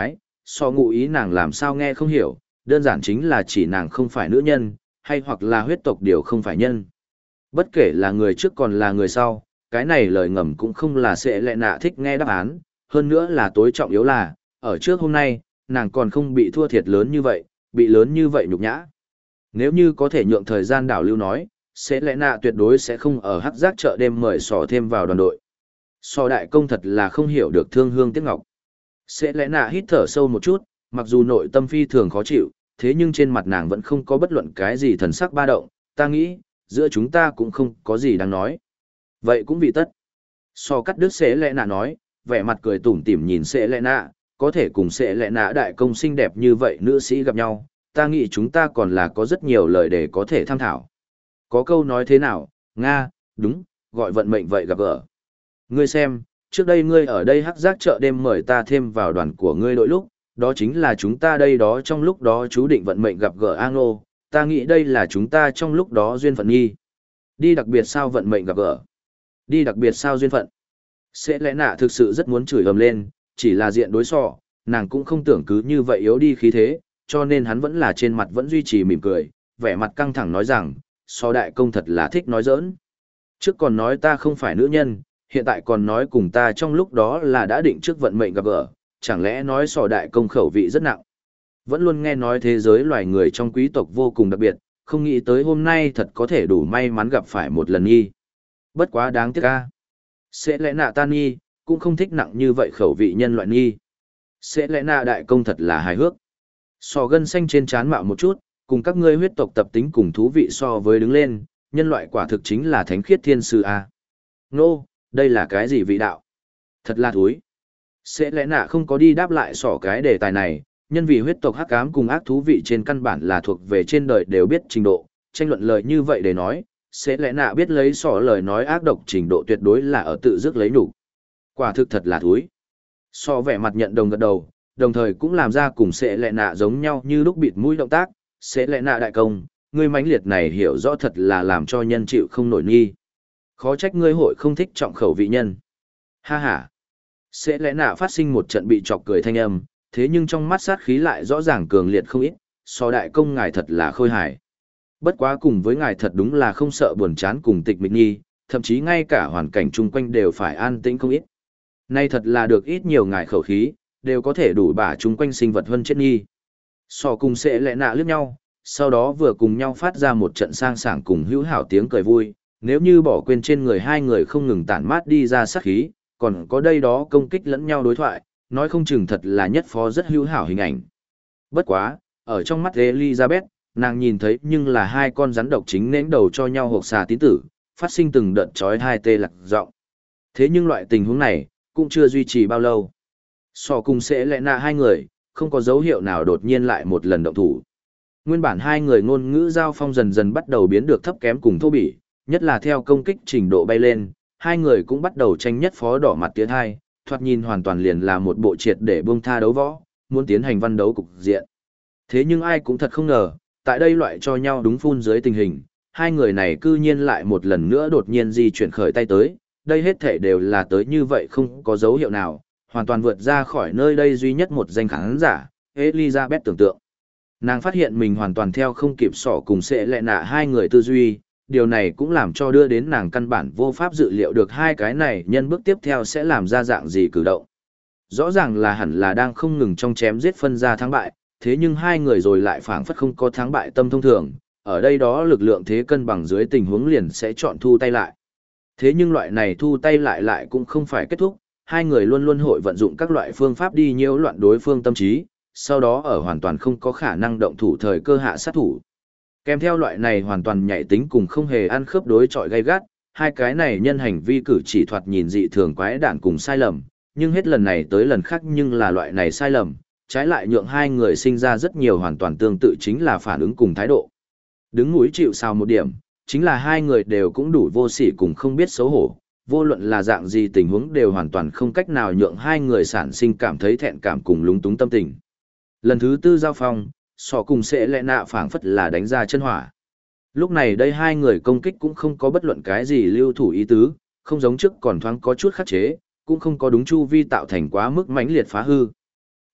so ngụ ý nàng làm sao nghe không hiểu, đơn giản chính là chỉ nàng không phải nữ nhân, hay hoặc là huyết tộc điều không phải nhân. Bất kể là người trước còn là người sau, cái này lời ngầm cũng không là sẽ lệ nạ thích nghe đáp án, hơn nữa là tối trọng yếu là, ở trước hôm nay, nàng còn không bị thua thiệt lớn như vậy, bị lớn như vậy nhục nhã. Nếu như có thể nhượng thời gian đảo lưu nói, sẽ lẽ nạ tuyệt đối sẽ không ở hắc giác chợ đêm mời sò thêm vào đoàn đội. Sò đại công thật là không hiểu được thương hương tiếc ngọc. Sẽ lẽ nạ hít thở sâu một chút, mặc dù nội tâm phi thường khó chịu, thế nhưng trên mặt nàng vẫn không có bất luận cái gì thần sắc ba động, ta nghĩ, giữa chúng ta cũng không có gì đáng nói. Vậy cũng vì tất. Sò cắt đứt sẽ lẽ nạ nói, vẻ mặt cười tủm tỉm nhìn sẽ lẽ nạ, có thể cùng sẽ lẽ nạ đại công xinh đẹp như vậy nữ sĩ gặp nhau, ta nghĩ chúng ta còn là có rất nhiều lời để có thể tham thảo. Có câu nói thế nào, Nga, đúng, gọi vận mệnh vậy gặp gỡ. Ngươi xem, trước đây ngươi ở đây hắc giác chợ đêm mời ta thêm vào đoàn của ngươi đội lúc, đó chính là chúng ta đây đó trong lúc đó chú định vận mệnh gặp gỡ Anglo, ta nghĩ đây là chúng ta trong lúc đó duyên phận nghi. Đi đặc biệt sao vận mệnh gặp gỡ? Đi đặc biệt sao duyên phận? Sẽ lẽ nạ thực sự rất muốn chửi ầm lên, chỉ là diện đối sọ, nàng cũng không tưởng cứ như vậy yếu đi khí thế, cho nên hắn vẫn là trên mặt vẫn duy trì mỉm cười, vẻ mặt căng thẳng nói rằng, so đại công thật là thích nói giỡn. Trước còn nói ta không phải nữ nhân, hiện tại còn nói cùng ta trong lúc đó là đã định trước vận mệnh gặp gỡ, chẳng lẽ nói sò đại công khẩu vị rất nặng. Vẫn luôn nghe nói thế giới loài người trong quý tộc vô cùng đặc biệt, không nghĩ tới hôm nay thật có thể đủ may mắn gặp phải một lần nghi. Bất quá đáng tiếc ca. Sẽ lẽ nạ tan nghi, cũng không thích nặng như vậy khẩu vị nhân loại nghi. Sẽ lẽ nạ đại công thật là hài hước. Sò gân xanh trên trán mạo một chút, cùng các ngươi huyết tộc tập tính cùng thú vị so với đứng lên, nhân loại quả thực chính là thánh khiết thiên sư a. Nô, đây là cái gì vị đạo? Thật là thúi. Sẽ lẽ nạ không có đi đáp lại sỏ cái đề tài này, nhân vì huyết tộc hắc ám cùng ác thú vị trên căn bản là thuộc về trên đời đều biết trình độ, tranh luận lời như vậy để nói, sẽ lẽ nạ biết lấy sỏ lời nói ác độc trình độ tuyệt đối là ở tự dứt lấy nhục. Quả thực thật là thúi. Sỏ vẻ mặt nhận đồng gật đầu, đồng thời cũng làm ra cùng sẽ lẽ nạ giống nhau như lúc bịt mũi động tác, sẽ lẽ nạ đại công, ngươi mãnh liệt này hiểu rõ thật là làm cho nhân chịu không nổi nghi. Khó trách ngươi hội không thích trọng khẩu vị nhân. Ha ha. Sẽ lẽ nạ phát sinh một trận bị chọc cười thanh âm, thế nhưng trong mắt sát khí lại rõ ràng cường liệt không ít, so đại công ngài thật là khôi hài. Bất quá cùng với ngài thật đúng là không sợ buồn chán cùng tịch mịch nghi, thậm chí ngay cả hoàn cảnh chung quanh đều phải an tĩnh không ít. Nay thật là được ít nhiều ngài khẩu khí, đều có thể đủ bả chung quanh sinh vật hơn chết nghi. So cùng sẽ lẽ nạ liếc nhau, sau đó vừa cùng nhau phát ra một trận sang sảng cùng hữu hảo tiếng cười vui, nếu như bỏ quên trên người hai người không ngừng tản mát đi ra sát khí, còn có đây đó công kích lẫn nhau đối thoại, nói không chừng thật là nhất phó rất hữu hảo hình ảnh. Bất quá, ở trong mắt Elizabeth, nàng nhìn thấy nhưng là hai con rắn độc chính nến đầu cho nhau hộp xà tín tử, phát sinh từng đợt chói hai tê lạc giọng. Thế nhưng loại tình huống này, cũng chưa duy trì bao lâu. So cùng sẽ lẽ nạ hai người, không có dấu hiệu nào đột nhiên lại một lần động thủ. Nguyên bản hai người ngôn ngữ giao phong dần dần bắt đầu biến được thấp kém cùng thô bỉ, nhất là theo công kích trình độ bay lên, hai người cũng bắt đầu tranh nhất phó đỏ mặt tiến hai, thoạt nhìn hoàn toàn liền là một bộ triệt để buông tha đấu võ, muốn tiến hành văn đấu cục diện. Thế nhưng ai cũng thật không ngờ, tại đây loại cho nhau đúng phun dưới tình hình, hai người này cư nhiên lại một lần nữa đột nhiên di chuyển khởi tay tới, đây hết thể đều là tới như vậy không có dấu hiệu nào, hoàn toàn vượt ra khỏi nơi đây duy nhất một danh khán giả, Elizabeth tưởng tượng. Nàng phát hiện mình hoàn toàn theo không kịp sỏ cùng sẽ lẹ nạ hai người tư duy, điều này cũng làm cho đưa đến nàng căn bản vô pháp dự liệu được hai cái này nhân bước tiếp theo sẽ làm ra dạng gì cử động. Rõ ràng là hẳn là đang không ngừng trong chém giết phân ra thắng bại, thế nhưng hai người rồi lại phảng phất không có thắng bại tâm thông thường, ở đây đó lực lượng thế cân bằng dưới tình huống liền sẽ chọn thu tay lại. Thế nhưng loại này thu tay lại cũng không phải kết thúc, hai người luôn luôn hội vận dụng các loại phương pháp đi nhiễu loạn đối phương tâm trí, sau đó ở hoàn toàn không có khả năng động thủ thời cơ hạ sát thủ. Kèm theo loại này hoàn toàn nhạy tính cùng không hề ăn khớp đối chọi gay gắt, hai cái này nhân hành vi cử chỉ thoạt nhìn dị thường quái đản cùng sai lầm, nhưng hết lần này tới lần khác nhưng là loại này sai lầm, trái lại nhượng hai người sinh ra rất nhiều hoàn toàn tương tự chính là phản ứng cùng thái độ. Đứng mũi chịu sào một điểm, chính là hai người đều cũng đủ vô sỉ cùng không biết xấu hổ, vô luận là dạng gì tình huống đều hoàn toàn không cách nào nhượng hai người sản sinh cảm thấy thẹn cảm cùng lúng túng tâm tình. Lần thứ tư giao phong, sọ cùng sẽ lẽ nạ phảng phất là đánh ra chân hỏa. Lúc này đây hai người công kích cũng không có bất luận cái gì lưu thủ ý tứ, không giống trước còn thoáng có chút khắc chế, cũng không có đúng chu vi tạo thành quá mức mãnh liệt phá hư.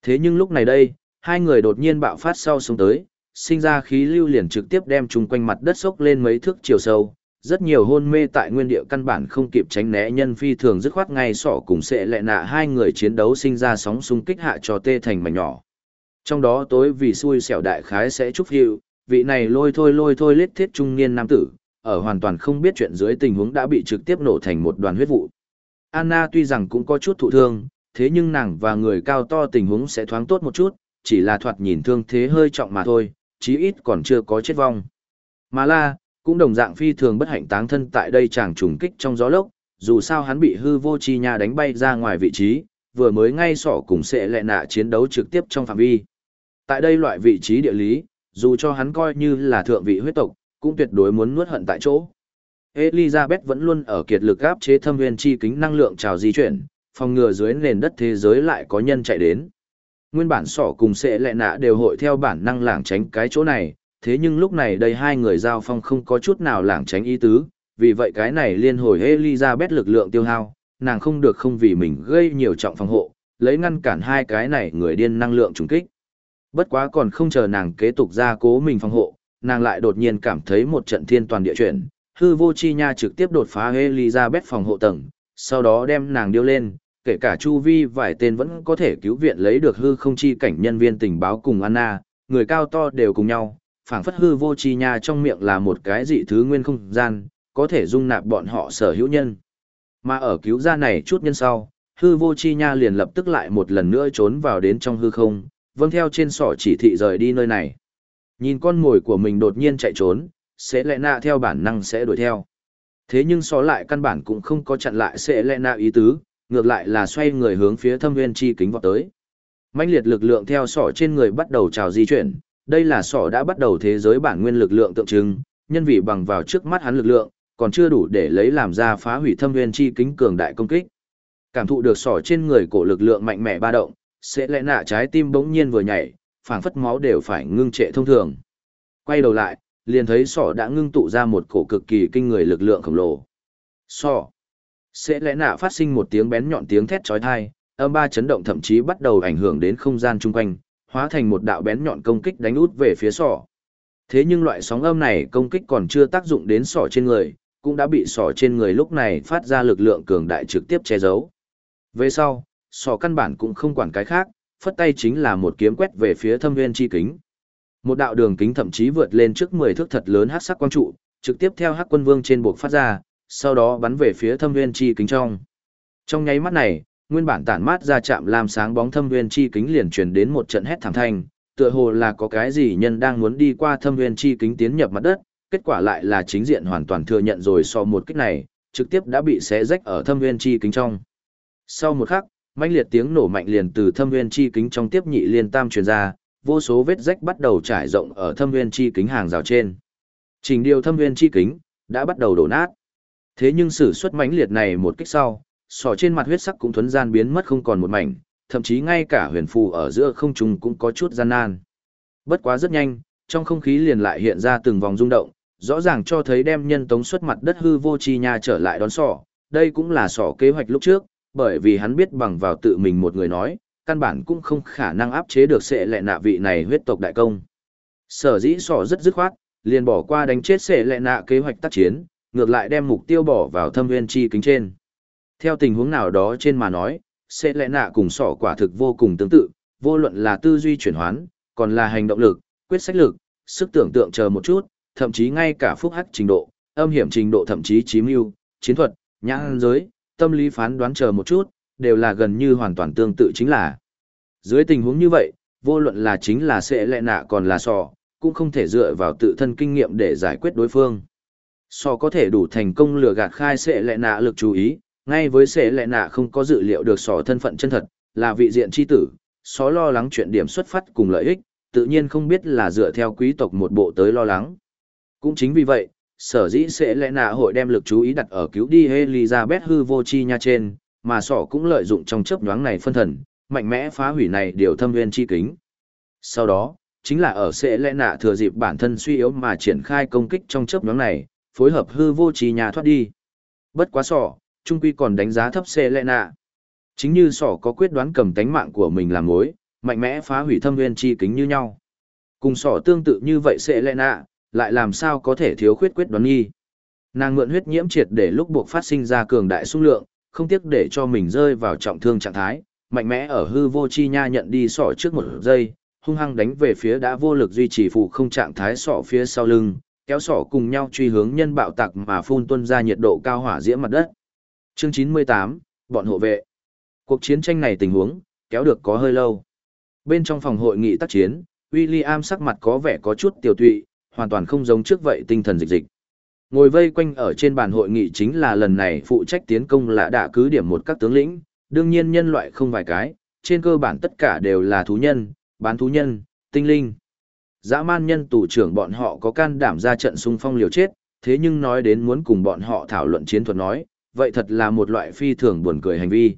Thế nhưng lúc này đây, hai người đột nhiên bạo phát sau xuống tới, sinh ra khí lưu liền trực tiếp đem chung quanh mặt đất sốc lên mấy thước chiều sâu. Rất nhiều hôn mê tại nguyên địa căn bản không kịp tránh né nhân phi thường dứt khoát ngay sọ cùng sẽ lẹ nạ hai người chiến đấu sinh ra sóng xung kích hạ cho tê thành mảnh nhỏ. Trong đó tối vì xui xẻo đại khái sẽ chúc hiệu, vị này lôi thôi lết thiết trung niên nam tử, ở hoàn toàn không biết chuyện dưới tình huống đã bị trực tiếp nổ thành một đoàn huyết vụ. Anna tuy rằng cũng có chút thụ thương, thế nhưng nàng và người cao to tình huống sẽ thoáng tốt một chút, chỉ là thoạt nhìn thương thế hơi trọng mà thôi, chí ít còn chưa có chết vong. Mà La, cũng đồng dạng phi thường bất hạnh táng thân tại đây chàng trùng kích trong gió lốc, dù sao hắn bị hư vô chi nha đánh bay ra ngoài vị trí, vừa mới ngay sọ cùng sẽ lẹ nạ chiến đấu trực tiếp trong phạm vi. Tại đây loại vị trí địa lý, dù cho hắn coi như là thượng vị huyết tộc, cũng tuyệt đối muốn nuốt hận tại chỗ. Elizabeth vẫn luôn ở kiệt lực áp chế thâm nguyên chi kính năng lượng trào di chuyển, phòng ngừa dưới nền đất thế giới lại có nhân chạy đến. Nguyên bản sỏ cùng sẽ lẹ nạ đều hội theo bản năng lảng tránh cái chỗ này, thế nhưng lúc này đây hai người giao phong không có chút nào lảng tránh ý tứ, vì vậy cái này liên hồi Elizabeth lực lượng tiêu hao, nàng không được không vì mình gây nhiều trọng phòng hộ, lấy ngăn cản hai cái này người điên năng lượng trùng kích. Bất quá còn không chờ nàng kế tục gia cố mình phòng hộ, nàng lại đột nhiên cảm thấy một trận thiên toàn địa chuyển, hư vô chi nha trực tiếp đột phá Elizabeth phòng hộ tầng, sau đó đem nàng điêu lên, kể cả chu vi vài tên vẫn có thể cứu viện lấy được hư không chi cảnh nhân viên tình báo cùng Anna, người cao to đều cùng nhau, phảng phất hư vô chi nha trong miệng là một cái dị thứ nguyên không gian, có thể dung nạp bọn họ sở hữu nhân. Mà ở cứu ra này chút nhân sau, hư vô chi nha liền lập tức lại một lần nữa trốn vào đến trong hư không, vâng theo trên sỏ chỉ thị rời đi nơi này. Nhìn con mồi của mình đột nhiên chạy trốn, sẽ lẽ nạ theo bản năng sẽ đuổi theo. Thế nhưng sỏ lại căn bản cũng không có chặn lại sẽ lẽ nạ ý tứ, ngược lại là xoay người hướng phía thâm nguyên chi kính vọt tới. Mãnh liệt lực lượng theo sỏ trên người bắt đầu trào di chuyển, đây là sỏ đã bắt đầu thế giới bản nguyên lực lượng tượng trưng, nhân vì bằng vào trước mắt hắn lực lượng, còn chưa đủ để lấy làm ra phá hủy thâm nguyên chi kính cường đại công kích. Cảm thụ được sỏ trên người cổ lực lượng mạnh mẽ ba động, sẽ lẽ nạ trái tim bỗng nhiên vừa nhảy, phảng phất máu đều phải ngưng trệ thông thường. Quay đầu lại, liền thấy sỏ đã ngưng tụ ra một cổ cực kỳ kinh người lực lượng khổng lồ. Sỏ. Sẽ lẽ nạ phát sinh một tiếng bén nhọn tiếng thét chói tai, âm ba chấn động thậm chí bắt đầu ảnh hưởng đến không gian chung quanh, hóa thành một đạo bén nhọn công kích đánh út về phía sỏ. Thế nhưng loại sóng âm này công kích còn chưa tác dụng đến sỏ trên người, cũng đã bị sỏ trên người lúc này phát ra lực lượng cường đại trực tiếp che giấu. Về sau, sỏ căn bản cũng không quản cái khác, phất tay chính là một kiếm quét về phía thâm nguyên chi kính. Một đạo đường kính thậm chí vượt lên trước 10 thước thật lớn hắc sắc quang trụ, trực tiếp theo hắc quân vương trên buộc phát ra, sau đó bắn về phía thâm nguyên chi kính trong. Trong nháy mắt này, nguyên bản tản mát ra chạm làm sáng bóng thâm nguyên chi kính liền truyền đến một trận hét thảm thanh, tựa hồ là có cái gì nhân đang muốn đi qua thâm nguyên chi kính tiến nhập mặt đất, kết quả lại là chính diện hoàn toàn thừa nhận rồi so một kích này, trực tiếp đã bị xé rách ở thâm nguyên chi kính trong. Sau một khắc, mãnh liệt tiếng nổ mạnh liền từ thâm nguyên chi kính trong tiếp nhị liên tam truyền ra, vô số vết rách bắt đầu trải rộng ở thâm nguyên chi kính hàng rào trên. Trình điều thâm nguyên chi kính đã bắt đầu đổ nát. Thế nhưng sử xuất mãnh liệt này một kích sau, sọ trên mặt huyết sắc cũng thuấn gian biến mất không còn một mảnh, thậm chí ngay cả huyền phù ở giữa không trung cũng có chút gian nan. Bất quá rất nhanh, trong không khí liền lại hiện ra từng vòng rung động, rõ ràng cho thấy đem nhân tống xuất mặt đất hư vô chi nha trở lại đón sọ. Đây cũng là sọ kế hoạch lúc trước, bởi vì hắn biết bằng vào tự mình một người nói, căn bản cũng không khả năng áp chế được sẽ lẹ nạ vị này huyết tộc đại công. Sở dĩ sọ rất dứt khoát, liền bỏ qua đánh chết sẽ lẹ nạ kế hoạch tác chiến, ngược lại đem mục tiêu bỏ vào thâm nguyên chi kính trên. Theo tình huống nào đó trên mà nói, sẽ lẽ nạ cùng sỏ quả thực vô cùng tương tự, vô luận là tư duy chuyển hoán, còn là hành động lực, quyết sách lực, sức tưởng tượng chờ một chút, thậm chí ngay cả phúc hắc trình độ, âm hiểm trình độ thậm chí chí mưu, chiến thuật, nhãn giới, tâm lý phán đoán chờ một chút, đều là gần như hoàn toàn tương tự chính là. Dưới tình huống như vậy, vô luận là chính là sẽ lẽ nạ còn là sỏ, cũng không thể dựa vào tự thân kinh nghiệm để giải quyết đối phương. Sỏ có thể đủ thành công lừa gạt khai sẽ lẽ nạ lực chú ý, ngay với sẽ lẽ nạ không có dự liệu được sỏ thân phận chân thật, là vị diện chi tử, só lo lắng chuyện điểm xuất phát cùng lợi ích, tự nhiên không biết là dựa theo quý tộc một bộ tới lo lắng. Cũng chính vì vậy, sở dĩ sẽ lẽ nạ hội đem lực chú ý đặt ở cứu đi Elizabeth hư vô chi nha trên, mà sỏ cũng lợi dụng trong chớp nhoáng này phân thần, mạnh mẽ phá hủy này điều thâm nguyên chi kính. Sau đó, chính là ở sẽ lẽ nạ thừa dịp bản thân suy yếu mà triển khai công kích trong chớp nhoáng này, phối hợp hư vô chi nha thoát đi. Bất quá sỏ, trung quy còn đánh giá thấp sẽ lẽ nạ. Chính như sỏ có quyết đoán cầm tánh mạng của mình làm mối, mạnh mẽ phá hủy thâm nguyên chi kính như nhau. Cùng sỏ tương tự như vậy sẽ lẽ nạ, lại làm sao có thể thiếu khuyết quyết đoán nghi. Nàng mượn huyết nhiễm triệt để lúc buộc phát sinh ra cường đại xung lượng, không tiếc để cho mình rơi vào trọng thương trạng thái, mạnh mẽ ở hư vô chi nha nhận đi sỏ trước một giây, hung hăng đánh về phía đã vô lực duy trì phụ không trạng thái sỏ phía sau lưng, kéo sỏ cùng nhau truy hướng nhân bạo tạc mà phun tuôn ra nhiệt độ cao hỏa diễm mặt đất. Chương 98, bọn hộ vệ. Cuộc chiến tranh này tình huống kéo được có hơi lâu. Bên trong phòng hội nghị tác chiến, William sắc mặt có vẻ có chút tiêu tụy, hoàn toàn không giống trước vậy tinh thần dịch dịch. Ngồi vây quanh ở trên bàn hội nghị chính là lần này phụ trách tiến công lạ đạ cứ điểm một các tướng lĩnh, đương nhiên nhân loại không vài cái, trên cơ bản tất cả đều là thú nhân, bán thú nhân, tinh linh. Dã man nhân tù trưởng bọn họ có can đảm ra trận xung phong liều chết, thế nhưng nói đến muốn cùng bọn họ thảo luận chiến thuật nói, vậy thật là một loại phi thường buồn cười hành vi.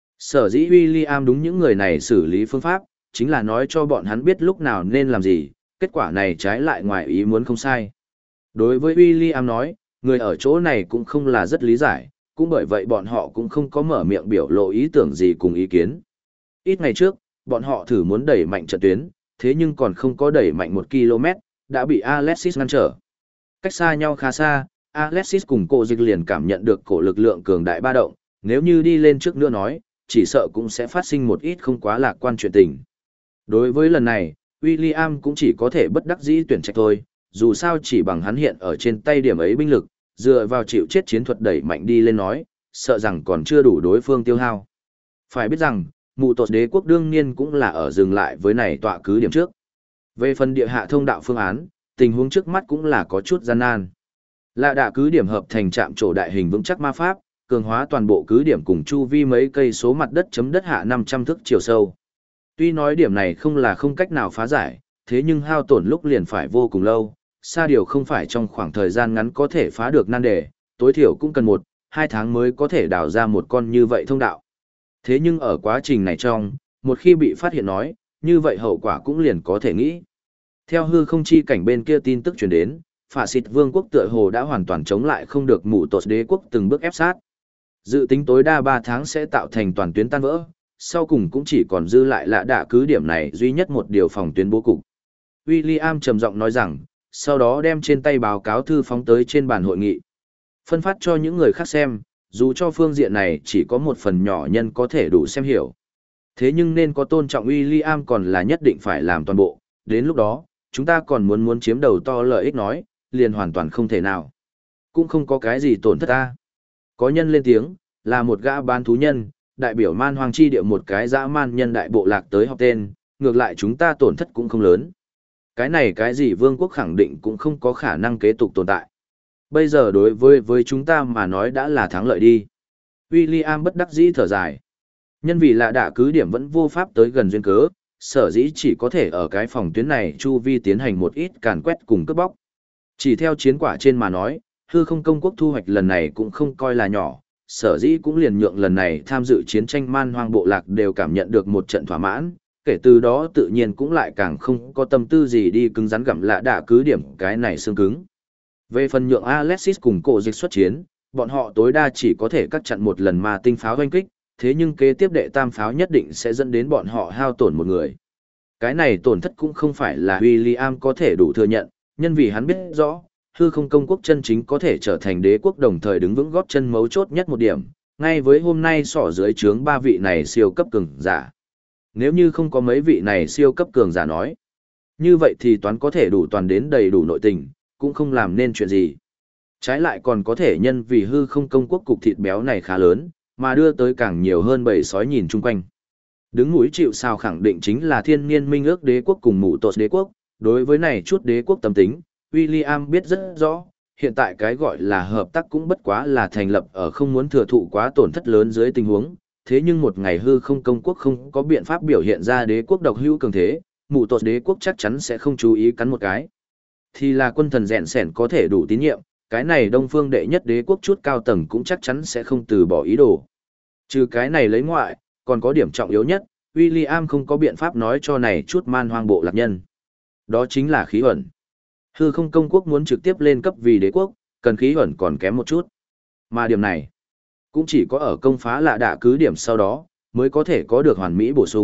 Sở dĩ William đúng những người này xử lý phương pháp, chính là nói cho bọn hắn biết lúc nào nên làm gì, kết quả này trái lại ngoài ý muốn không sai. Đối với William nói, người ở chỗ này cũng không là rất lý giải, cũng bởi vậy bọn họ cũng không có mở miệng biểu lộ ý tưởng gì cùng ý kiến. Ít ngày trước, bọn họ thử muốn đẩy mạnh trận tuyến, thế nhưng còn không có đẩy mạnh 1 km, đã bị Alexis ngăn trở. Cách xa nhau khá xa, Alexis cùng cổ dịch liền cảm nhận được cổ lực lượng cường đại ba động, nếu như đi lên trước nữa nói, chỉ sợ cũng sẽ phát sinh một ít không quá lạc quan chuyện tình. Đối với lần này, William cũng chỉ có thể bất đắc dĩ tuyển trạch thôi, dù sao chỉ bằng hắn hiện ở trên tay điểm ấy binh lực, dựa vào chịu chết chiến thuật đẩy mạnh đi lên nói, sợ rằng còn chưa đủ đối phương tiêu hao. Phải biết rằng, mụ tột đế quốc đương nhiên cũng là ở dừng lại với này tọa cứ điểm trước. Về phần địa hạ thông đạo phương án, tình huống trước mắt cũng là có chút gian nan. Lạ đạ cứ điểm hợp thành trạm trổ đại hình vững chắc ma pháp, cường hóa toàn bộ cứ điểm cùng chu vi mấy cây số mặt đất chấm đất hạ 500 thước chiều sâu. Tuy nói điểm này không là không cách nào phá giải, thế nhưng hao tổn lúc liền phải vô cùng lâu, xa điều không phải trong khoảng thời gian ngắn có thể phá được nan đề, tối thiểu cũng cần 1-2 tháng mới có thể đào ra một con như vậy thông đạo. Thế nhưng ở quá trình này trong, một khi bị phát hiện nói, như vậy hậu quả cũng liền có thể nghĩ. Theo hư không chi cảnh bên kia tin tức truyền đến, phả xịt vương quốc tựa hồ đã hoàn toàn chống lại không được mụ tột đế quốc từng bước ép sát. Dự tính tối đa 3 tháng sẽ tạo thành toàn tuyến tan vỡ, sau cùng cũng chỉ còn dư lại lạ đạ cứ điểm này duy nhất một điều phòng tuyến bố cục. William trầm giọng nói rằng, sau đó đem trên tay báo cáo thư phóng tới trên bàn hội nghị. Phân phát cho những người khác xem, dù cho phương diện này chỉ có một phần nhỏ nhân có thể đủ xem hiểu. Thế nhưng nên có tôn trọng William còn là nhất định phải làm toàn bộ, đến lúc đó, chúng ta còn muốn chiếm đầu to lợi ích nói, liền hoàn toàn không thể nào. Cũng không có cái gì tổn thất ta. Có nhân lên tiếng, là một gã bán thú nhân, đại biểu man hoang chi địa một cái dã man nhân đại bộ lạc tới họp tên, ngược lại chúng ta tổn thất cũng không lớn. Cái này cái gì vương quốc khẳng định cũng không có khả năng kế tục tồn tại. Bây giờ đối với chúng ta mà nói đã là thắng lợi đi. William bất đắc dĩ thở dài. Nhân vì lạ đạ cứ điểm vẫn vô pháp tới gần duyên cớ, sở dĩ chỉ có thể ở cái phòng tuyến này chu vi tiến hành một ít càn quét cùng cướp bóc. Chỉ theo chiến quả trên mà nói, hư không công quốc thu hoạch lần này cũng không coi là nhỏ, sở dĩ cũng liền nhượng lần này tham dự chiến tranh man hoang bộ lạc đều cảm nhận được một trận thỏa mãn, kể từ đó tự nhiên cũng lại càng không có tâm tư gì đi cứng rắn gặm lạ đạ cứ điểm cái này xương cứng. Về phần nhượng Alexis cùng cổ dịch xuất chiến, bọn họ tối đa chỉ có thể cắt chặn một lần mà tinh pháo hoanh kích, thế nhưng kế tiếp đệ tam pháo nhất định sẽ dẫn đến bọn họ hao tổn một người. Cái này tổn thất cũng không phải là William có thể đủ thừa nhận, nhân vì hắn biết rõ, hư không công quốc chân chính có thể trở thành đế quốc đồng thời đứng vững gót chân mấu chốt nhất một điểm, ngay với hôm nay sỏ dưới trướng 3 vị này siêu cấp cường giả. Nếu như không có mấy vị này siêu cấp cường giả nói, như vậy thì toán có thể đủ toàn đến đầy đủ nội tình, cũng không làm nên chuyện gì. Trái lại còn có thể nhân vì hư không công quốc cục thịt béo này khá lớn, mà đưa tới càng nhiều hơn bầy sói nhìn chung quanh. Đứng mũi chịu sào khẳng định chính là thiên niên minh ước đế quốc cùng mụ tột đế quốc, đối với này chút đế quốc tâm tính, William biết rất rõ, hiện tại cái gọi là hợp tác cũng bất quá là thành lập ở không muốn thừa thụ quá tổn thất lớn dưới tình huống, thế nhưng một ngày hư không công quốc không có biện pháp biểu hiện ra đế quốc độc hữu cường thế, mụ tột đế quốc chắc chắn sẽ không chú ý cắn một cái. Thì là quân thần rèn sẻn có thể đủ tín nhiệm, cái này đông phương đệ nhất đế quốc chút cao tầng cũng chắc chắn sẽ không từ bỏ ý đồ. Trừ cái này lấy ngoại, còn có điểm trọng yếu nhất, William không có biện pháp nói cho này chút man hoang bộ lạc nhân. Đó chính là khí ẩn. Hư không công quốc muốn trực tiếp lên cấp vì đế quốc, cần khí ẩn còn kém một chút. Mà điểm này, cũng chỉ có ở công phá lạ đạ cứ điểm sau đó, mới có thể có được hoàn mỹ bổ sung,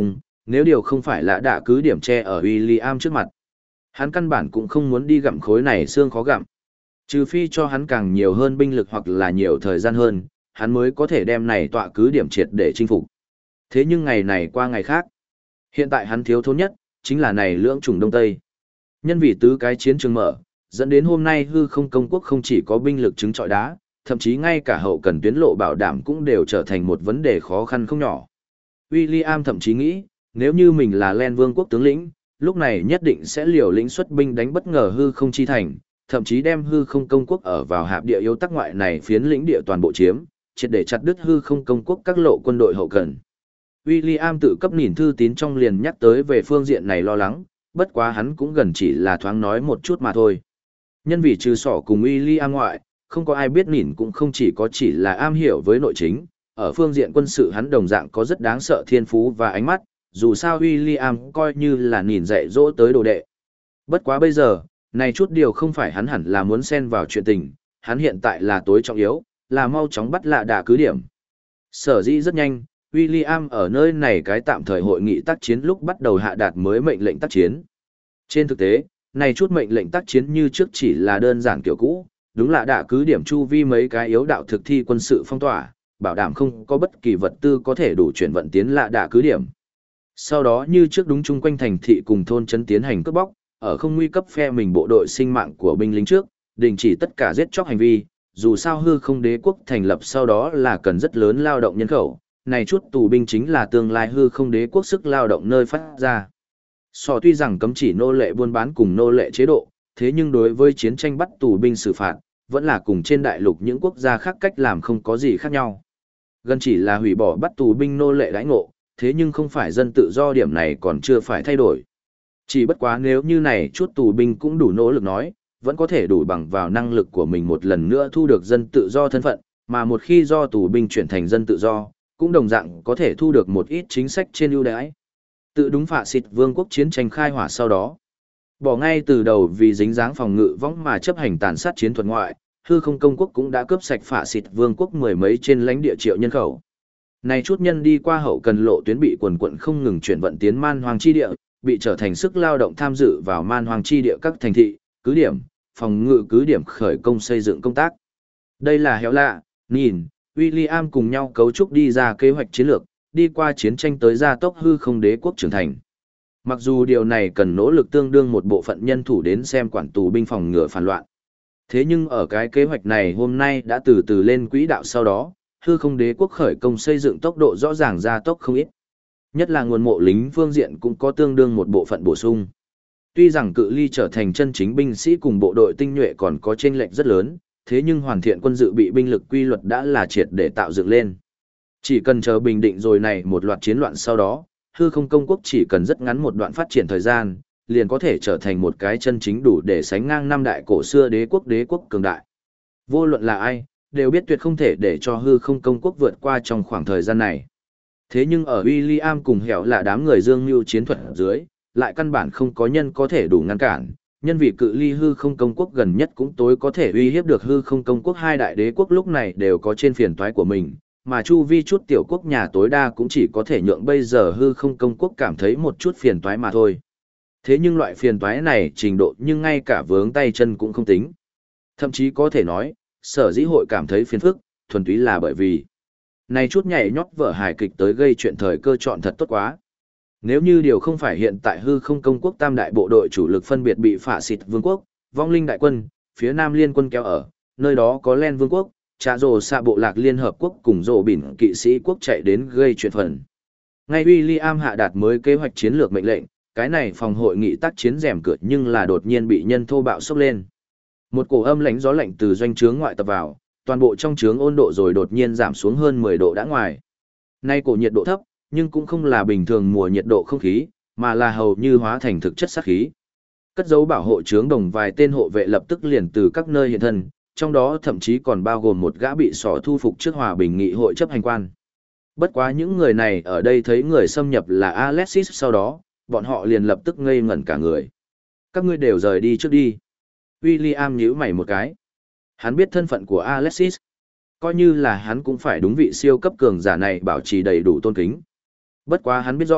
nếu điều không phải là đã cứ điểm che ở William trước mặt. Hắn căn bản cũng không muốn đi gặm khối này xương khó gặm. Trừ phi cho hắn càng nhiều hơn binh lực hoặc là nhiều thời gian hơn, hắn mới có thể đem này tọa cứ điểm triệt để chinh phục. Thế nhưng ngày này qua ngày khác, hiện tại hắn thiếu thốn nhất, chính là này lưỡng chủng Đông Tây. Nhân vì tứ cái chiến trường mở, dẫn đến hôm nay hư không công quốc không chỉ có binh lực chứng trọi đá, thậm chí ngay cả hậu cần tuyến lộ bảo đảm cũng đều trở thành một vấn đề khó khăn không nhỏ. William thậm chí nghĩ, nếu như mình là Len Vương quốc tướng lĩnh, lúc này nhất định sẽ liều lĩnh xuất binh đánh bất ngờ hư không chi thành, thậm chí đem hư không công quốc ở vào hạp địa yếu tắc ngoại này phiến lĩnh địa toàn bộ chiếm, triệt để chặt đứt hư không công quốc các lộ quân đội hậu cần. William tự cấp nhìn thư tín trong liền nhắc tới về phương diện này lo lắng, bất quá hắn cũng gần chỉ là thoáng nói một chút mà thôi. Nhân vì trừ sỏ cùng William ngoại, không có ai biết nhìn cũng không chỉ là am hiểu với nội chính, ở phương diện quân sự hắn đồng dạng có rất đáng sợ thiên phú và ánh mắt, dù sao William coi như là nhìn dạy dỗ tới đồ đệ. Bất quá bây giờ, này chút điều không phải hắn hẳn là muốn xen vào chuyện tình, hắn hiện tại là tối trọng yếu, là mau chóng bắt lạ đà cứ điểm. Sở dĩ rất nhanh, William ở nơi này cái tạm thời hội nghị tác chiến lúc bắt đầu hạ đạt mới mệnh lệnh tác chiến. Trên thực tế, này chút mệnh lệnh tác chiến như trước chỉ là đơn giản kiểu cũ, đúng là đã cứ điểm chu vi mấy cái yếu đạo thực thi quân sự phong tỏa, bảo đảm không có bất kỳ vật tư có thể đủ chuyển vận tiến lạ đà cứ điểm. Sau đó như trước đúng chung quanh thành thị cùng thôn trấn tiến hành cướp bóc, ở không nguy cấp phe mình bộ đội sinh mạng của binh lính trước, đình chỉ tất cả giết chóc hành vi, dù sao hư không đế quốc thành lập sau đó là cần rất lớn lao động nhân khẩu, này chút tù binh chính là tương lai hư không đế quốc sức lao động nơi phát ra. Tuy rằng cấm chỉ nô lệ buôn bán cùng nô lệ chế độ, thế nhưng đối với chiến tranh bắt tù binh xử phạt, vẫn là cùng trên đại lục những quốc gia khác cách làm không có gì khác nhau. Gần chỉ là hủy bỏ bắt tù binh nô lệ đãi ngộ, thế nhưng không phải dân tự do điểm này còn chưa phải thay đổi. Chỉ bất quá nếu như này chút tù binh cũng đủ nỗ lực nói, vẫn có thể đủ bằng vào năng lực của mình một lần nữa thu được dân tự do thân phận, mà một khi do tù binh chuyển thành dân tự do, cũng đồng dạng có thể thu được một ít chính sách trên ưu đãi. Tự đúng phạ xịt vương quốc chiến tranh khai hỏa sau đó. Bỏ ngay từ đầu vì dính dáng phòng ngự võng mà chấp hành tàn sát chiến thuật ngoại, hư không công quốc cũng đã cướp sạch phạ xịt vương quốc mười mấy trên lãnh địa triệu nhân khẩu. Này chút nhân đi qua hậu cần lộ tuyến bị quần quận không ngừng chuyển vận tiến man hoang chi địa, bị trở thành sức lao động tham dự vào man hoang chi địa các thành thị, cứ điểm, phòng ngự cứ điểm khởi công xây dựng công tác. Đây là héo lạ, nhìn, William cùng nhau cấu trúc đi ra kế hoạch chiến lược, đi qua chiến tranh tới gia tốc hư không đế quốc trưởng thành. Mặc dù điều này cần nỗ lực tương đương một bộ phận nhân thủ đến xem quản tù binh phòng ngừa phản loạn. Thế nhưng ở cái kế hoạch này hôm nay đã từ từ lên quỹ đạo sau đó, hư không đế quốc khởi công xây dựng tốc độ rõ ràng gia tốc không ít. Nhất là nguồn mộ lính phương diện cũng có tương đương một bộ phận bổ sung. Tuy rằng cự ly trở thành chân chính binh sĩ cùng bộ đội tinh nhuệ còn có chênh lệch rất lớn, thế nhưng hoàn thiện quân dự bị binh lực quy luật đã là triệt để tạo dựng lên. Chỉ cần chờ bình định rồi này một loạt chiến loạn sau đó, hư không công quốc chỉ cần rất ngắn một đoạn phát triển thời gian, liền có thể trở thành một cái chân chính đủ để sánh ngang năm đại cổ xưa đế quốc cường đại. Vô luận là ai, đều biết tuyệt không thể để cho hư không công quốc vượt qua trong khoảng thời gian này. Thế nhưng ở William cùng hẻo là đám người dương mưu chiến thuật dưới, lại căn bản không có nhân có thể đủ ngăn cản, nhân vì cự ly hư không công quốc gần nhất cũng tối có thể uy hiếp được hư không công quốc hai đại đế quốc lúc này đều có trên phiền toái của mình, mà chu vi chút tiểu quốc nhà tối đa cũng chỉ có thể nhượng bây giờ hư không công quốc cảm thấy một chút phiền toái mà thôi. Thế nhưng loại phiền toái này trình độ nhưng ngay cả vướng tay chân cũng không tính. Thậm chí có thể nói, sở dĩ hội cảm thấy phiền phức, thuần túy là bởi vì này chút nhảy nhót vở hài kịch tới gây chuyện thời cơ chọn thật tốt quá. Nếu như điều không phải hiện tại hư không công quốc tam đại bộ đội chủ lực phân biệt bị phạ xịt vương quốc, vong linh đại quân, phía nam liên quân kéo ở, nơi đó có Len vương quốc, trà rồ xạ bộ lạc liên hợp quốc cùng rồ bỉn kỵ sĩ quốc chạy đến gây chuyện phần. Ngay William hạ đạt mới kế hoạch chiến lược mệnh lệnh, cái này phòng hội nghị tác chiến rèm cửa nhưng là đột nhiên bị nhân thô bạo sốc lên. Một cổ âm lãnh gió lạnh từ doanh trướng ngoại tập vào, toàn bộ trong trướng ôn độ rồi đột nhiên giảm xuống hơn 10 độ đã ngoài. Nay cổ nhiệt độ thấp, nhưng cũng không là bình thường mùa nhiệt độ không khí, mà là hầu như hóa thành thực chất sát khí. Cất dấu bảo hộ trướng đồng vài tên hộ vệ lập tức liền từ các nơi hiện thân, trong đó thậm chí còn bao gồm một gã bị sỏ thu phục trước hòa bình nghị hội chấp hành quan. Bất quá những người này ở đây thấy người xâm nhập là Alexis sau đó, bọn họ liền lập tức ngây ngẩn cả người. Các ngươi đều rời đi trước đi. William nhíu mày một cái. Hắn biết thân phận của Alexis. Coi như là hắn cũng phải đúng vị siêu cấp cường giả này bảo trì đầy đủ tôn kính. Bất quá hắn biết rõ,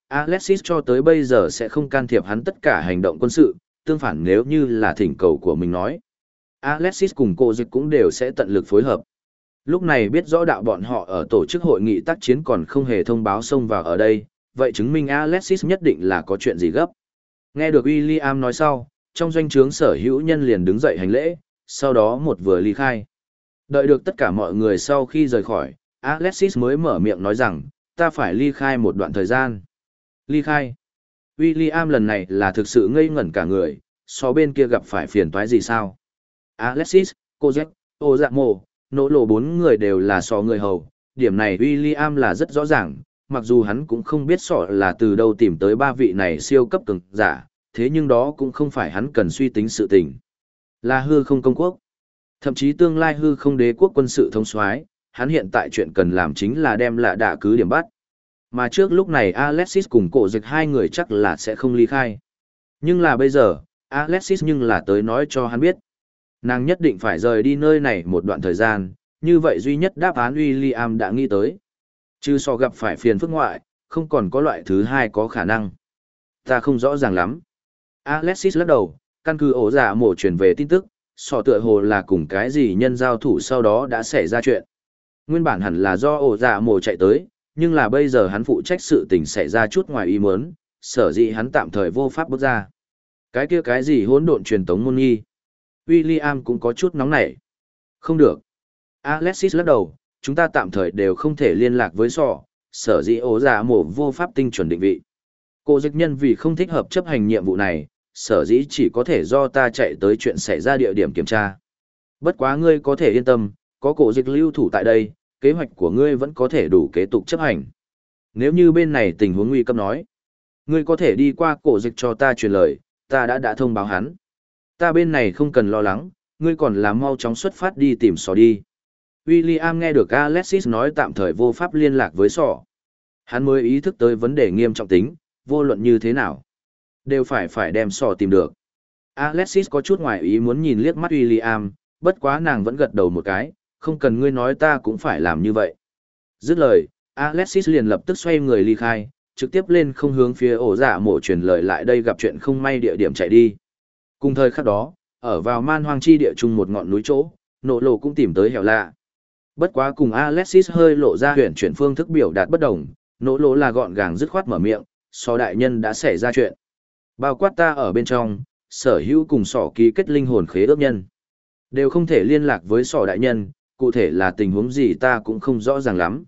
Alexis cho tới bây giờ sẽ không can thiệp hắn tất cả hành động quân sự, tương phản nếu như là thỉnh cầu của mình nói. Alexis cùng cô dịch cũng đều sẽ tận lực phối hợp. Lúc này biết rõ đạo bọn họ ở tổ chức hội nghị tác chiến còn không hề thông báo xông vào ở đây, vậy chứng minh Alexis nhất định là có chuyện gì gấp. Nghe được William nói sau, trong doanh trướng sở hữu nhân liền đứng dậy hành lễ, sau đó một vừa ly khai. Đợi được tất cả mọi người sau khi rời khỏi, Alexis mới mở miệng nói rằng, ta phải ly khai một đoạn thời gian. Ly khai. William lần này là thực sự ngây ngẩn cả người, so bên kia gặp phải phiền toái gì sao? Alexis, Kozek, Ozamo, nỗ lộ bốn người đều là so người hầu, điểm này William là rất rõ ràng, mặc dù hắn cũng không biết sọ là từ đâu tìm tới ba vị này siêu cấp cường giả, thế nhưng đó cũng không phải hắn cần suy tính sự tình. Là hư không công quốc, thậm chí tương lai hư không đế quốc quân sự thông soái, hắn hiện tại chuyện cần làm chính là đem lạ đạ cứ điểm bắt. Mà trước lúc này Alexis cùng cổ dịch hai người chắc là sẽ không ly khai. Nhưng là bây giờ, Alexis nhưng là tới nói cho hắn biết. Nàng nhất định phải rời đi nơi này một đoạn thời gian, như vậy duy nhất đáp án William đã nghĩ tới. Chứ so gặp phải phiền phức ngoại, không còn có loại thứ hai có khả năng. Ta không rõ ràng lắm. Alexis lắc đầu, căn cứ ổ giả mổ truyền về tin tức, sọ tựa hồ là cùng cái gì nhân giao thủ sau đó đã xảy ra chuyện. Nguyên bản hẳn là do ổ giả mổ chạy tới, nhưng là bây giờ hắn phụ trách sự tình xảy ra chút ngoài ý muốn, sở dĩ hắn tạm thời vô pháp bước ra. Cái kia cái gì hỗn độn truyền tống môn nghi. William cũng có chút nóng nảy. Không được. Alexis lắc đầu, chúng ta tạm thời đều không thể liên lạc với sọ, sở dĩ ổ giả mổ vô pháp tinh chuẩn định vị. Cô dịch nhân vì không thích hợp chấp hành nhiệm vụ này, sở dĩ chỉ có thể do ta chạy tới chuyện xảy ra địa điểm kiểm tra. Bất quá ngươi có thể yên tâm, có cổ dịch lưu thủ tại đây, kế hoạch của ngươi vẫn có thể đủ kế tục chấp hành. Nếu như bên này tình huống nguy cấp nói, ngươi có thể đi qua cổ dịch cho ta truyền lời, ta đã thông báo hắn. Ta bên này không cần lo lắng, ngươi còn là mau chóng xuất phát đi tìm sọ đi. William nghe được Alexis nói tạm thời vô pháp liên lạc với sọ. Hắn mới ý thức tới vấn đề nghiêm trọng tính, vô luận như thế nào. Đều phải đem sọ tìm được. Alexis có chút ngoài ý muốn nhìn liếc mắt William, bất quá nàng vẫn gật đầu một cái, không cần ngươi nói ta cũng phải làm như vậy. Dứt lời, Alexis liền lập tức xoay người ly khai, trực tiếp lên không hướng phía ổ giả mổ truyền lời lại đây gặp chuyện không may địa điểm chạy đi. Cùng thời khắc đó, ở vào man hoang chi địa chung một ngọn núi chỗ, nộ lộ cũng tìm tới hẻo lạ. Bất quá cùng Alexis hơi lộ ra huyền chuyển phương thức biểu đạt bất đồng, nộ lộ là gọn gàng dứt khoát mở miệng, sọ đại nhân đã xảy ra chuyện. Bao quát ta ở bên trong, sở hữu cùng sọ ký kết linh hồn khế ước nhân. Đều không thể liên lạc với sọ đại nhân, cụ thể là tình huống gì ta cũng không rõ ràng lắm.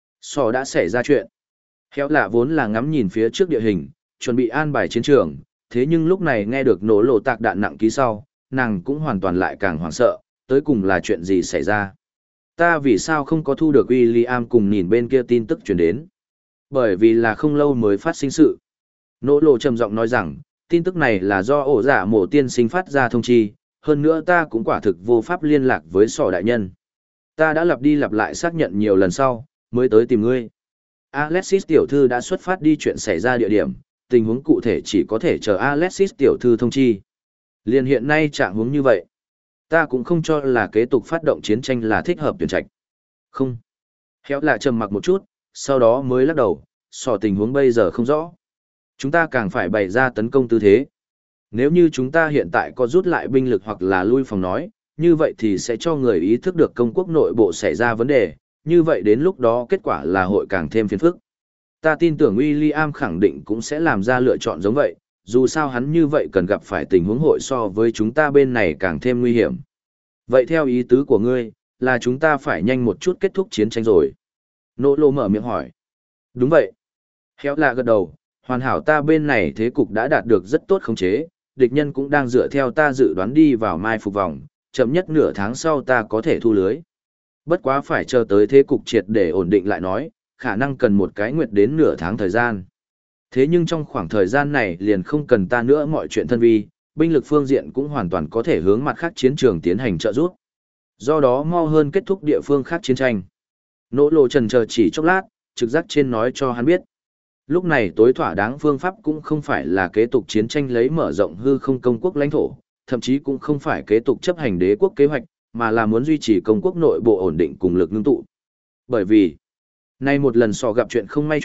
Sọ đã xảy ra chuyện. Hẻo lạ vốn là ngắm nhìn phía trước địa hình, chuẩn bị an bài chiến trường, thế nhưng lúc này nghe được nổ lộ tạc đạn nặng ký sau, nàng cũng hoàn toàn lại càng hoảng sợ, tới cùng là chuyện gì xảy ra. Ta vì sao không có thu được William cùng nhìn bên kia tin tức truyền đến? Bởi vì là không lâu mới phát sinh sự. Nỗ lộ trầm giọng nói rằng, tin tức này là do ổ giả mổ tiên sinh phát ra thông chi, hơn nữa ta cũng quả thực vô pháp liên lạc với sọ đại nhân. Ta đã lặp đi lặp lại xác nhận nhiều lần sau, mới tới tìm ngươi. Alexis tiểu thư đã xuất phát đi chuyện xảy ra địa điểm, tình huống cụ thể chỉ có thể chờ Alexis tiểu thư thông chi. Liên hiện nay trạng huống như vậy, ta cũng không cho là kế tục phát động chiến tranh là thích hợp tuyển trạch. Không. Khéo lạ trầm mặc một chút, sau đó mới lắc đầu, sọ tình huống bây giờ không rõ. Chúng ta càng phải bày ra tấn công tư thế. Nếu như chúng ta hiện tại có rút lại binh lực hoặc là lui phòng nói, như vậy thì sẽ cho người ý thức được công quốc nội bộ xảy ra vấn đề, như vậy đến lúc đó kết quả là hội càng thêm phiền phức. Ta tin tưởng William khẳng định cũng sẽ làm ra lựa chọn giống vậy, dù sao hắn như vậy cần gặp phải tình huống hội so với chúng ta bên này càng thêm nguy hiểm. Vậy theo ý tứ của ngươi, là chúng ta phải nhanh một chút kết thúc chiến tranh rồi. Nỗ lô mở miệng hỏi. Đúng vậy. Khéo lạ gật đầu, hoàn hảo ta bên này thế cục đã đạt được rất tốt khống chế, địch nhân cũng đang dựa theo ta dự đoán đi vào mai phục vòng, chậm nhất nửa tháng sau ta có thể thu lưới. Bất quá phải chờ tới thế cục triệt để ổn định lại nói, khả năng cần một cái nguyệt đến nửa tháng thời gian. Thế nhưng trong khoảng thời gian này liền không cần ta nữa mọi chuyện thân vi, binh lực phương diện cũng hoàn toàn có thể hướng mặt khác chiến trường tiến hành trợ giúp. Do đó mau hơn kết thúc địa phương khác chiến tranh. Nỗ lộ trần chờ chỉ chốc lát, trực giác trên nói cho hắn biết. Lúc này tối thỏa đáng phương pháp cũng không phải là kế tục chiến tranh lấy mở rộng hư không công quốc lãnh thổ, thậm chí cũng không phải kế tục chấp hành đế quốc kế hoạch, mà là muốn duy trì công quốc nội bộ ổn định cùng lực ngưng tụ. Bởi vì, nay một lần sò gặp chuyện không may chuyện,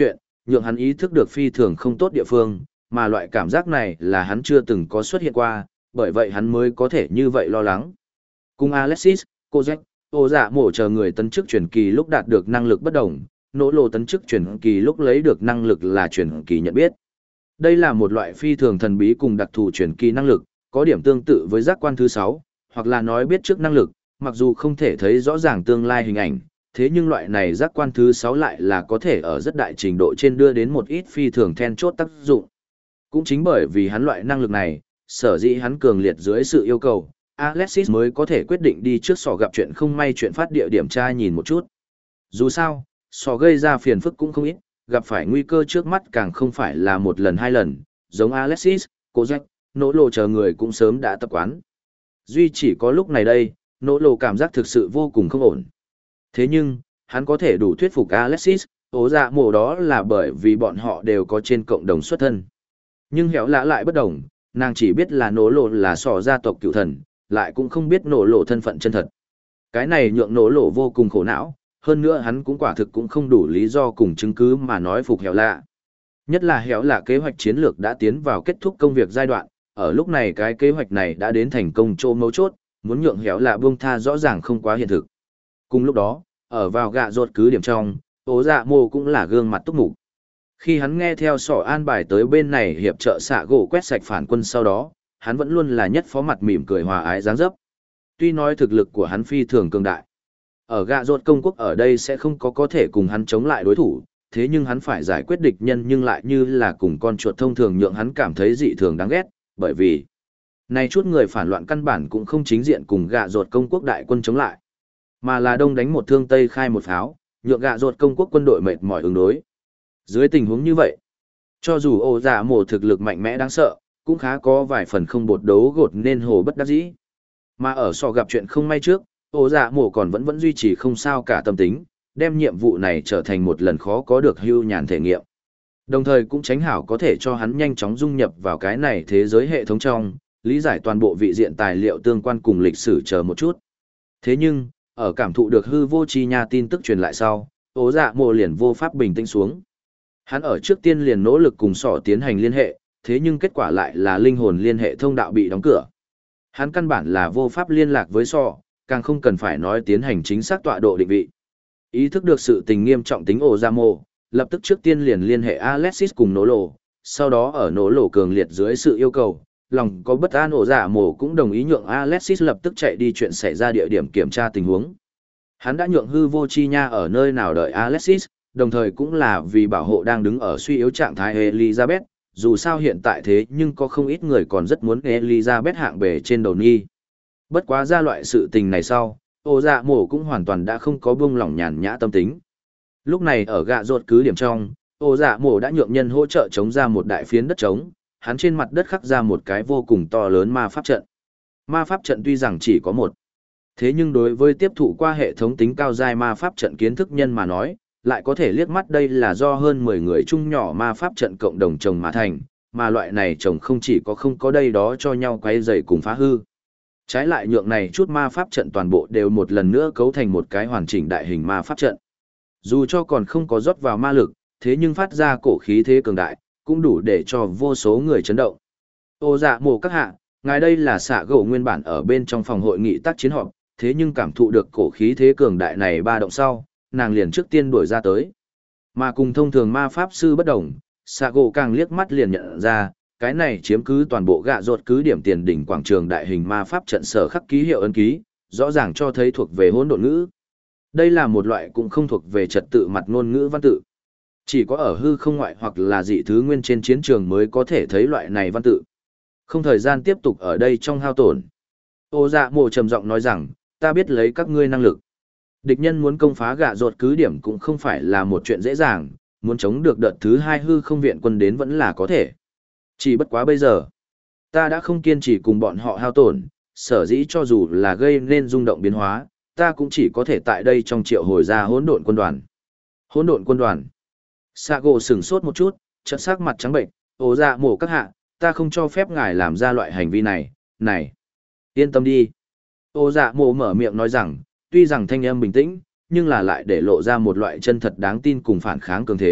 nhượng hắn ý thức được phi thường không tốt địa phương, mà loại cảm giác này là hắn chưa từng có xuất hiện qua, bởi vậy hắn mới có thể như vậy lo lắng. Cùng Alexis, Kozak, Ô Dạ Mổ chờ người tấn chức truyền kỳ lúc đạt được năng lực bất đồng, nỗ lộ tấn chức truyền kỳ lúc lấy được năng lực là truyền kỳ nhận biết. Đây là một loại phi thường thần bí cùng đặc thù truyền kỳ năng lực, có điểm tương tự với giác quan thứ 6, hoặc là nói biết trước năng lực, mặc dù không thể thấy rõ ràng tương lai hình ảnh, thế nhưng loại này giác quan thứ 6 lại là có thể ở rất đại trình độ trên đưa đến một ít phi thường then chốt tác dụng. Cũng chính bởi vì hắn loại năng lực này, sở dĩ hắn cường liệt dưới sự yêu cầu, Alexis mới có thể quyết định đi trước sò gặp chuyện không may chuyện phát địa điểm tra nhìn một chút. Dù sao, sò gây ra phiền phức cũng không ít, gặp phải nguy cơ trước mắt càng không phải là một lần hai lần, giống Alexis, Kozak, nỗ lộ chờ người cũng sớm đã tập quán. Duy chỉ có lúc này đây, nỗ lộ cảm giác thực sự vô cùng không ổn. Thế nhưng, hắn có thể đủ thuyết phục Alexis, ố dạ mổ đó là bởi vì bọn họ đều có trên cộng đồng xuất thân. Nhưng héo lạ lại bất đồng, nàng chỉ biết là nỗ lộ là sò gia tộc cựu thần, lại cũng không biết nỗ lộ thân phận chân thật. Cái này nhượng nỗ lộ vô cùng khổ não, hơn nữa hắn cũng quả thực cũng không đủ lý do cùng chứng cứ mà nói phục héo lạ. Nhất là héo lạ kế hoạch chiến lược đã tiến vào kết thúc công việc giai đoạn, ở lúc này cái kế hoạch này đã đến thành công chỗ mấu chốt, muốn nhượng héo lạ buông tha rõ ràng không quá hiện thực. Cùng lúc đó, ở vào gạ rột cứ điểm trong, ố dạ mô cũng là gương mặt túc mục. Khi hắn nghe theo sỏ an bài tới bên này hiệp trợ xạ gỗ quét sạch phản quân sau đó, hắn vẫn luôn là nhất phó mặt mỉm cười hòa ái dáng dấp. Tuy nói thực lực của hắn phi thường cường đại, ở gạ rột công quốc ở đây sẽ không có thể cùng hắn chống lại đối thủ, thế nhưng hắn phải giải quyết địch nhân nhưng lại như là cùng con chuột thông thường nhượng hắn cảm thấy dị thường đáng ghét, bởi vì này chút người phản loạn căn bản cũng không chính diện cùng gạ rột công quốc đại quân chống lại, mà là đông đánh một thương tây khai một pháo, nhượng gạ rột công quốc quân đội mệt mỏi ứng đối. Dưới tình huống như vậy, cho dù ô dạ mổ thực lực mạnh mẽ đáng sợ, cũng khá có vài phần không bột đấu gột nên hồ bất đắc dĩ. Mà ở sò gặp chuyện không may trước, ô dạ mổ còn vẫn duy trì không sao cả tâm tính, đem nhiệm vụ này trở thành một lần khó có được hưu nhàn thể nghiệm. Đồng thời cũng tránh hảo có thể cho hắn nhanh chóng dung nhập vào cái này thế giới hệ thống trong, lý giải toàn bộ vị diện tài liệu tương quan cùng lịch sử chờ một chút. Thế nhưng, ở cảm thụ được hư vô chi nha tin tức truyền lại sau, ố dạ mộ liền vô pháp bình tĩnh xuống. Hắn ở trước tiên liền nỗ lực cùng sỏ tiến hành liên hệ, thế nhưng kết quả lại là linh hồn liên hệ thông đạo bị đóng cửa. Hắn căn bản là vô pháp liên lạc với sỏ, càng không cần phải nói tiến hành chính xác tọa độ định vị. Ý thức được sự tình nghiêm trọng tính ổ ra mồ, lập tức trước tiên liền liên hệ Alexis cùng nỗ lộ, sau đó ở nỗ lộ cường liệt dưới sự yêu cầu, lòng có bất an ổ giả mồ cũng đồng ý nhượng Alexis lập tức chạy đi chuyện xảy ra địa điểm kiểm tra tình huống. Hắn đã nhượng hư vô chi nha ở nơi nào đợi Alexis, đồng thời cũng là vì bảo hộ đang đứng ở suy yếu trạng thái Elizabeth, dù sao hiện tại thế nhưng có không ít người còn rất muốn Elizabeth hạng bề trên đầu nhi. Bất quá ra loại sự tình này sau, ổ dạ mổ cũng hoàn toàn đã không có buông lỏng nhàn nhã tâm tính. Lúc này ở gạ rột cứ điểm trong, ổ dạ mổ đã nhượng nhân hỗ trợ chống ra một đại phiến đất trống, hắn trên mặt đất khắc ra một cái vô cùng to lớn ma pháp trận. Ma pháp trận tuy rằng chỉ có một, thế nhưng đối với tiếp thụ qua hệ thống tính cao giai ma pháp trận kiến thức nhân mà nói, lại có thể liếc mắt đây là do hơn 10 người chung nhỏ ma pháp trận cộng đồng trồng mà thành, mà loại này trồng không chỉ có không có đây đó cho nhau quay dày cùng phá hư. Trái lại nhượng này chút ma pháp trận toàn bộ đều một lần nữa cấu thành một cái hoàn chỉnh đại hình ma pháp trận. Dù cho còn không có rót vào ma lực, thế nhưng phát ra cổ khí thế cường đại, cũng đủ để cho vô số người chấn động. Ô dạ mồ các hạ, ngài đây là xạ gỗ nguyên bản ở bên trong phòng hội nghị tác chiến họp, thế nhưng cảm thụ được cổ khí thế cường đại này ba động sau, nàng liền trước tiên đuổi ra tới. Mà cùng thông thường ma pháp sư bất đồng, xạ gỗ càng liếc mắt liền nhận ra, cái này chiếm cứ toàn bộ gạ rột cứ điểm tiền đỉnh quảng trường đại hình ma pháp trận sở khắc ký hiệu ấn ký, rõ ràng cho thấy thuộc về hỗn độn ngữ. Đây là một loại cũng không thuộc về trật tự mặt ngôn ngữ văn tự. Chỉ có ở hư không ngoại hoặc là dị thứ nguyên trên chiến trường mới có thể thấy loại này văn tự. Không thời gian tiếp tục ở đây trong hao tổn. Ô dạ mồ trầm giọng nói rằng, ta biết lấy các ngươi năng lực. Địch nhân muốn công phá gạ rột cứ điểm cũng không phải là một chuyện dễ dàng, muốn chống được đợt thứ hai hư không viện quân đến vẫn là có thể. Chỉ bất quá bây giờ, ta đã không kiên trì cùng bọn họ hao tổn, sở dĩ cho dù là gây nên rung động biến hóa, ta cũng chỉ có thể tại đây trong triệu hồi ra hỗn độn quân đoàn. Hỗn độn quân đoàn. Sago sửng sốt một chút, chợt sắc mặt trắng bệnh, ố dạ mổ các hạ, ta không cho phép ngài làm ra loại hành vi này, này. Yên tâm đi. Ố dạ mổ mở miệng nói rằng, tuy rằng thanh âm bình tĩnh, nhưng là lại để lộ ra một loại chân thật đáng tin cùng phản kháng cường thế,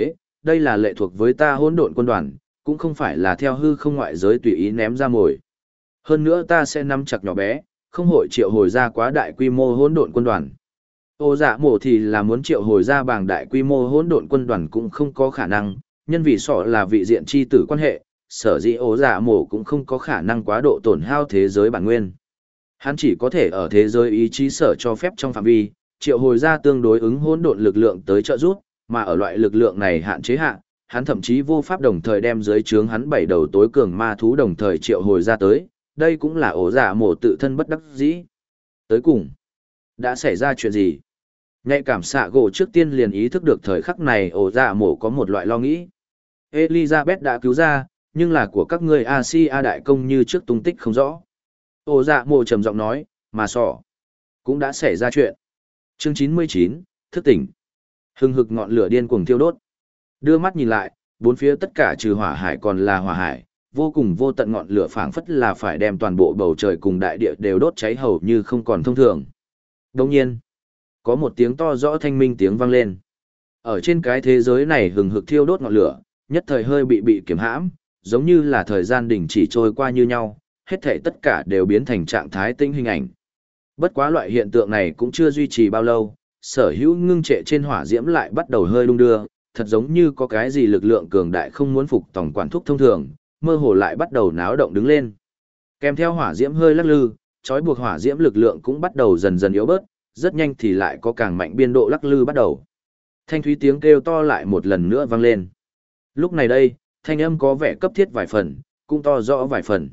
đây là lệ thuộc với ta hỗn độn quân đoàn, cũng không phải là theo hư không ngoại giới tùy ý ném ra mồi. Hơn nữa ta sẽ nắm chặt nhỏ bé, không hội triệu hồi ra quá đại quy mô hỗn độn quân đoàn. Ô dạ mổ thì là muốn triệu hồi ra bảng đại quy mô hỗn độn quân đoàn cũng không có khả năng, nhân vì sọ là vị diện chi tử quan hệ, sở dĩ ô dạ mổ cũng không có khả năng quá độ tổn hao thế giới bản nguyên. Hắn chỉ có thể ở thế giới ý chí sở cho phép trong phạm vi, triệu hồi ra tương đối ứng hỗn độn lực lượng tới trợ giúp, mà ở loại lực lượng này hạn chế hạn, hắn thậm chí vô pháp đồng thời đem dưới trướng hắn 7 đầu tối cường ma thú đồng thời triệu hồi ra tới, đây cũng là ổ giả mổ tự thân bất đắc dĩ. Tới cùng, đã xảy ra chuyện gì? Nhạy cảm xạ gỗ trước tiên liền ý thức được thời khắc này ổ giả mổ có một loại lo nghĩ. Elizabeth đã cứu ra, nhưng là của các ngươi Asia đại công như trước tung tích không rõ. Ổ giả mổ trầm giọng nói, mà sỏ, cũng đã xảy ra chuyện. Chương 99, thức tỉnh. Hừng hực ngọn lửa điên cuồng thiêu đốt. Đưa mắt nhìn lại, bốn phía tất cả trừ hỏa hải còn là hỏa hải, vô cùng vô tận ngọn lửa phảng phất là phải đem toàn bộ bầu trời cùng đại địa đều đốt cháy hầu như không còn thông thường. Đồng nhiên, có một tiếng to rõ thanh minh tiếng vang lên. Ở trên cái thế giới này hừng hực thiêu đốt ngọn lửa, nhất thời hơi bị kiềm hãm, giống như là thời gian đình chỉ trôi qua như nhau, hết thảy tất cả đều biến thành trạng thái tĩnh hình ảnh. Bất quá loại hiện tượng này cũng chưa duy trì bao lâu, sở hữu ngưng trệ trên hỏa diễm lại bắt đầu hơi đung đưa, thật giống như có cái gì lực lượng cường đại không muốn phục tổng quản thúc thông thường, mơ hồ lại bắt đầu náo động đứng lên. Kèm theo hỏa diễm hơi lắc lư, trói buộc hỏa diễm lực lượng cũng bắt đầu dần dần yếu bớt, rất nhanh thì lại có càng mạnh biên độ lắc lư bắt đầu. Thanh thúy tiếng kêu to lại một lần nữa vang lên. Lúc này đây, thanh âm có vẻ cấp thiết vài phần, cũng to rõ vài phần.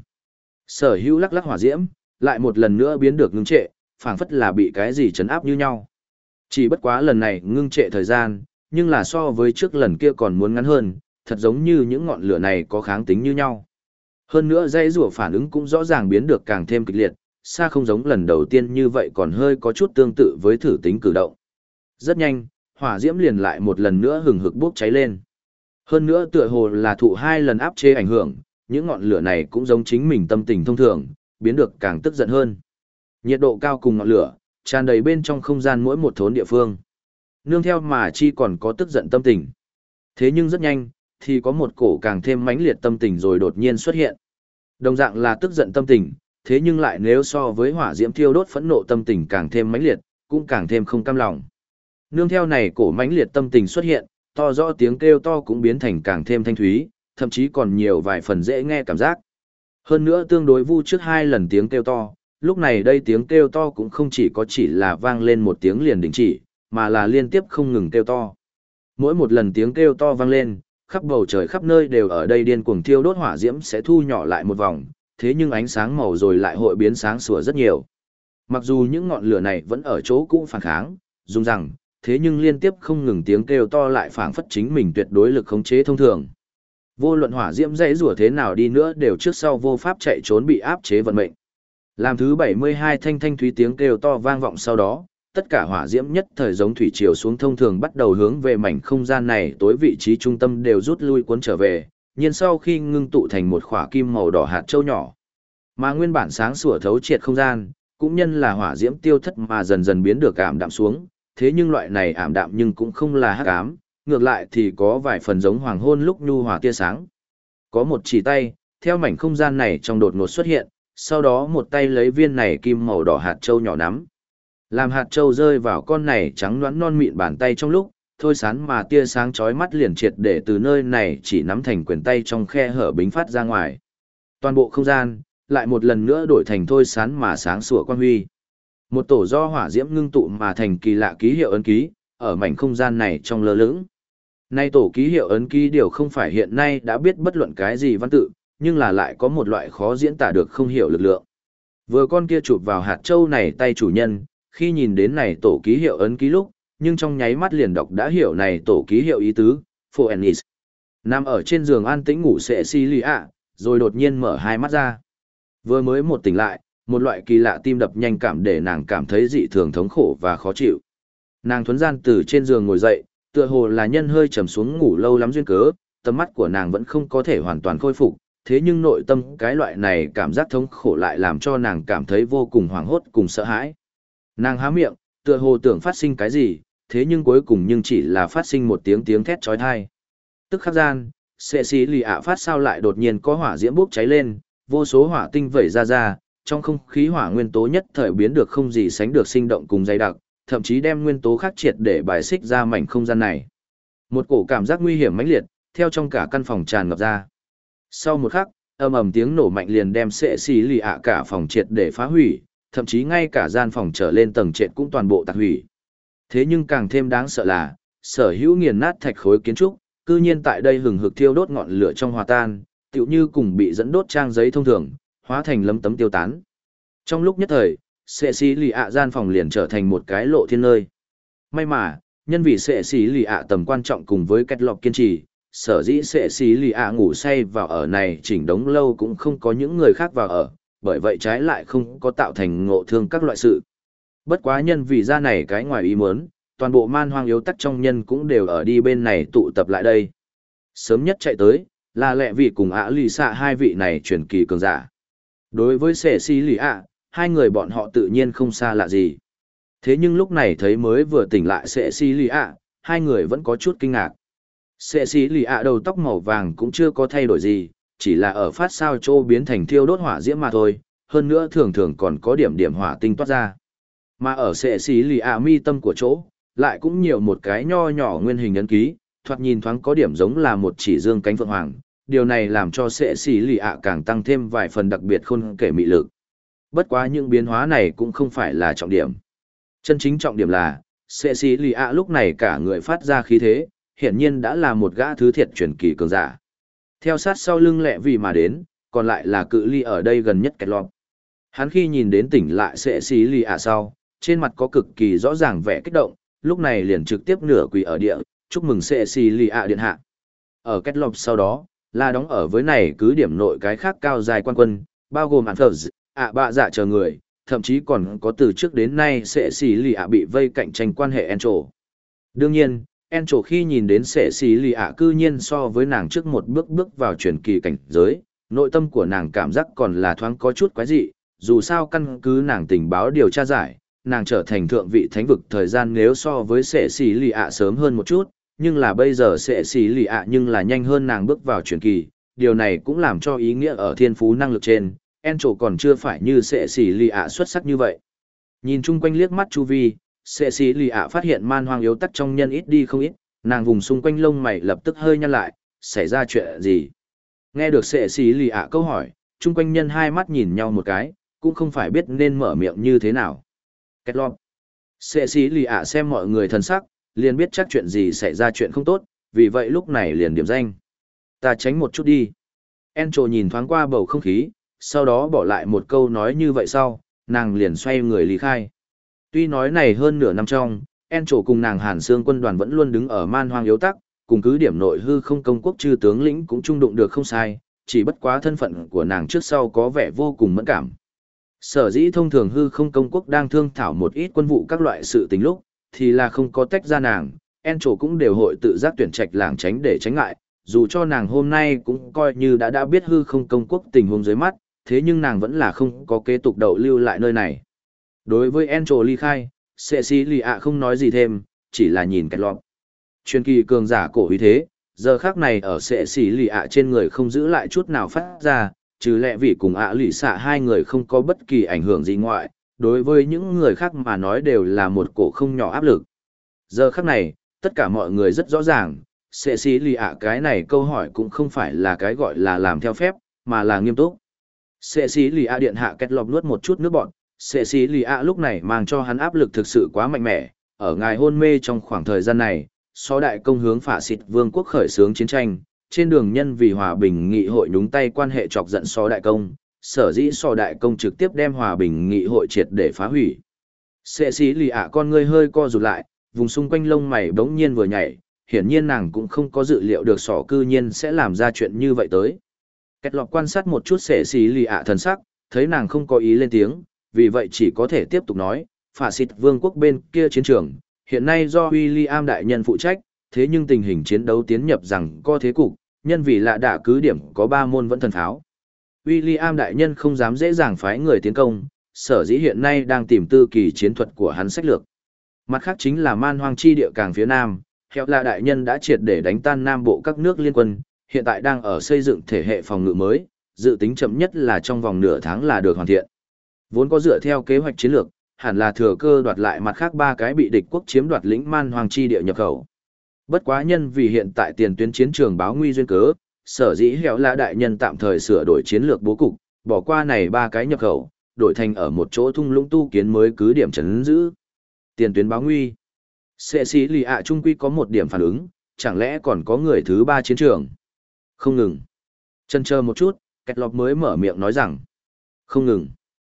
Sở hữu lắc lắc hỏa diễm, lại một lần nữa biến được ngưng trệ, phảng phất là bị cái gì chấn áp như nhau. Chỉ bất quá lần này ngưng trệ thời gian, nhưng là so với trước lần kia còn muốn ngắn hơn, thật giống như những ngọn lửa này có kháng tính như nhau. Hơn nữa dây rùa phản ứng cũng rõ ràng biến được càng thêm kịch liệt, xa không giống lần đầu tiên như vậy còn hơi có chút tương tự với thử tính cử động. Rất nhanh, hỏa diễm liền lại một lần nữa hừng hực bốc cháy lên. Hơn nữa tựa hồ là thụ 2 lần áp chế ảnh hưởng, những ngọn lửa này cũng giống chính mình tâm tình thông thường, biến được càng tức giận hơn. Nhiệt độ cao cùng ngọn lửa, tràn đầy bên trong không gian mỗi một thốn địa phương. Nương theo mà chi còn có tức giận tâm tình. Thế nhưng rất nhanh, thì có một cổ càng thêm mãnh liệt tâm tình rồi đột nhiên xuất hiện. Đồng dạng là tức giận tâm tình, thế nhưng lại nếu so với hỏa diễm thiêu đốt phẫn nộ tâm tình càng thêm mãnh liệt, cũng càng thêm không cam lòng. Nương theo này cổ mãnh liệt tâm tình xuất hiện, to rõ tiếng kêu to cũng biến thành càng thêm thanh thúy, thậm chí còn nhiều vài phần dễ nghe cảm giác. Hơn nữa tương đối vu trước 2 lần tiếng kêu to, lúc này đây tiếng kêu to cũng không chỉ là vang lên một tiếng liền đình chỉ, mà là liên tiếp không ngừng kêu to. Mỗi một lần tiếng kêu to vang lên, khắp bầu trời khắp nơi đều ở đây điên cuồng thiêu đốt hỏa diễm sẽ thu nhỏ lại một vòng, thế nhưng ánh sáng màu rồi lại hội biến sáng sủa rất nhiều. Mặc dù những ngọn lửa này vẫn ở chỗ cũ phản kháng, dùng rằng, thế nhưng liên tiếp không ngừng tiếng kêu to lại phảng phất chính mình tuyệt đối lực khống chế thông thường. Vô luận hỏa diễm dãy rủa thế nào đi nữa đều trước sau vô pháp chạy trốn bị áp chế vận mệnh. Làm thứ 72 thanh thanh thúy tiếng kêu to vang vọng sau đó, tất cả hỏa diễm nhất thời giống thủy triều xuống thông thường bắt đầu hướng về mảnh không gian này tối vị trí trung tâm đều rút lui cuốn trở về, nhiên sau khi ngưng tụ thành một khỏa kim màu đỏ hạt châu nhỏ. Mà nguyên bản sáng sủa thấu triệt không gian, cũng nhân là hỏa diễm tiêu thất mà dần dần biến được ảm đạm xuống, thế nhưng loại này ảm đạm nhưng cũng không là hắc ám, ngược lại thì có vài phần giống hoàng hôn lúc nhu hòa tia sáng. Có một chỉ tay, theo mảnh không gian này trong đột ngột xuất hiện, sau đó một tay lấy viên này kim màu đỏ hạt châu nhỏ nắm. Làm hạt châu rơi vào con này trắng nõn non mịn bàn tay trong lúc, thôi sán mà tia sáng chói mắt liền triệt để từ nơi này chỉ nắm thành quyền tay trong khe hở bính phát ra ngoài. Toàn bộ không gian, lại một lần nữa đổi thành thôi sán mà sáng sủa quang huy. Một tổ do hỏa diễm ngưng tụ mà thành kỳ lạ ký hiệu ấn ký, ở mảnh không gian này trong lơ lửng. Nay tổ ký hiệu ấn ký điều không phải hiện nay đã biết bất luận cái gì văn tự, nhưng là lại có một loại khó diễn tả được không hiểu lực lượng. Vừa con kia chụp vào hạt châu này tay chủ nhân, khi nhìn đến này tổ ký hiệu ấn ký lúc, nhưng trong nháy mắt liền đọc đã hiểu này tổ ký hiệu ý tứ, Phoenix. Nằm ở trên giường an tĩnh ngủ Cecilia, rồi đột nhiên mở hai mắt ra. Vừa mới một tỉnh lại, một loại kỳ lạ tim đập nhanh cảm để nàng cảm thấy dị thường thống khổ và khó chịu. Nàng thuấn gian từ trên giường ngồi dậy, tựa hồ là nhân hơi trầm xuống ngủ lâu lắm duyên cớ, tầm mắt của nàng vẫn không có thể hoàn toàn khôi phục, thế nhưng nội tâm cái loại này cảm giác thống khổ lại làm cho nàng cảm thấy vô cùng hoảng hốt cùng sợ hãi. Nàng há miệng, tựa hồ tưởng phát sinh cái gì, thế nhưng cuối cùng nhưng chỉ là phát sinh một tiếng tiếng thét chói tai. Tức khắc gian, sệ xì lì ạ phát sao lại đột nhiên có hỏa diễm bốc cháy lên, vô số hỏa tinh vẩy ra, trong không khí hỏa nguyên tố nhất thời biến được không gì sánh được sinh động cùng dày đặc, thậm chí đem nguyên tố khác triệt để bài xích ra mảnh không gian này. Một cổ cảm giác nguy hiểm mãnh liệt, theo trong cả căn phòng tràn ngập ra. Sau một khắc, ầm ầm tiếng nổ mạnh liền đem sệ xì lì ạ cả phòng triệt để phá hủy, thậm chí ngay cả gian phòng trở lên tầng trệt cũng toàn bộ tạc hủy. Thế nhưng càng thêm đáng sợ là, sở hữu nghiền nát thạch khối kiến trúc, cư nhiên tại đây hừng hực thiêu đốt ngọn lửa trong hòa tan, tựu như cùng bị dẫn đốt trang giấy thông thường, hóa thành lấm tấm tiêu tán. Trong lúc nhất thời, sệ xì lì ạ gian phòng liền trở thành một cái lộ thiên nơi. May mà, nhân vì sệ xì lì ạ tầm quan trọng cùng với kết lọc kiên trì, sở dĩ sệ xì lì ạ ngủ say vào ở này chỉnh đống lâu cũng không có những người khác vào ở, bởi vậy trái lại không có tạo thành ngộ thương các loại sự. Bất quá nhân vì ra này cái ngoài ý muốn, toàn bộ man hoang yếu tắc trong nhân cũng đều ở đi bên này tụ tập lại đây. Sớm nhất chạy tới, là lẹ vị cùng ạ lì xạ hai vị này truyền kỳ cường giả. Đối với sệ xì lì ạ, hai người bọn họ tự nhiên không xa lạ gì. Thế nhưng lúc này thấy mới vừa tỉnh lại sệ xì lì ạ, hai người vẫn có chút kinh ngạc. Sệ xì lì ạ đầu tóc màu vàng cũng chưa có thay đổi gì, chỉ là ở phát sao trô biến thành thiêu đốt hỏa diễm mà thôi, hơn nữa thường thường còn có điểm điểm hỏa tinh toát ra. Mà ở sệ xì lì ạ mi tâm của chỗ, lại cũng nhiều một cái nho nhỏ nguyên hình ấn ký, thoạt nhìn thoáng có điểm giống là một chỉ dương cánh phượng hoàng. Điều này làm cho sệ xì lì ạ càng tăng thêm vài phần đặc biệt khôn kể mị lực. Bất quá những biến hóa này cũng không phải là trọng điểm. Chân chính trọng điểm là, sệ xì lì ạ lúc này cả người phát ra khí thế, hiển nhiên đã là một gã thứ thiệt truyền kỳ cường giả. Theo sát sau lưng lẹ vì mà đến, còn lại là cự ly ở đây gần nhất kẹt lọt. Hắn khi nhìn đến tỉnh lại sệ xì lì ạ sau, trên mặt có cực kỳ rõ ràng vẻ kích động, lúc này liền trực tiếp nửa quỳ ở địa, chúc mừng sệ xì lì ạ điện hạ. Ở kết lọp sau đó, là đóng ở với này cứ điểm nội cái khác cao dài quan quân, bao gồm ản phở ạ bạ dạ chờ người, thậm chí còn có từ trước đến nay sệ xì lì ạ bị vây cạnh tranh quan hệ Encho. Đương nhiên, Encho khi nhìn đến sệ xì lì ạ cư nhiên so với nàng trước một bước bước vào truyền kỳ cảnh giới, nội tâm của nàng cảm giác còn là thoáng có chút quái dị, dù sao căn cứ nàng tình báo điều tra giải, nàng trở thành thượng vị thánh vực thời gian nếu so với sệ xì lì ạ sớm hơn một chút, nhưng là bây giờ sệ xì lì ạ nhưng là nhanh hơn nàng bước vào truyền kỳ, điều này cũng làm cho ý nghĩa ở thiên phú năng lực trên, Encho còn chưa phải như sệ xì lì ạ xuất sắc như vậy. Nhìn chung quanh liếc mắt chu vi, sệ xì lì ạ phát hiện man hoang yếu tắc trong nhân ít đi không ít, nàng vùng xung quanh lông mày lập tức hơi nhăn lại, xảy ra chuyện gì? Nghe được sệ xì lì ạ câu hỏi, chung quanh nhân hai mắt nhìn nhau một cái, cũng không phải biết nên mở miệng như thế nào. Kết lọt. Sệ xì lì ạ xem mọi người thần sắc, liền biết chắc chuyện gì xảy ra chuyện không tốt, vì vậy lúc này liền điểm danh. Ta tránh một chút đi. Encho nhìn thoáng qua bầu không khí, sau đó bỏ lại một câu nói như vậy sau, nàng liền xoay người lý khai. Tuy nói này hơn nửa năm trong, Encho cùng nàng Hàn Xương quân đoàn vẫn luôn đứng ở man hoang yếu tắc, cùng cứ điểm nội hư không công quốc chư tướng lĩnh cũng trung đụng được không sai, chỉ bất quá thân phận của nàng trước sau có vẻ vô cùng mẫn cảm. Sở dĩ thông thường hư không công quốc đang thương thảo một ít quân vụ các loại sự tình lúc, thì là không có tách ra nàng, Encho cũng đều hội tự giác tuyển trạch làng tránh để tránh ngại, dù cho nàng hôm nay cũng coi như đã biết hư không công quốc tình huống dưới mắt, thế nhưng nàng vẫn là không có kế tục đậu lưu lại nơi này. Đối với Encho ly khai, Cecilia không nói gì thêm, chỉ là nhìn kẹt lọt. Truyền kỳ cường giả cổ uy thế, giờ khác này ở Cecilia trên người không giữ lại chút nào phát ra, trừ lẽ vì cùng lì xạ hai người không có bất kỳ ảnh hưởng gì ngoại, đối với những người khác mà nói đều là một cổ không nhỏ áp lực. Giờ khác này, tất cả mọi người rất rõ ràng, Cecilia cái này câu hỏi cũng không phải là cái gọi là làm theo phép, mà là nghiêm túc. Cecilia điện hạ kết lọt nuốt một chút nước bọt, Cecilia lúc này mang cho hắn áp lực thực sự quá mạnh mẽ, ở ngài hôn mê trong khoảng thời gian này, so đại công hướng phả xịt vương quốc khởi xướng chiến tranh, trên đường nhân vì hòa bình nghị hội nhúng tay quan hệ chọc giận so đại công, sở dĩ so đại công trực tiếp đem hòa bình nghị hội triệt để phá hủy. Cecilia con ngươi hơi co rụt lại, vùng xung quanh lông mày bỗng nhiên vừa nhảy, hiển nhiên nàng cũng không có dự liệu được sỏ cư nhiên sẽ làm ra chuyện như vậy tới. Kết lọt quan sát một chút Cecilia thần sắc, thấy nàng không có ý lên tiếng, vì vậy chỉ có thể tiếp tục nói, phả xịt vương quốc bên kia chiến trường, hiện nay do William đại nhân phụ trách, thế nhưng tình hình chiến đấu tiến nhập rằng có thế cục, nhân vì lạ đạ cứ điểm có 3 môn vẫn thần pháo. William đại nhân không dám dễ dàng phái người tiến công, sở dĩ hiện nay đang tìm tư kỳ chiến thuật của hắn sách lược. Mặt khác chính là man hoang chi địa càng phía nam, Hẹo là đại nhân đã triệt để đánh tan Nam Bộ các nước liên quân, hiện tại đang ở xây dựng thể hệ phòng ngự mới, dự tính chậm nhất là trong vòng nửa tháng là được hoàn thiện. Vốn có dựa theo kế hoạch chiến lược, hẳn là thừa cơ đoạt lại mặt khác 3 cái bị địch quốc chiếm đoạt lĩnh man hoàng chi địa nhập khẩu. Bất quá nhân vì hiện tại tiền tuyến chiến trường báo nguy duyên cớ, sở dĩ Hẹo là đại nhân tạm thời sửa đổi chiến lược bố cục, bỏ qua này 3 cái nhập khẩu, đổi thành ở một chỗ thung lũng tu kiến mới cứ điểm trấn giữ. Tiền tuyến báo nguy. Sệ sĩ lì ạ trung quy có một điểm phản ứng, chẳng lẽ còn có người thứ 3 chiến trường? Không ngừng. Chân chờ một chút, Kẹt Lọp mới mở miệng nói rằng. Không ngừng.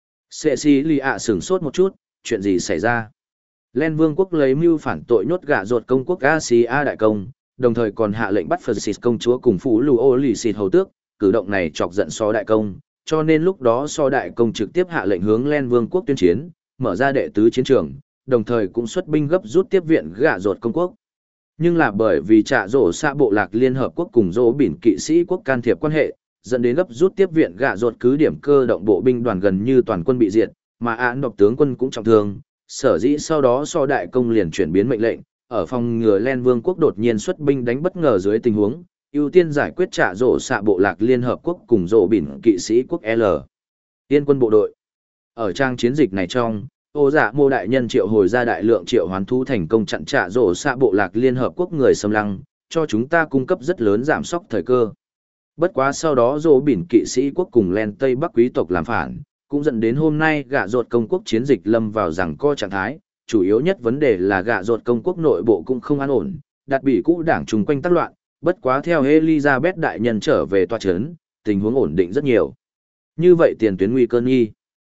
Sệ sĩ lì ạ sửng sốt một chút, chuyện gì xảy ra? Len Vương quốc lấy mưu phản tội nhốt gạ ruột công quốc Asia đại công, đồng thời còn hạ lệnh bắt Phật Xịt công chúa cùng Phú Lù Ô Lì Xịt hầu tước, cử động này chọc giận So đại công, cho nên lúc đó So đại công trực tiếp hạ lệnh hướng Len Vương quốc tuyên chiến, mở ra đệ tứ chiến trường, đồng thời cũng xuất binh gấp rút tiếp viện gạ ruột công quốc. Nhưng là bởi vì trạ rổ xạ bộ lạc Liên Hợp Quốc cùng rổ bỉn kỵ sĩ quốc can thiệp quan hệ, dẫn đến gấp rút tiếp viện gạ ruột cứ điểm cơ động bộ binh đoàn gần như toàn quân bị diệt, mà án độc tướng quân cũng trọng thương. Sở dĩ sau đó So đại công liền chuyển biến mệnh lệnh, ở phòng ngừa Len Vương quốc đột nhiên xuất binh đánh bất ngờ dưới tình huống, ưu tiên giải quyết trạ rổ xạ bộ lạc Liên Hợp Quốc cùng rổ bỉn kỵ sĩ quốc L. Tiên quân bộ đội. Ở trang chiến dịch này trong, Ô Dạ Mô đại nhân triệu hồi ra đại lượng triệu hoán thú thành công chặn trạ rổ xạ bộ lạc Liên Hợp Quốc người xâm lăng, cho chúng ta cung cấp rất lớn giảm sóc thời cơ. Bất quá sau đó rổ bỉn kỵ sĩ quốc cùng Len Tây Bắc quý tộc làm phản, cũng dẫn đến hôm nay gạ ruột công quốc chiến dịch lâm vào rằng co trạng thái, chủ yếu nhất vấn đề là gạ ruột công quốc nội bộ cũng không an ổn, đặt bị cũ đảng chung quanh tác loạn, bất quá theo Elizabeth đại nhân trở về tòa chấn, tình huống ổn định rất nhiều. Như vậy tiền tuyến nguy cơ nghi.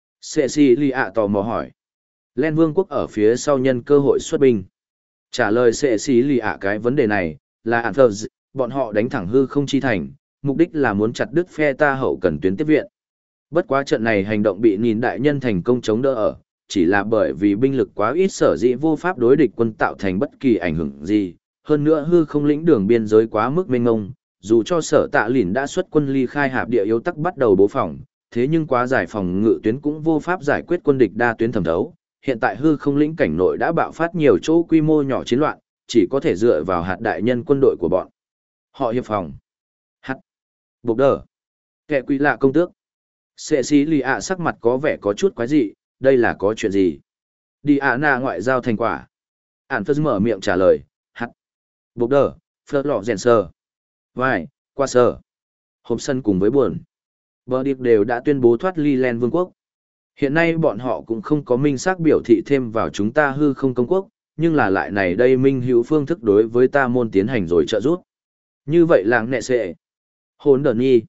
Cecilia tò mò hỏi. Len Vương quốc ở phía sau nhân cơ hội xuất binh. Trả lời Cecilia cái vấn đề này, là Anthers, bọn họ đánh thẳng hư không chi thành, mục đích là muốn chặt đứt phe ta hậu cần tuyến tiếp viện. Bất quá trận này hành động bị nhìn đại nhân thành công chống đỡ ở, chỉ là bởi vì binh lực quá ít sở dĩ vô pháp đối địch quân tạo thành bất kỳ ảnh hưởng gì, hơn nữa hư không lĩnh đường biên giới quá mức mênh mông, dù cho sở tạ lìn đã xuất quân ly khai hạp địa yếu tắc bắt đầu bố phòng, thế nhưng quá giải phòng ngự tuyến cũng vô pháp giải quyết quân địch đa tuyến thẩm thấu. Hiện tại hư không lĩnh cảnh nội đã bạo phát nhiều chỗ quy mô nhỏ chiến loạn, chỉ có thể dựa vào hạt đại nhân quân đội của bọn họ hiệp phòng. Hạt bộc đờ kẻ quỷ lạ công tước. Sệ sĩ lì ạ sắc mặt có vẻ có chút quái dị, đây là có chuyện gì? Đi ạ na ngoại giao thành quả. Ản phất mở miệng trả lời, hạt bộc đờ phớt lọ rèn sơ vai qua sơ hộp sân cùng với buồn bờ điệp đều đã tuyên bố thoát ly Len Vương quốc. Hiện nay bọn họ cũng không có minh xác biểu thị thêm vào chúng ta hư không công quốc, nhưng là lại này đây minh hữu phương thức đối với ta môn tiến hành rồi trợ giúp. Như vậy làng nệ sệ. Hồn đờ nhi.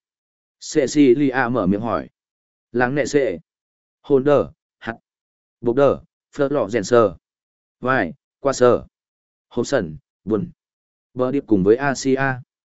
Cecilia mở miệng hỏi. Làng nệ sệ. Hồn đờ, hạt. Bộc đờ, phớt lọ rèn sơ. Vai, qua sơ. Hộp sần, buồn. Bờ điệp cùng với Asia.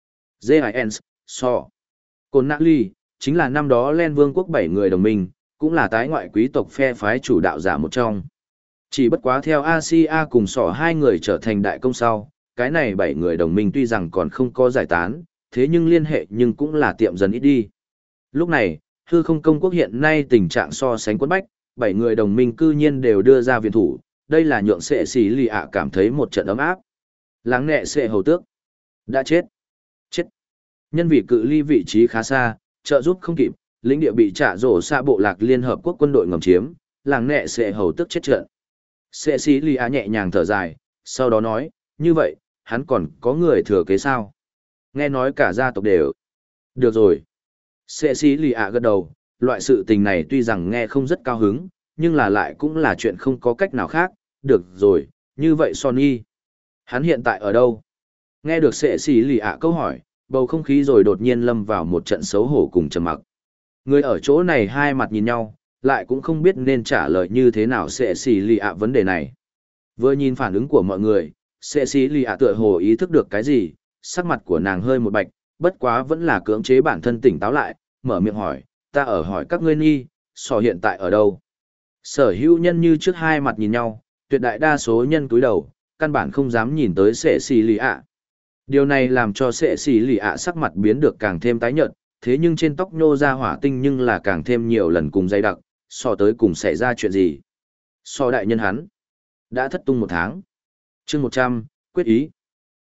Giants, so. Côn nạ ly, chính là năm đó Len Vương quốc 7 người đồng minh, cũng là tái ngoại quý tộc phe phái chủ đạo giả một trong. Chỉ bất quá theo Asia cùng sỏ 2 người trở thành đại công sau, cái này 7 người đồng minh tuy rằng còn không có giải tán, thế nhưng liên hệ nhưng cũng là tiệm dần ít đi. Lúc này, hư không công quốc hiện nay tình trạng so sánh quẫn bách, 7 người đồng minh cư nhiên đều đưa ra viện thủ, đây là nhượng sệ xỉ lì ạ cảm thấy một trận ấm áp. Láng nệ sệ hầu tước. Đã chết. Chết. Nhân vì cự ly vị trí khá xa, trợ giúp không kịp, lĩnh địa bị trả rổ xa bộ lạc Liên Hợp Quốc quân đội ngầm chiếm, làng nệ sệ hầu tức chết trận. Sệ sĩ lì á nhẹ nhàng thở dài, sau đó nói, như vậy, hắn còn có người thừa kế sao? Nghe nói cả gia tộc đều. Được rồi. Sệ sĩ lì á gật đầu, loại sự tình này tuy rằng nghe không rất cao hứng, nhưng là lại cũng là chuyện không có cách nào khác. Được rồi, như vậy Sonny. Hắn hiện tại ở đâu? Nghe được sệ sĩ lì á câu hỏi, bầu không khí rồi đột nhiên lâm vào một trận xấu hổ cùng trầm mặc. Người ở chỗ này hai mặt nhìn nhau, lại cũng không biết nên trả lời như thế nào sẽ xì lì ạ vấn đề này. Vừa nhìn phản ứng của mọi người, sẽ xì lì ạ tựa hồ ý thức được cái gì, sắc mặt của nàng hơi một bạch, bất quá vẫn là cưỡng chế bản thân tỉnh táo lại, mở miệng hỏi, ta ở hỏi các ngươi nhi, sò hiện tại ở đâu? Sở hữu nhân như trước hai mặt nhìn nhau, tuyệt đại đa số nhân cúi đầu, căn bản không dám nhìn tới sẽ xì lì ạ. Điều này làm cho sẽ xì lì ạ sắc mặt biến được càng thêm tái nhợt, thế nhưng trên tóc nhô ra hỏa tinh nhưng là càng thêm nhiều lần cùng dày đặc, so tới cùng xảy ra chuyện gì. So đại nhân hắn, đã thất tung 1 tháng. chương 100, quyết ý.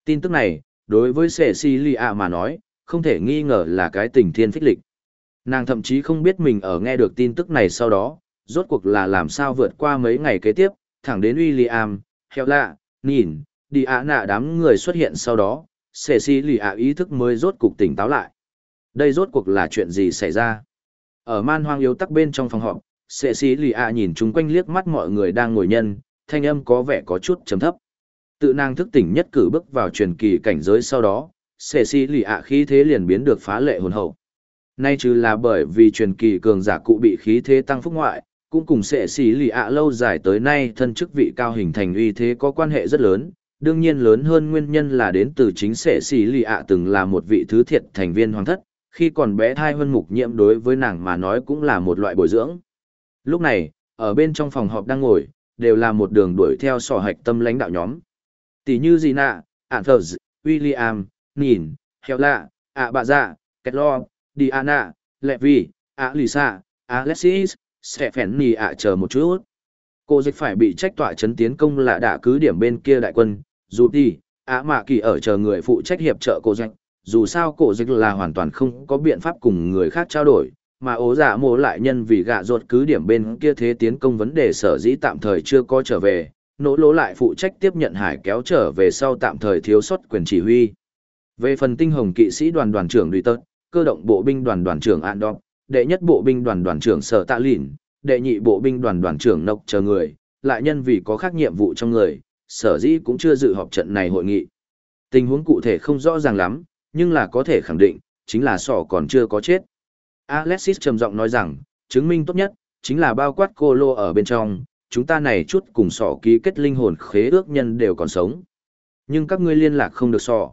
Tin tức này, đối với Cecilia mà nói, không thể nghi ngờ là cái tình thiên phích lịch. Nàng thậm chí không biết mình ở nghe được tin tức này sau đó, rốt cuộc là làm sao vượt qua mấy ngày kế tiếp, thẳng đến William, Hela, nhìn, Diana đám người xuất hiện sau đó, Cecilia ý thức mới rốt cuộc tỉnh táo lại. Đây rốt cuộc là chuyện gì xảy ra? Ở man hoang yếu tắc bên trong phòng họp, Cecilia nhìn chung quanh liếc mắt mọi người đang ngồi nhân, thanh âm có vẻ có chút trầm thấp. Tự nàng thức tỉnh nhất cử bước vào truyền kỳ cảnh giới sau đó, Cecilia khí thế liền biến được phá lệ hồn hậu. Nay chứ là bởi vì truyền kỳ cường giả cụ bị khí thế tăng phúc ngoại, cũng cùng Cecilia lâu dài tới nay thân chức vị cao hình thành uy thế có quan hệ rất lớn. Đương nhiên lớn hơn nguyên nhân là đến từ chính Cecilia từng là một vị thứ thiệt thành viên hoàng thất, khi còn bé thai hơn mục nhiễm đối với nàng mà nói cũng là một loại bồi dưỡng. Lúc này, ở bên trong phòng họp đang ngồi, đều là một đường đuổi theo sỏ hạch tâm lãnh đạo nhóm. Tỷ như Gina, Anthers, William, Nhìn, Hela, Bạ Dạ, Ketlor, Diana, Levi, Lisa, Alexis, Stephanie chờ một chút. Cô dịch phải bị trách tọa chấn tiến công là đã cứ điểm bên kia đại quân, dù đi, Mạ Kỳ ở chờ người phụ trách hiệp trợ cô dịch. Dù sao cổ dịch là hoàn toàn không có biện pháp cùng người khác trao đổi, mà ố giả mô lại nhân vì gạ ruột cứ điểm bên kia thế tiến công vấn đề sở dĩ tạm thời chưa có trở về, nỗ lỗ lại phụ trách tiếp nhận hải kéo trở về sau tạm thời thiếu sót quyền chỉ huy. Về phần tinh hồng kỵ sĩ đoàn đoàn trưởng Duy Tật, cơ động bộ binh đoàn đoàn trưởng An Đọc, đệ nhất bộ binh đoàn đoàn trưởng Sở Tạ Lìn, đệ nhị bộ binh đoàn đoàn trưởng Nộc chờ người, lại nhân vì có khác nhiệm vụ trong người, sở dĩ cũng chưa dự họp trận này hội nghị. Tình huống cụ thể không rõ ràng lắm, nhưng là có thể khẳng định, chính là sỏ còn chưa có chết. Alexis trầm giọng nói rằng, chứng minh tốt nhất, chính là bao quát cô lô ở bên trong, chúng ta này chút cùng sỏ ký kết linh hồn khế ước nhân đều còn sống. Nhưng các ngươi liên lạc không được sỏ.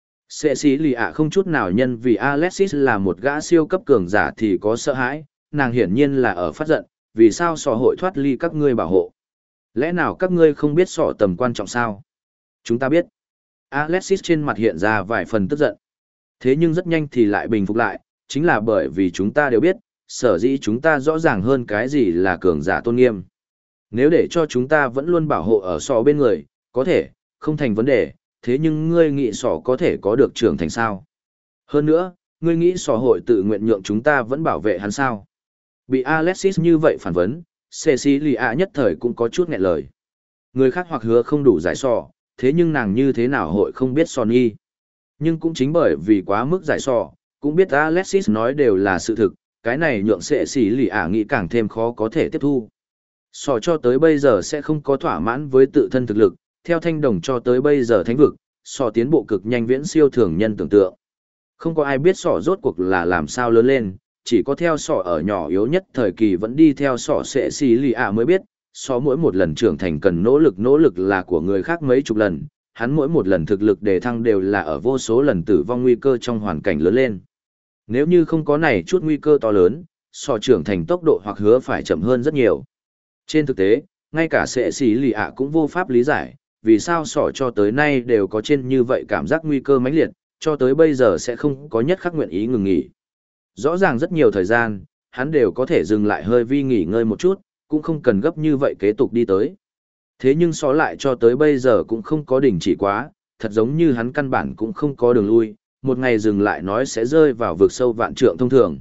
Cecilia không chút nào nhân vì Alexis là một gã siêu cấp cường giả thì có sợ hãi, nàng hiển nhiên là ở phát giận, vì sao sỏ hội thoát ly các ngươi bảo hộ. Lẽ nào các ngươi không biết sỏ tầm quan trọng sao? Chúng ta biết. Alexis trên mặt hiện ra vài phần tức giận. Thế nhưng rất nhanh thì lại bình phục lại, chính là bởi vì chúng ta đều biết, sở dĩ chúng ta rõ ràng hơn cái gì là cường giả tôn nghiêm. Nếu để cho chúng ta vẫn luôn bảo hộ ở sọ bên người, có thể, không thành vấn đề, thế nhưng ngươi nghĩ sọ có thể có được trưởng thành sao? Hơn nữa, ngươi nghĩ sọ hội tự nguyện nhượng chúng ta vẫn bảo vệ hắn sao? Bị Alexis như vậy phản vấn, Cecilia nhất thời cũng có chút nghẹn lời. Người khác hoặc hứa không đủ giải sọ, thế nhưng nàng như thế nào hội không biết sọ nghi. Nhưng cũng chính bởi vì quá mức giải sọ, cũng biết Alexis nói đều là sự thực, cái này nhượng Cecilia nghĩ càng thêm khó có thể tiếp thu. Sọ cho tới bây giờ sẽ không có thỏa mãn với tự thân thực lực, theo thanh đồng cho tới bây giờ thánh vực, sọ tiến bộ cực nhanh viễn siêu thường nhân tưởng tượng. Không có ai biết sọ rốt cuộc là làm sao lớn lên, chỉ có theo sọ ở nhỏ yếu nhất thời kỳ vẫn đi theo sọ Cecilia mới biết, sọ mỗi một lần trưởng thành cần nỗ lực là của người khác mấy chục lần, hắn mỗi một lần thực lực đề thăng đều là ở vô số lần tử vong nguy cơ trong hoàn cảnh lớn lên. Nếu như không có này chút nguy cơ to lớn, sọ trưởng thành tốc độ hoặc hứa phải chậm hơn rất nhiều. Trên thực tế, ngay cả Cecilia cũng vô pháp lý giải, vì sao sọ cho tới nay đều có trên như vậy cảm giác nguy cơ mãnh liệt, cho tới bây giờ sẽ không có nhất khắc nguyện ý ngừng nghỉ. Rõ ràng rất nhiều thời gian, hắn đều có thể dừng lại hơi vi nghỉ ngơi một chút, cũng không cần gấp như vậy kế tục đi tới. Thế nhưng sọ lại cho tới bây giờ cũng không có đình chỉ quá, thật giống như hắn căn bản cũng không có đường lui, một ngày dừng lại nói sẽ rơi vào vực sâu vạn trượng thông thường.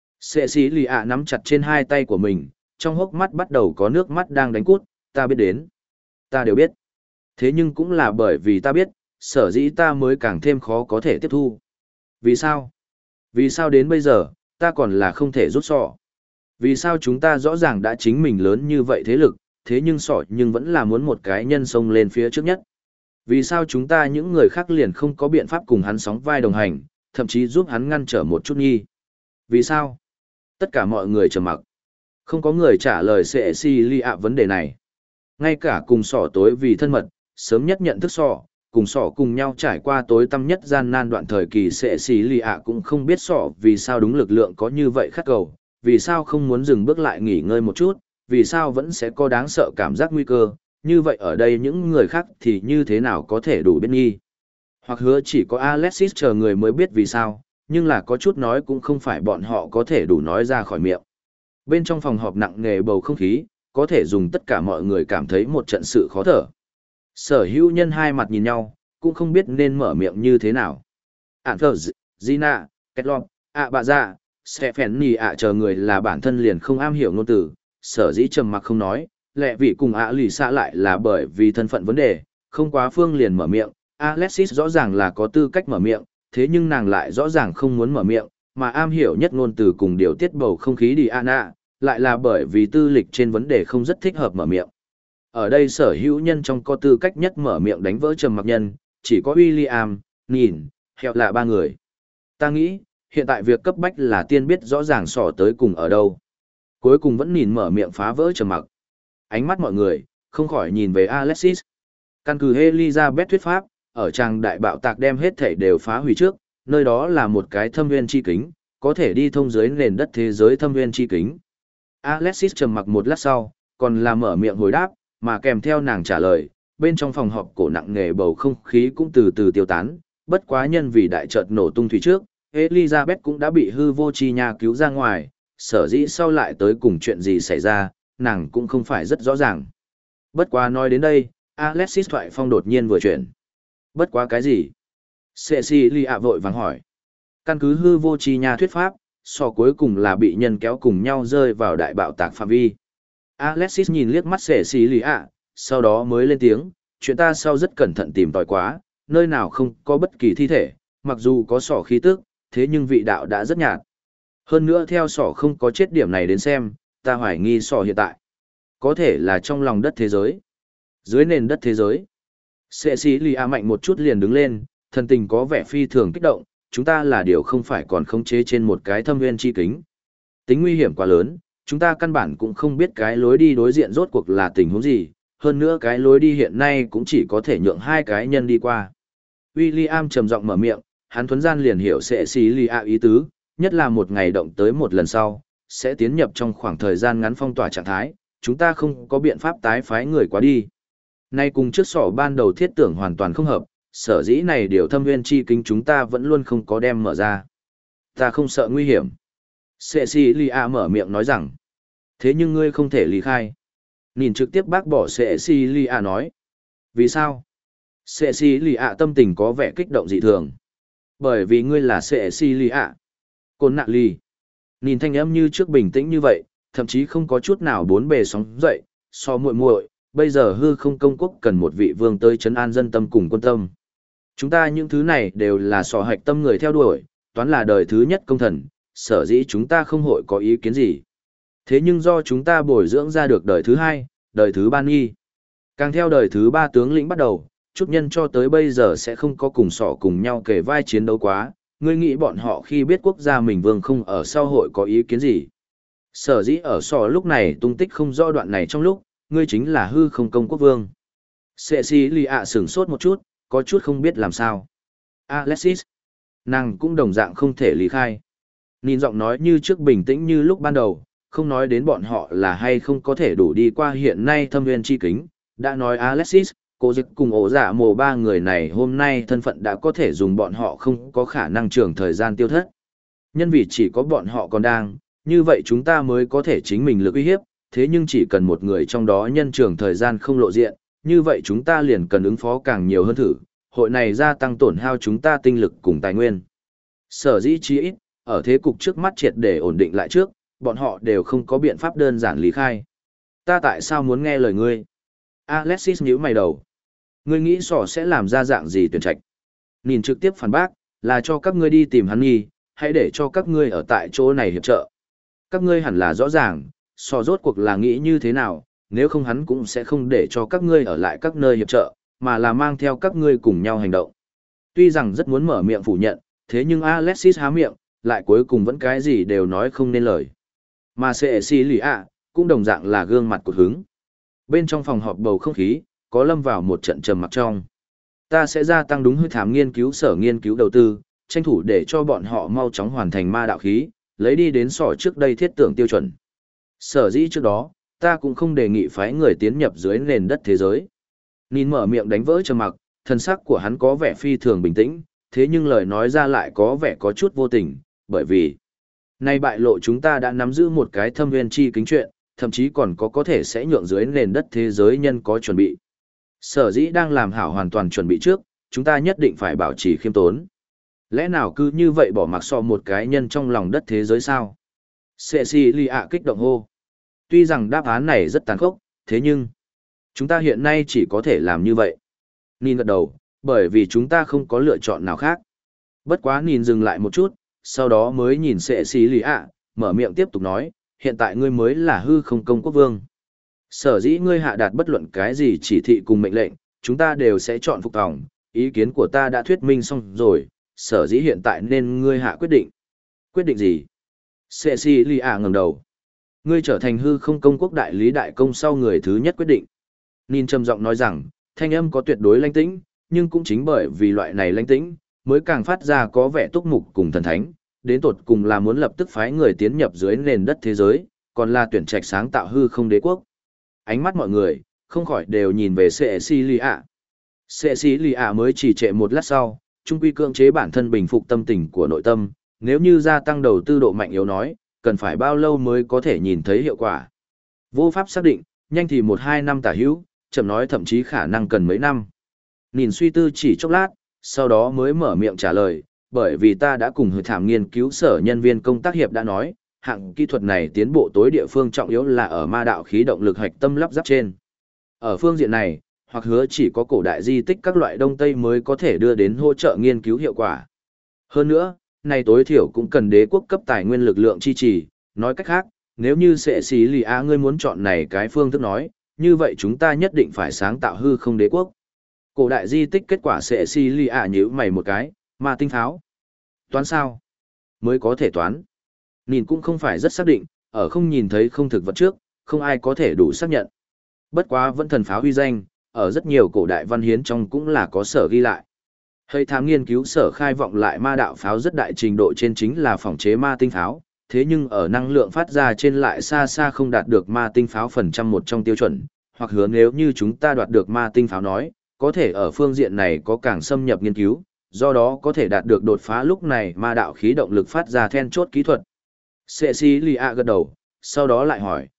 Cecilia nắm chặt trên hai tay của mình, trong hốc mắt bắt đầu có nước mắt đang đánh cút, ta biết đến. Ta đều biết. Thế nhưng cũng là bởi vì ta biết, sở dĩ ta mới càng thêm khó có thể tiếp thu. Vì sao? Vì sao đến bây giờ, ta còn là không thể rút sọ? Vì sao chúng ta rõ ràng đã chính mình lớn như vậy thế lực, thế nhưng sọ nhưng vẫn là muốn một cái nhân sông lên phía trước nhất? Vì sao chúng ta những người khác liền không có biện pháp cùng hắn sóng vai đồng hành, thậm chí giúp hắn ngăn trở một chút nghi? Vì sao? Tất cả mọi người trầm mặc. Không có người trả lời Cecilia vấn đề này. Ngay cả cùng sỏ tối vì thân mật, sớm nhất nhận thức sỏ, cùng sỏ cùng nhau trải qua tối tăm nhất gian nan đoạn thời kỳ Cecilia cũng không biết sỏ vì sao đúng lực lượng có như vậy khát cầu, vì sao không muốn dừng bước lại nghỉ ngơi một chút, vì sao vẫn sẽ có đáng sợ cảm giác nguy cơ, như vậy ở đây những người khác thì như thế nào có thể đủ biết nghi. Hoặc hứa chỉ có Alexis chờ người mới biết vì sao, nhưng là có chút nói cũng không phải bọn họ có thể đủ nói ra khỏi miệng. Bên trong phòng họp nặng nề bầu không khí, có thể dùng tất cả mọi người cảm thấy một trận sự khó thở. Sở hữu nhân hai mặt nhìn nhau, cũng không biết nên mở miệng như thế nào. Ản thờ Gina, Ketlop, bà dạ, Stephanie chờ người là bản thân liền không am hiểu ngôn từ, sở dĩ trầm mặc không nói, lẹ vị cùng lì xạ lại là bởi vì thân phận vấn đề, không quá phương liền mở miệng. Alexis rõ ràng là có tư cách mở miệng, thế nhưng nàng lại rõ ràng không muốn mở miệng, mà am hiểu nhất ngôn từ cùng điều tiết bầu không khí Diana, lại là bởi vì tư lịch trên vấn đề không rất thích hợp mở miệng. Ở đây sở hữu nhân trong có tư cách nhất mở miệng đánh vỡ trầm mặc nhân, chỉ có William, nhìn, hẹo là ba người. Ta nghĩ, hiện tại việc cấp bách là tiên biết rõ ràng sỏ tới cùng ở đâu. Cuối cùng vẫn nhìn mở miệng phá vỡ trầm mặc. Ánh mắt mọi người, không khỏi nhìn về Alexis. Căn cứ Elizabeth thuyết pháp, ở trang đại bạo tạc đem hết thảy đều phá hủy trước, nơi đó là một cái thâm nguyên chi kính, có thể đi thông dưới nền đất thế giới thâm nguyên chi kính. Alexis trầm mặc một lát sau, còn là mở miệng hồi đáp, mà kèm theo nàng trả lời, bên trong phòng họp cổ nặng nề bầu không khí cũng từ từ tiêu tán, bất quá nhân vì đại chợt nổ tung thủy trước, Elizabeth cũng đã bị hư vô chi nha cứu ra ngoài, sở dĩ sau lại tới cùng chuyện gì xảy ra, nàng cũng không phải rất rõ ràng. Bất quá nói đến đây, Alexis thoại phong đột nhiên vừa chuyển. Bất quá cái gì? Cecilia vội vàng hỏi. Căn cứ hư vô chi nha thuyết pháp, so cuối cùng là bị nhân kéo cùng nhau rơi vào đại bạo tạc phạm vi. Alexis nhìn liếc mắt Cecilia, sau đó mới lên tiếng, chuyện ta sau rất cẩn thận tìm tòi quá, nơi nào không có bất kỳ thi thể, mặc dù có sỏ khí tức, thế nhưng vị đạo đã rất nhạt. Hơn nữa theo sỏ không có chết điểm này đến xem, ta hoài nghi sỏ hiện tại có thể là trong lòng đất thế giới, dưới nền đất thế giới. Cecilia mạnh một chút liền đứng lên, thần tình có vẻ phi thường kích động, chúng ta là điều không phải còn khống chế trên một cái thâm nguyên chi kính. Tính nguy hiểm quá lớn, chúng ta căn bản cũng không biết cái lối đi đối diện rốt cuộc là tình huống gì, hơn nữa cái lối đi hiện nay cũng chỉ có thể nhượng hai cái nhân đi qua. William trầm giọng mở miệng, hắn thuấn gian liền hiểu Cecilia ý tứ, nhất là một ngày động tới một lần sau, sẽ tiến nhập trong khoảng thời gian ngắn phong tỏa trạng thái, chúng ta không có biện pháp tái phái người qua đi. Nay cùng trước sỏ ban đầu thiết tưởng hoàn toàn không hợp, sở dĩ này điều thâm nguyên chi kính chúng ta vẫn luôn không có đem mở ra. Ta không sợ nguy hiểm. Cecilia mở miệng nói rằng, thế nhưng ngươi không thể lý khai. Nhìn trực tiếp bác bỏ Cecilia nói. Vì sao? Cecilia tâm tình có vẻ kích động dị thường. Bởi vì ngươi là Cecilia. Côn nạ ly. Nhìn thanh âm như trước bình tĩnh như vậy, thậm chí không có chút nào bốn bề sóng dậy, so muội muội, bây giờ hư không công quốc cần một vị vương tới trấn an dân tâm cùng quân tâm. Chúng ta những thứ này đều là sò hạch tâm người theo đuổi, toán là đời thứ nhất công thần, sở dĩ chúng ta không hội có ý kiến gì. Thế nhưng do chúng ta bồi dưỡng ra được đời thứ hai, đời thứ ba nghi. Càng theo đời thứ ba tướng lĩnh bắt đầu, chút nhân cho tới bây giờ sẽ không có cùng sỏ cùng nhau kể vai chiến đấu quá, ngươi nghĩ bọn họ khi biết quốc gia mình vương không ở sau hội có ý kiến gì. Sở dĩ ở sỏ lúc này tung tích không rõ đoạn này trong lúc, ngươi chính là hư không công quốc vương. Cecilia sửng sốt một chút, có chút không biết làm sao. Alexis, nàng cũng đồng dạng không thể lý khai. Nhìn giọng nói như trước bình tĩnh như lúc ban đầu, không nói đến bọn họ là hay không có thể đủ đi qua hiện nay thâm nguyên chi kính. Đã nói Alexis, cô dịch cùng ổ giả mồ ba người này hôm nay thân phận đã có thể dùng bọn họ không có khả năng trường thời gian tiêu thất. Nhân vì chỉ có bọn họ còn đang, như vậy chúng ta mới có thể chính mình lực uy hiếp, thế nhưng chỉ cần một người trong đó nhân trường thời gian không lộ diện, như vậy chúng ta liền cần ứng phó càng nhiều hơn thử, hội này gia tăng tổn hao chúng ta tinh lực cùng tài nguyên. Sở dĩ chí ít, ở thế cục trước mắt triệt để ổn định lại trước, bọn họ đều không có biện pháp đơn giản lý khai. Ta tại sao muốn nghe lời ngươi? Alexis nhíu mày đầu. Ngươi nghĩ sỏ sẽ làm ra dạng gì tuyển trạch? Nhìn trực tiếp phản bác, là cho các ngươi đi tìm hắn nghi, hãy để cho các ngươi ở tại chỗ này hiệp trợ. Các ngươi hẳn là rõ ràng, sỏ rốt cuộc là nghĩ như thế nào, nếu không hắn cũng sẽ không để cho các ngươi ở lại các nơi hiệp trợ, mà là mang theo các ngươi cùng nhau hành động. Tuy rằng rất muốn mở miệng phủ nhận, thế nhưng Alexis há miệng, lại cuối cùng vẫn cái gì đều nói không nên lời. Mà Cecilia cũng đồng dạng là gương mặt cột hứng. Bên trong phòng họp bầu không khí, có lâm vào một trận trầm mặc trong. Ta sẽ gia tăng đúng hơi thám nghiên cứu sở nghiên cứu đầu tư, tranh thủ để cho bọn họ mau chóng hoàn thành ma đạo khí, lấy đi đến sỏ trước đây thiết tưởng tiêu chuẩn. Sở dĩ trước đó, ta cũng không đề nghị phái người tiến nhập dưới nền đất thế giới. Nhìn mở miệng đánh vỡ trầm mặc, thân sắc của hắn có vẻ phi thường bình tĩnh, thế nhưng lời nói ra lại có vẻ có chút vô tình, bởi vì nay bại lộ chúng ta đã nắm giữ một cái thâm nguyên chi kính chuyện, thậm chí còn có thể sẽ nhượng dưới nền đất thế giới nhân có chuẩn bị. Sở dĩ đang làm hảo hoàn toàn chuẩn bị trước, chúng ta nhất định phải bảo trì khiêm tốn. Lẽ nào cứ như vậy bỏ mặc so một cái nhân trong lòng đất thế giới sao? Cecilia kích động hô. Tuy rằng đáp án này rất tàn khốc, thế nhưng chúng ta hiện nay chỉ có thể làm như vậy. Nhìn gật đầu, bởi vì chúng ta không có lựa chọn nào khác. Bất quá nhìn dừng lại một chút, sau đó mới nhìn Cecilia, mở miệng tiếp tục nói, hiện tại ngươi mới là hư không công quốc vương. Sở dĩ ngươi hạ đạt bất luận cái gì chỉ thị cùng mệnh lệnh, chúng ta đều sẽ chọn phục tòng, ý kiến của ta đã thuyết minh xong rồi, sở dĩ hiện tại nên ngươi hạ quyết định. Quyết định gì? Cecilia ngẩng đầu. Ngươi trở thành hư không công quốc đại lý đại công sau người thứ nhất quyết định. Nin trầm giọng nói rằng, thanh âm có tuyệt đối lãnh tĩnh, nhưng cũng chính bởi vì loại này lãnh tĩnh, mới càng phát ra có vẻ túc mục cùng thần thánh, đến tột cùng là muốn lập tức phái người tiến nhập dưới nền đất thế giới, còn là tuyển trạch sáng tạo hư không đế quốc. Ánh mắt mọi người, không khỏi đều nhìn về Cecilia. Cecilia mới chỉ trệ một lát sau, trung quy cưỡng chế bản thân bình phục tâm tình của nội tâm, nếu như gia tăng đầu tư độ mạnh yếu nói, cần phải bao lâu mới có thể nhìn thấy hiệu quả. Vô pháp xác định, nhanh thì 1-2 năm tả hữu, chậm nói thậm chí khả năng cần mấy năm. Nhìn suy tư chỉ chốc lát, sau đó mới mở miệng trả lời, bởi vì ta đã cùng hội thảm nghiên cứu sở nhân viên công tác hiệp đã nói, hạng kỹ thuật này tiến bộ tối địa phương trọng yếu là ở ma đạo khí động lực hạch tâm lắp ráp trên. Ở phương diện này, hoặc hứa chỉ có cổ đại di tích các loại Đông Tây mới có thể đưa đến hỗ trợ nghiên cứu hiệu quả. Hơn nữa, này tối thiểu cũng cần đế quốc cấp tài nguyên lực lượng chi trì, nói cách khác, nếu như sẽ xí lì á ngươi muốn chọn này cái phương thức nói, như vậy chúng ta nhất định phải sáng tạo hư không đế quốc. Cổ đại di tích kết quả sẽ xí lì á nhíu mày một cái, mà tinh pháo. Toán sao? Mới có thể toán. Nhìn cũng không phải rất xác định, ở không nhìn thấy không thực vật trước, không ai có thể đủ xác nhận. Bất quá vẫn thần pháo huy danh, ở rất nhiều cổ đại văn hiến trong cũng là có sở ghi lại. Hơi thám nghiên cứu sở khai vọng lại ma đạo pháo rất đại trình độ trên chính là phòng chế ma tinh pháo, thế nhưng ở năng lượng phát ra trên lại xa xa không đạt được ma tinh pháo phần trăm một trong tiêu chuẩn, hoặc hứa nếu như chúng ta đoạt được ma tinh pháo nói, có thể ở phương diện này có càng xâm nhập nghiên cứu, do đó có thể đạt được đột phá lúc này ma đạo khí động lực phát ra then chốt kỹ thuật. Cecilia gật đầu, sau đó lại hỏi,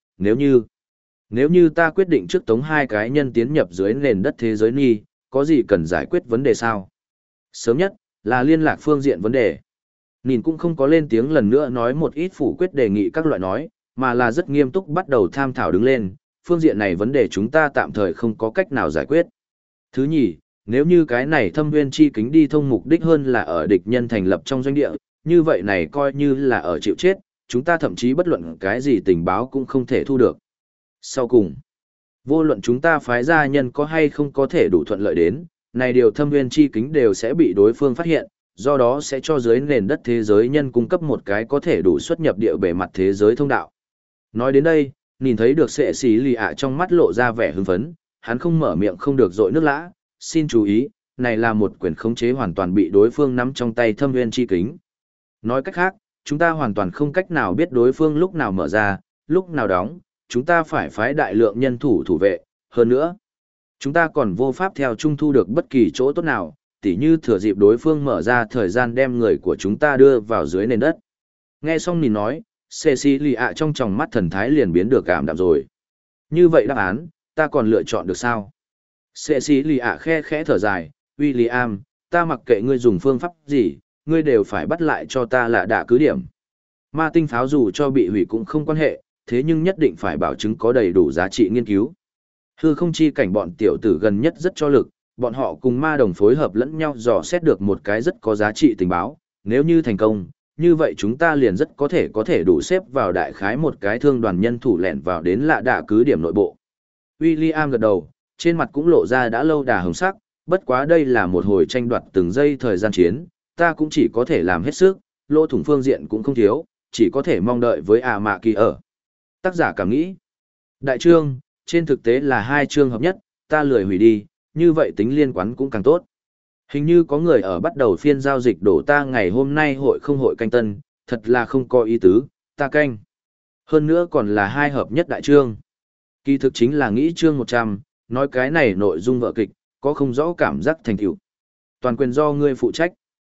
nếu như ta quyết định trước tống 2 cái nhân tiến nhập dưới nền đất thế giới ni, có gì cần giải quyết vấn đề sao? Sớm nhất, là liên lạc phương diện vấn đề. Nhìn cũng không có lên tiếng lần nữa nói một ít phủ quyết đề nghị các loại nói, mà là rất nghiêm túc bắt đầu tham thảo đứng lên, phương diện này vấn đề chúng ta tạm thời không có cách nào giải quyết. Thứ nhì, nếu như cái này thâm nguyên chi kính đi thông mục đích hơn là ở địch nhân thành lập trong doanh địa, như vậy này coi như là ở chịu chết, chúng ta thậm chí bất luận cái gì tình báo cũng không thể thu được. Sau cùng, vô luận chúng ta phái gia nhân có hay không có thể đủ thuận lợi đến, này điều thâm nguyên chi kính đều sẽ bị đối phương phát hiện, do đó sẽ cho dưới nền đất thế giới nhân cung cấp một cái có thể đủ xuất nhập địa bề mặt thế giới thông đạo. Nói đến đây, nhìn thấy được sệ xí lì ạ trong mắt lộ ra vẻ hưng phấn, hắn không mở miệng không được dội nước lã, xin chú ý, này là một quyền khống chế hoàn toàn bị đối phương nắm trong tay thâm nguyên chi kính. Nói cách khác, chúng ta hoàn toàn không cách nào biết đối phương lúc nào mở ra, lúc nào đóng, chúng ta phải phái đại lượng nhân thủ thủ vệ, hơn nữa. Chúng ta còn vô pháp theo trung thu được bất kỳ chỗ tốt nào, tỉ như thừa dịp đối phương mở ra thời gian đem người của chúng ta đưa vào dưới nền đất. Nghe xong nhìn nói, Cecilia trong tròng mắt thần thái liền biến được cảm đạm rồi. Như vậy đáp án, ta còn lựa chọn được sao? Cecilia khe khẽ thở dài, William, ta mặc kệ ngươi dùng phương pháp gì, ngươi đều phải bắt lại cho ta là đả cứ điểm. Ma tinh pháo dù cho bị hủy cũng không quan hệ, thế nhưng nhất định phải bảo chứng có đầy đủ giá trị nghiên cứu. Hư không chi cảnh bọn tiểu tử gần nhất rất cho lực, bọn họ cùng ma đồng phối hợp lẫn nhau dò xét được một cái rất có giá trị tình báo, nếu như thành công, như vậy chúng ta liền rất có thể đủ xếp vào đại khái một cái thương đoàn nhân thủ lẻn vào đến lạ đạ cứ điểm nội bộ. William gật đầu, trên mặt cũng lộ ra đã lâu đà hồng sắc, bất quá đây là một hồi tranh đoạt từng giây thời gian chiến, ta cũng chỉ có thể làm hết sức, lỗ thủng phương diện cũng không thiếu, chỉ có thể mong đợi với mạ kỳ ở. Tác giả cảm nghĩ. Đại chương, trên thực tế là 2 chương hợp nhất, ta lười hủy đi, như vậy tính liên quan cũng càng tốt. Hình như có người ở bắt đầu phiên giao dịch đổ ta ngày hôm nay hội không hội canh tân, thật là không có ý tứ, ta canh. Hơn nữa còn là 2 hợp nhất đại chương. Kỳ thực chính là nghĩ chương 100, nói cái này nội dung vở kịch, có không rõ cảm giác thành tựu. Toàn quyền do ngươi phụ trách.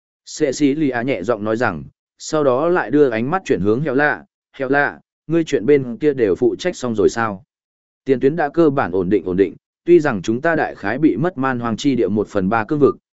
Cecilia nhẹ giọng nói rằng, sau đó lại đưa ánh mắt chuyển hướng Heo lạ, ngươi chuyện bên kia đều phụ trách xong rồi sao? Tiền tuyến đã cơ bản ổn định, tuy rằng chúng ta đại khái bị mất man hoang chi địa 1/3 cương vực,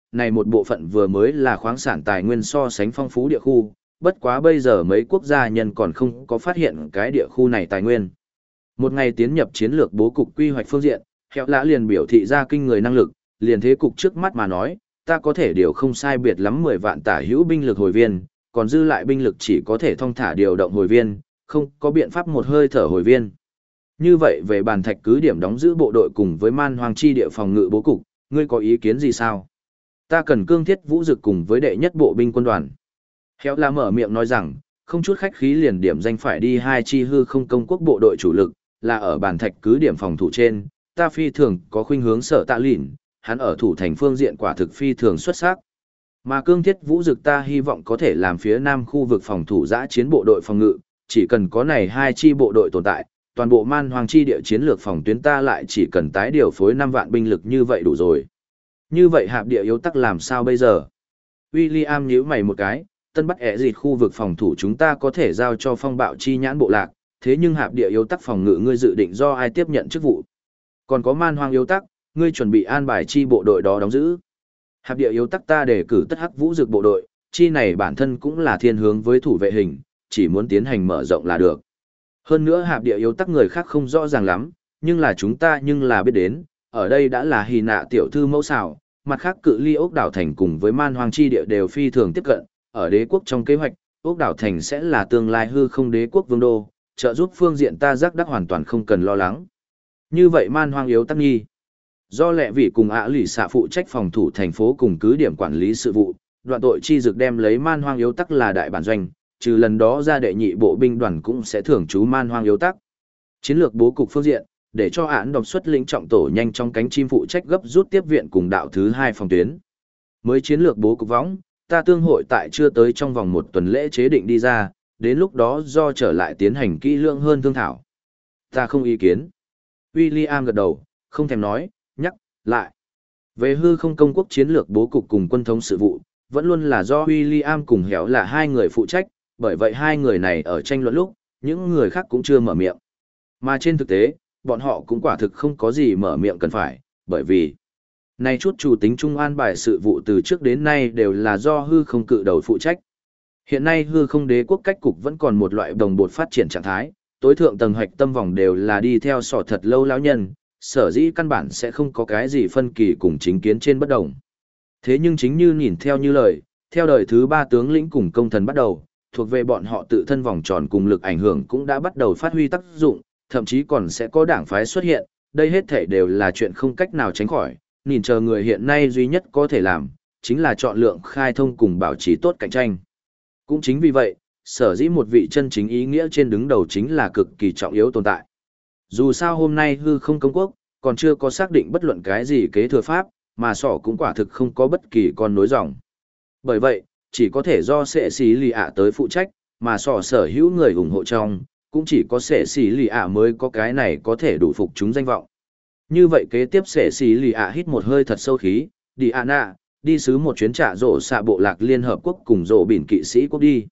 này một bộ phận vừa mới là khoáng sản tài nguyên so sánh phong phú địa khu, bất quá bây giờ mấy quốc gia nhân còn không có phát hiện cái địa khu này tài nguyên. Một ngày tiến nhập chiến lược bố cục quy hoạch phương diện, Hẹo Lạ liền biểu thị ra kinh người năng lực, liền thế cục trước mắt mà nói, ta có thể điều không sai biệt lắm 10 vạn tả hữu binh lực hồi viên, còn dư lại binh lực chỉ có thể thong thả điều động hồi viên, không có biện pháp một hơi thở hồi viên. Như vậy về bàn thạch cứ điểm đóng giữ bộ đội cùng với man hoang chi địa phòng ngự bố cục, ngươi có ý kiến gì sao? Ta cần cương thiết vũ dực cùng với đệ nhất bộ binh quân đoàn. Hẹo Lạ mở miệng nói rằng, không chút khách khí liền điểm danh phải đi hai chi hư không công quốc bộ đội chủ lực, là ở bàn thạch cứ điểm phòng thủ trên, ta phi thường có khuynh hướng Sở Tạ Lìn, hắn ở thủ thành phương diện quả thực phi thường xuất sắc. Mà cương thiết vũ dực ta hy vọng có thể làm phía nam khu vực phòng thủ giã chiến bộ đội phòng ngự, chỉ cần có này hai chi bộ đội tồn tại, toàn bộ man hoang chi địa chiến lược phòng tuyến ta lại chỉ cần tái điều phối 5 vạn binh lực như vậy đủ rồi. Như vậy hạp địa yếu tắc làm sao bây giờ? William nhíu mày một cái, tân bắt ẻ dịt khu vực phòng thủ chúng ta có thể giao cho phong bạo chi nhãn bộ lạc, thế nhưng hạp địa yếu tắc phòng ngự ngươi dự định do ai tiếp nhận chức vụ? Còn có man hoang yếu tắc, ngươi chuẩn bị an bài chi bộ đội đó đóng giữ. Hạp địa yếu tắc ta đề cử tất hắc vũ dược bộ đội, chi này bản thân cũng là thiên hướng với thủ vệ hình, chỉ muốn tiến hành mở rộng là được. Hơn nữa hạp địa yếu tắc người khác không rõ ràng lắm, nhưng là chúng ta nhưng là biết đến, ở đây đã là Hy Nạ tiểu thư mẫu xảo, mặt khác cự ly ốc đảo thành cùng với man hoang chi địa đều phi thường tiếp cận, ở đế quốc trong kế hoạch, ốc đảo thành sẽ là tương lai hư không đế quốc vương đô, trợ giúp phương diện ta giác đắc hoàn toàn không cần lo lắng. Như vậy man hoang yếu tắc nghi. Do lệ vị cùng ạ lì xạ phụ trách phòng thủ thành phố cùng cứ điểm quản lý sự vụ, đoạn tội chi dực đem lấy man hoang yếu tắc là đại bản doanh, trừ lần đó ra đệ nhị bộ binh đoàn cũng sẽ thưởng chú man hoang yếu tắc. Chiến lược bố cục phương diện, để cho án độc xuất lĩnh trọng tổ nhanh trong cánh chim phụ trách gấp rút tiếp viện cùng đạo thứ 2 phòng tuyến. Mới chiến lược bố cục võng, ta tương hội tại chưa tới trong vòng 1 tuần lễ chế định đi ra, đến lúc đó do trở lại tiến hành kỹ lưỡng hơn thương thảo. Ta không ý kiến. William gật đầu, không thèm nói, nhắc lại. Về hư không công quốc chiến lược bố cục cùng quân thống sự vụ, vẫn luôn là do William cùng Hẻo là hai người phụ trách, bởi vậy hai người này ở tranh luận lúc, những người khác cũng chưa mở miệng. Mà trên thực tế, bọn họ cũng quả thực không có gì mở miệng cần phải, bởi vì này chút chủ tính trung an bài sự vụ từ trước đến nay đều là do hư không cự đầu phụ trách. Hiện nay hư không đế quốc cách cục vẫn còn một loại đồng bột phát triển trạng thái, tối thượng tầng hoạch tâm vòng đều là đi theo sỏ thật lâu lão nhân, sở dĩ căn bản sẽ không có cái gì phân kỳ cùng chính kiến trên bất đồng. Thế nhưng chính như nhìn theo như lời, theo đời thứ 3 tướng lĩnh cùng công thần bắt đầu, thuộc về bọn họ tự thân vòng tròn cùng lực ảnh hưởng cũng đã bắt đầu phát huy tác dụng, thậm chí còn sẽ có đảng phái xuất hiện, đây hết thể đều là chuyện không cách nào tránh khỏi, nhìn chờ người hiện nay duy nhất có thể làm, chính là chọn lượng khai thông cùng bảo trì tốt cạnh tranh. Cũng chính vì vậy, sở dĩ một vị chân chính ý nghĩa trên đứng đầu chính là cực kỳ trọng yếu tồn tại. Dù sao hôm nay hư không công quốc, còn chưa có xác định bất luận cái gì kế thừa pháp, mà sỏ cũng quả thực không có bất kỳ con nối dòng. Bởi vậy, chỉ có thể do sệ xí lì ạ tới phụ trách, mà sỏ sở hữu người ủng hộ trong, cũng chỉ có sệ xí lì ạ mới có cái này có thể đủ phục chúng danh vọng. Như vậy kế tiếp sệ xí lì ạ hít một hơi thật sâu khí, đi ạ nạ, đi sứ một chuyến trả rổ xạ bộ lạc Liên Hợp Quốc cùng rổ bỉn kỵ sĩ quốc đi.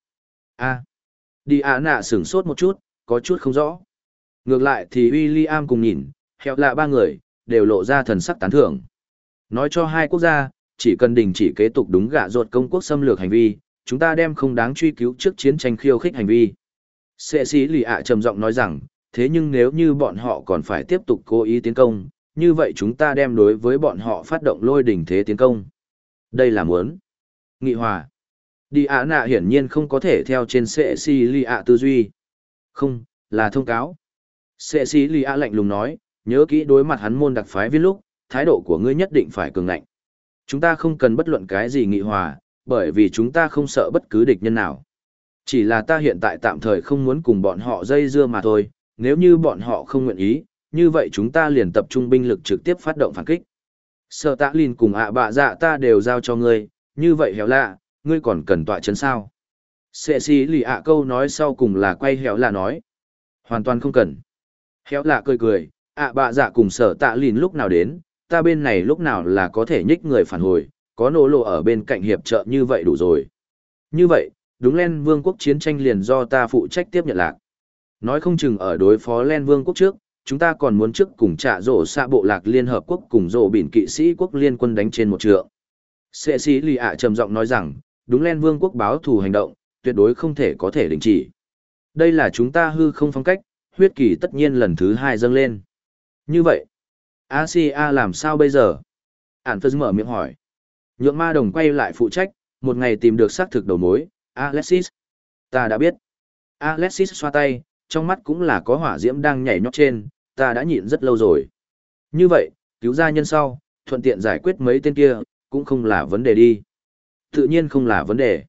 Đi ạ nạ sửng sốt một chút, có chút không rõ. Ngược lại thì William cùng nhìn, Hẹo lạ ba người, đều lộ ra thần sắc tán thưởng. Nói cho hai quốc gia, chỉ cần đình chỉ kế tục đúng gạ ruột công quốc xâm lược hành vi, chúng ta đem không đáng truy cứu trước chiến tranh khiêu khích hành vi. Sệ sĩ lì ạ trầm giọng nói rằng, thế nhưng nếu như bọn họ còn phải tiếp tục cố ý tiến công, như vậy chúng ta đem đối với bọn họ phát động lôi đỉnh thế tiến công. Đây là muốn nghị hòa. Đi ạ nạ hiển nhiên không có thể theo trên sệ sĩ lì ạ tư duy. Không, là thông cáo. Sệ sĩ lì ạ lạnh lùng nói, nhớ kỹ đối mặt hắn môn đặc phái viên lúc, thái độ của ngươi nhất định phải cường ngạnh. Chúng ta không cần bất luận cái gì nghị hòa, bởi vì chúng ta không sợ bất cứ địch nhân nào. Chỉ là ta hiện tại tạm thời không muốn cùng bọn họ dây dưa mà thôi, nếu như bọn họ không nguyện ý, như vậy chúng ta liền tập trung binh lực trực tiếp phát động phản kích. Sở Tạ Lìn cùng ạ bạ dạ ta đều giao cho ngươi, như vậy Hẻo lạ, ngươi còn cần tọa chấn sao? Sệ sĩ lì ạ câu nói sau cùng là quay Hẻo lạ nói. Hoàn toàn không cần. Hẻo lạ cười cười, ạ bạ dạ cùng Sở Tạ Lìn lúc nào đến, ta bên này lúc nào là có thể nhích người phản hồi, có nỗ lộ ở bên cạnh hiệp trợ như vậy đủ rồi. Như vậy, đúng Len Vương quốc chiến tranh liền do ta phụ trách tiếp nhận lạc. Nói không chừng ở đối phó Len Vương quốc trước, chúng ta còn muốn trước cùng trả rổ xạ bộ lạc Liên Hợp Quốc cùng rổ bỉn kỵ sĩ quốc liên quân đánh trên một trượng. Cecilia trầm giọng nói rằng, đúng Len Vương quốc báo thù hành động, tuyệt đối không thể có thể đình chỉ. Đây là chúng ta hư không phong cách, huyết kỳ tất nhiên lần thứ 2 dâng lên. Như vậy, Asia làm sao bây giờ? Ản Phật mở miệng hỏi. Nhượng ma đồng quay lại phụ trách, một ngày tìm được xác thực đầu mối, Alexis. Ta đã biết. Alexis xoa tay, trong mắt cũng là có hỏa diễm đang nhảy nhót trên, ta đã nhịn rất lâu rồi. Như vậy, cứu gia nhân sau, thuận tiện giải quyết mấy tên kia, cũng không là vấn đề đi. Tự nhiên không là vấn đề.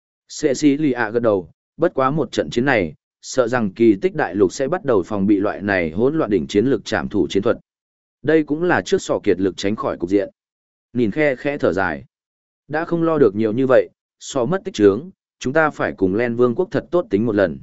Cecilia gật đầu, bất quá một trận chiến này, sợ rằng kỳ tích đại lục sẽ bắt đầu phòng bị loại này hỗn loạn đỉnh chiến lược trảm thủ chiến thuật. Đây cũng là trước sò kiệt lực tránh khỏi cục diện. Nhìn khe khẽ thở dài. Đã không lo được nhiều như vậy, so mất tích trướng, chúng ta phải cùng Len Vương quốc thật tốt tính một lần.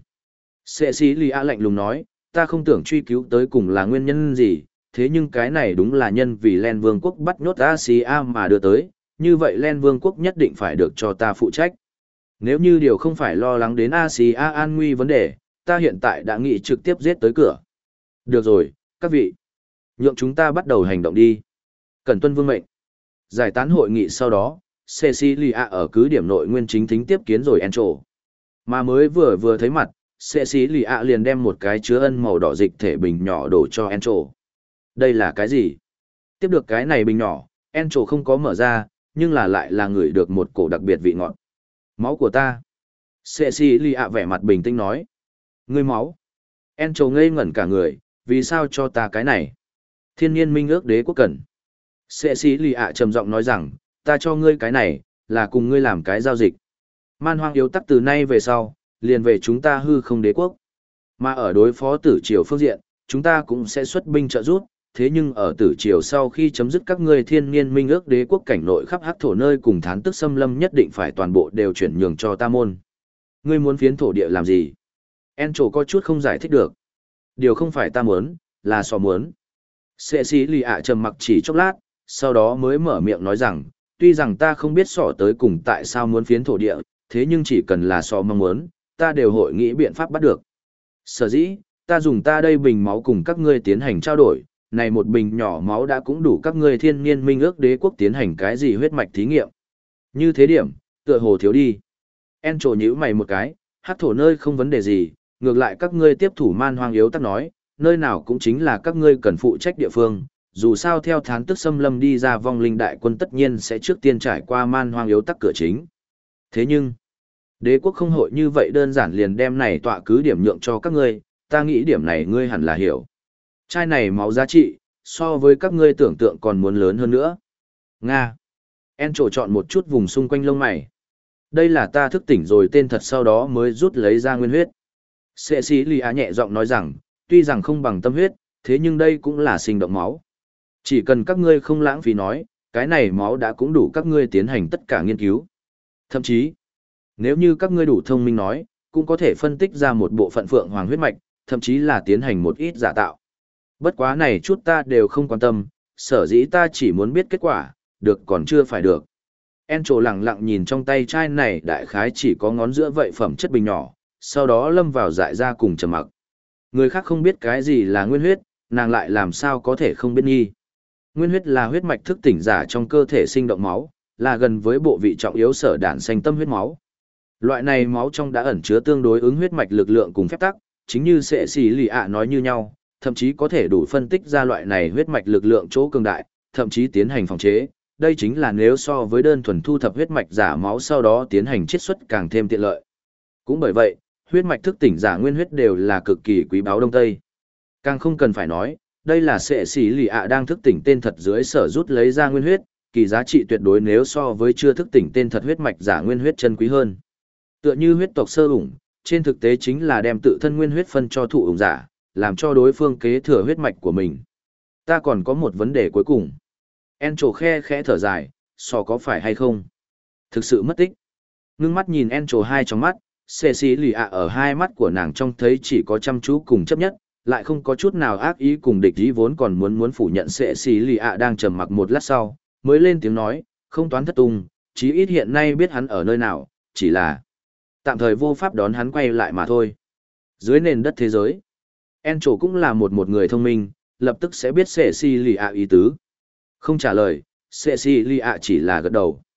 Cecilia lạnh lùng nói, ta không tưởng truy cứu tới cùng là nguyên nhân gì, thế nhưng cái này đúng là nhân vì Len Vương quốc bắt nhốt Asia mà đưa tới, như vậy Len Vương quốc nhất định phải được cho ta phụ trách. Nếu như điều không phải lo lắng đến Asia an nguy vấn đề, ta hiện tại đã nghĩ trực tiếp giết tới cửa. Được rồi, các vị. Nhượng chúng ta bắt đầu hành động đi. Cẩn tuân vương mệnh. Giải tán hội nghị sau đó, Cecilia ở cứ điểm nội nguyên chính thính tiếp kiến rồi Encho. Mà mới vừa thấy mặt, Cecilia liền đem một cái chứa ân màu đỏ dịch thể bình nhỏ đổ cho Encho. Đây là cái gì? Tiếp được cái này bình nhỏ, Encho không có mở ra, nhưng lại là ngửi được một cổ đặc biệt vị ngọt. Máu của ta. Cecilia vẻ mặt bình tĩnh nói. Ngươi máu. Encho ngây ngẩn cả người, vì sao cho ta cái này? Thiên nhiên minh ước đế quốc cần. Cecilia trầm giọng nói rằng, ta cho ngươi cái này, là cùng ngươi làm cái giao dịch. Man hoang yếu tắc từ nay về sau, liền về chúng ta hư không đế quốc. Mà ở đối phó tử triều phương diện, chúng ta cũng sẽ xuất binh trợ giúp, thế nhưng ở tử triều sau khi chấm dứt các ngươi thiên nhiên minh ước đế quốc cảnh nội khắp hắc thổ nơi cùng thán tức xâm lâm nhất định phải toàn bộ đều chuyển nhường cho ta môn. Ngươi muốn phiến thổ địa làm gì? Encho có chút không giải thích được. Điều không phải ta muốn, là sò muốn. Cecilia trầm mặc chỉ chốc lát, sau đó mới mở miệng nói rằng, tuy rằng ta không biết sỏ tới cùng tại sao muốn phiến thổ địa, thế nhưng chỉ cần là sò mong muốn, ta đều hội nghĩ biện pháp bắt được. Sở dĩ, ta dùng ta đây bình máu cùng các ngươi tiến hành trao đổi, này một bình nhỏ máu đã cũng đủ các ngươi thiên nhiên minh ước đế quốc tiến hành cái gì huyết mạch thí nghiệm. Như thế điểm, tựa hồ thiếu đi. Encho nhíu mày một cái, hắc thổ nơi không vấn đề gì, ngược lại các ngươi tiếp thủ man hoang yếu tắc nói, nơi nào cũng chính là các ngươi cần phụ trách địa phương, dù sao theo thán tức xâm lâm đi ra vong linh đại quân tất nhiên sẽ trước tiên trải qua man hoang yếu tắc cửa chính. Thế nhưng, đế quốc không hội như vậy đơn giản liền đem này tọa cứ điểm nhượng cho các ngươi, ta nghĩ điểm này ngươi hẳn là hiểu. Chai này máu giá trị, so với các ngươi tưởng tượng còn muốn lớn hơn nữa. Nga. Encho chọn một chút vùng xung quanh lông mày. Đây là ta thức tỉnh rồi tên thật sau đó mới rút lấy ra nguyên huyết. Cecilia nhẹ giọng nói rằng, tuy rằng không bằng tâm huyết, thế nhưng đây cũng là sinh động máu. Chỉ cần các ngươi không lãng phí nói, cái này máu đã cũng đủ các ngươi tiến hành tất cả nghiên cứu. Thậm chí, nếu như các ngươi đủ thông minh nói, cũng có thể phân tích ra một bộ phận phượng hoàng huyết mạch, thậm chí là tiến hành một ít giả tạo. Bất quá này chút ta đều không quan tâm, sở dĩ ta chỉ muốn biết kết quả, được còn chưa phải được. Encho lặng lặng nhìn trong tay chai này đại khái chỉ có ngón giữa vậy phẩm chất bình nhỏ, sau đó lâm vào dại ra cùng trầm mặc. Người khác không biết cái gì là nguyên huyết, nàng lại làm sao có thể không biết nghi. Nguyên huyết là huyết mạch thức tỉnh giả trong cơ thể sinh động máu, là gần với bộ vị trọng yếu sở đản xanh tâm huyết máu. Loại này máu trong đã ẩn chứa tương đối ứng huyết mạch lực lượng cùng phép tắc, chính như Cecilia nói như nhau, thậm chí có thể đủ phân tích ra loại này huyết mạch lực lượng chỗ cường đại, thậm chí tiến hành phòng chế. Đây chính là nếu so với đơn thuần thu thập huyết mạch giả máu sau đó tiến hành chiết xuất càng thêm tiện lợi. Cũng bởi vậy, huyết mạch thức tỉnh giả nguyên huyết đều là cực kỳ quý báu đông tây. Càng không cần phải nói, đây là Cecilia đang thức tỉnh tên thật dưới sở rút lấy ra nguyên huyết, kỳ giá trị tuyệt đối nếu so với chưa thức tỉnh tên thật huyết mạch giả nguyên huyết chân quý hơn. Tựa như huyết tộc sơ ủng, trên thực tế chính là đem tự thân nguyên huyết phân cho thụ ủng giả, làm cho đối phương kế thừa huyết mạch của mình. Ta còn có một vấn đề cuối cùng. Encho khe khẽ thở dài, so có phải hay không? Thực sự mất tích. Ngưng mắt nhìn Encho hai trong mắt, Cecilia ở hai mắt của nàng trông thấy chỉ có chăm chú cùng chấp nhất, lại không có chút nào ác ý cùng địch ý vốn còn muốn phủ nhận Cecilia đang trầm mặc một lát sau, mới lên tiếng nói, không toán thất tung, chí ít hiện nay biết hắn ở nơi nào, chỉ là tạm thời vô pháp đón hắn quay lại mà thôi. Dưới nền đất thế giới, Encho cũng là một người thông minh, lập tức sẽ biết Cecilia ý tứ. Không trả lời, Cecilia chỉ là gật đầu.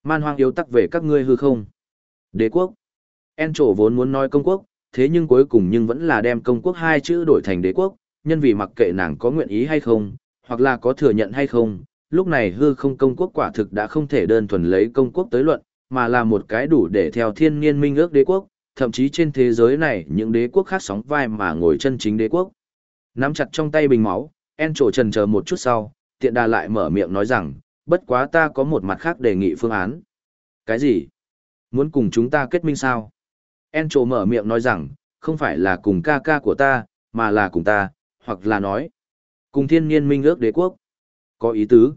Man hoang yếu tắc về các ngươi hư không. Đế quốc. En trổ vốn muốn nói công quốc, thế nhưng cuối cùng nhưng vẫn là đem công quốc hai chữ đổi thành đế quốc, nhân vì mặc kệ nàng có nguyện ý hay không, hoặc là có thừa nhận hay không, lúc này hư không công quốc quả thực đã không thể đơn thuần lấy công quốc tới luận, mà là một cái đủ để theo thiên niên minh ước đế quốc, thậm chí trên thế giới này những đế quốc khác sóng vai mà ngồi chân chính đế quốc. Nắm chặt trong tay bình máu, En trổ chần chờ một chút sau, tiện đà lại mở miệng nói rằng, bất quá ta có một mặt khác đề nghị phương án. Cái gì? Muốn cùng chúng ta kết minh sao? En trổ mở miệng nói rằng, không phải là cùng ca ca của ta, mà là cùng ta, hoặc là nói, cùng thiên niên minh ước đế quốc. Có ý tứ.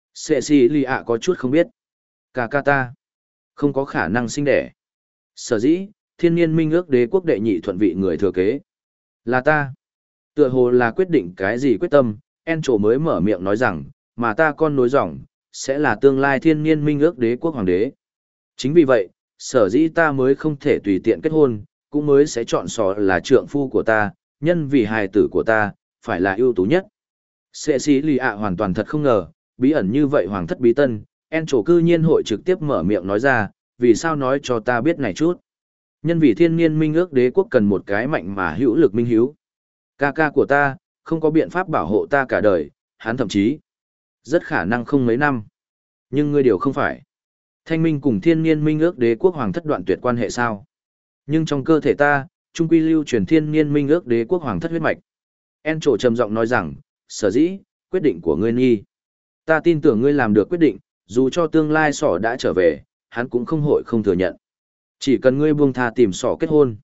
Cecilia có chút không biết. Ca ca ta, không có khả năng sinh đẻ. Sở dĩ, thiên niên minh ước đế quốc đệ nhị thuận vị người thừa kế. Là ta. Tựa hồ là quyết định cái gì quyết tâm, En trổ mới mở miệng nói rằng, mà ta con nối dòng, sẽ là tương lai thiên niên minh ước đế quốc hoàng đế. Chính vì vậy, sở dĩ ta mới không thể tùy tiện kết hôn, cũng mới sẽ chọn sò là trượng phu của ta, nhân vì hài tử của ta, phải là ưu tú nhất. Cecilia hoàn toàn thật không ngờ, bí ẩn như vậy hoàng thất bí tân, En trổ cư nhiên hội trực tiếp mở miệng nói ra, vì sao nói cho ta biết này chút. Nhân vì thiên niên minh ước đế quốc cần một cái mạnh mà hữu lực minh hiếu. Ca ca của ta, không có biện pháp bảo hộ ta cả đời, hắn thậm chí rất khả năng không mấy năm. Nhưng ngươi điều không phải. Thanh minh cùng thiên niên minh ước đế quốc hoàng thất đoạn tuyệt quan hệ sao? Nhưng trong cơ thể ta, trung quy lưu truyền thiên niên minh ước đế quốc hoàng thất huyết mạch. En trổ trầm giọng nói rằng, sở dĩ, quyết định của ngươi nghi. Ta tin tưởng ngươi làm được quyết định, dù cho tương lai sỏ đã trở về, hắn cũng không hội không thừa nhận. Chỉ cần ngươi buông tha tìm sỏ kết hôn.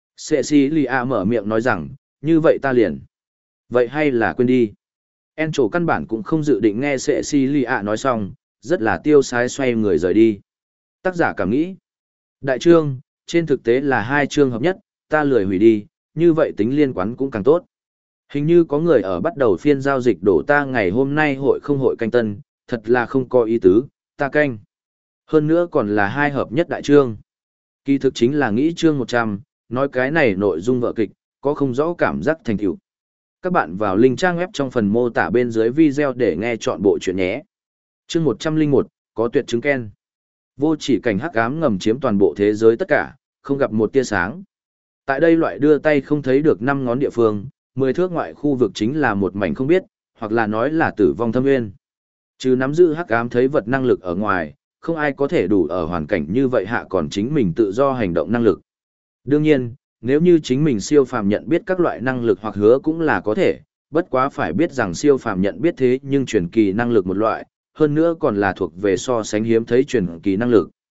Cecilia mở miệng nói rằng, như vậy ta liền. Vậy hay là quên đi. En trổ căn bản cũng không dự định nghe Cecilia nói xong, rất là tiêu sái xoay người rời đi. Tác giả cảm nghĩ. Đại chương, trên thực tế là hai chương hợp nhất, ta lười hủy đi, như vậy tính liên quan cũng càng tốt. Hình như có người ở bắt đầu phiên giao dịch đổ ta ngày hôm nay hội không hội canh tân, thật là không có ý tứ, ta canh. Hơn nữa còn là hai hợp nhất đại chương. Kỳ thực chính là nghĩ chương 100, nói cái này nội dung vở kịch, có không rõ cảm giác thành tựu. Các bạn vào link trang web trong phần mô tả bên dưới video để nghe chọn bộ chuyện nhé. Chương 101, có tuyệt chứng Ken. Vô chỉ cảnh hắc ám ngầm chiếm toàn bộ thế giới tất cả, không gặp một tia sáng. Tại đây loại đưa tay không thấy được 5 ngón địa phương, 10 thước ngoại khu vực chính là một mảnh không biết, hoặc là nói là tử vong thâm nguyên. Trừ nắm giữ hắc ám thấy vật năng lực ở ngoài, không ai có thể đủ ở hoàn cảnh như vậy hạ còn chính mình tự do hành động năng lực. Đương nhiên, nếu như chính mình siêu phàm nhận biết các loại năng lực hoặc hứa cũng là có thể, bất quá phải biết rằng siêu phàm nhận biết thế nhưng truyền kỳ năng lực một loại, hơn nữa còn là thuộc về so sánh hiếm thấy truyền kỳ năng lực.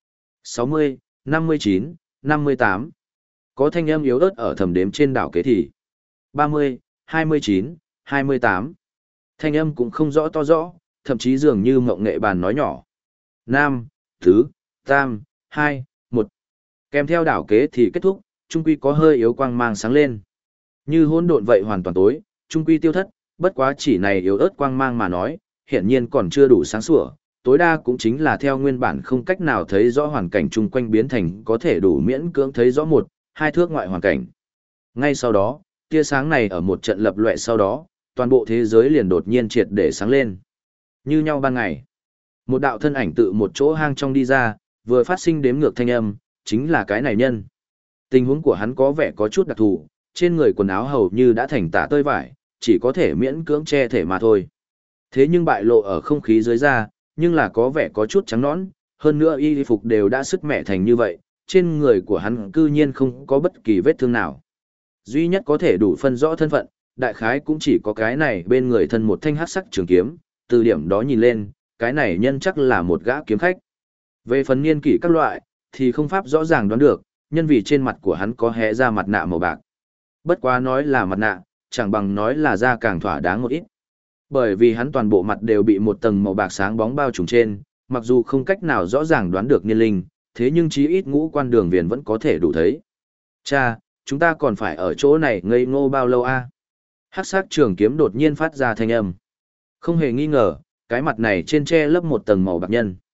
60, 59, 58. Có thanh âm yếu ớt ở thầm đếm trên đảo kế thì. 30, 29, 28. Thanh âm cũng không rõ to rõ, thậm chí dường như mộng nghệ bàn nói nhỏ. Nam, thứ, tam, 2, 1. Kèm theo đảo kế thì kết thúc, trung quy có hơi yếu quang mang sáng lên. Như hỗn độn vậy hoàn toàn tối, trung quy tiêu thất, bất quá chỉ này yếu ớt quang mang mà nói, hiển nhiên còn chưa đủ sáng sủa, tối đa cũng chính là theo nguyên bản không cách nào thấy rõ hoàn cảnh chung quanh biến thành có thể đủ miễn cưỡng thấy rõ 1, 2 thước ngoại hoàn cảnh. Ngay sau đó, tia sáng này ở một trận lập lòe sau đó, toàn bộ thế giới liền đột nhiên triệt để sáng lên. Như nhau ban ngày, một đạo thân ảnh tự một chỗ hang trong đi ra, vừa phát sinh đếm ngược thanh âm, chính là cái này nhân. Tình huống của hắn có vẻ có chút đặc thù, trên người quần áo hầu như đã thành tả tơi vải, chỉ có thể miễn cưỡng che thể mà thôi. Thế nhưng bại lộ ở không khí dưới da, nhưng là có vẻ có chút trắng nõn, hơn nữa y phục đều đã sứt mẻ thành như vậy, trên người của hắn cư nhiên không có bất kỳ vết thương nào. Duy nhất có thể đủ phân rõ thân phận, đại khái cũng chỉ có cái này bên người thân một thanh hắc sắc trường kiếm, từ điểm đó nhìn lên, cái này nhân chắc là một gã kiếm khách. Về phần niên kỷ các loại, thì không pháp rõ ràng đoán được, nhân vì trên mặt của hắn có hé ra mặt nạ màu bạc. Bất quá nói là mặt nạ, chẳng bằng nói là da càng thỏa đáng một ít. Bởi vì hắn toàn bộ mặt đều bị một tầng màu bạc sáng bóng bao trùm trên, mặc dù không cách nào rõ ràng đoán được niên linh, thế nhưng chí ít ngũ quan đường viền vẫn có thể đủ thấy. Cha, chúng ta còn phải ở chỗ này ngây ngô bao lâu a? Hắc sắc trường kiếm đột nhiên phát ra thanh âm. Không hề nghi ngờ, cái mặt này trên che lấp một tầng màu bạc nhân.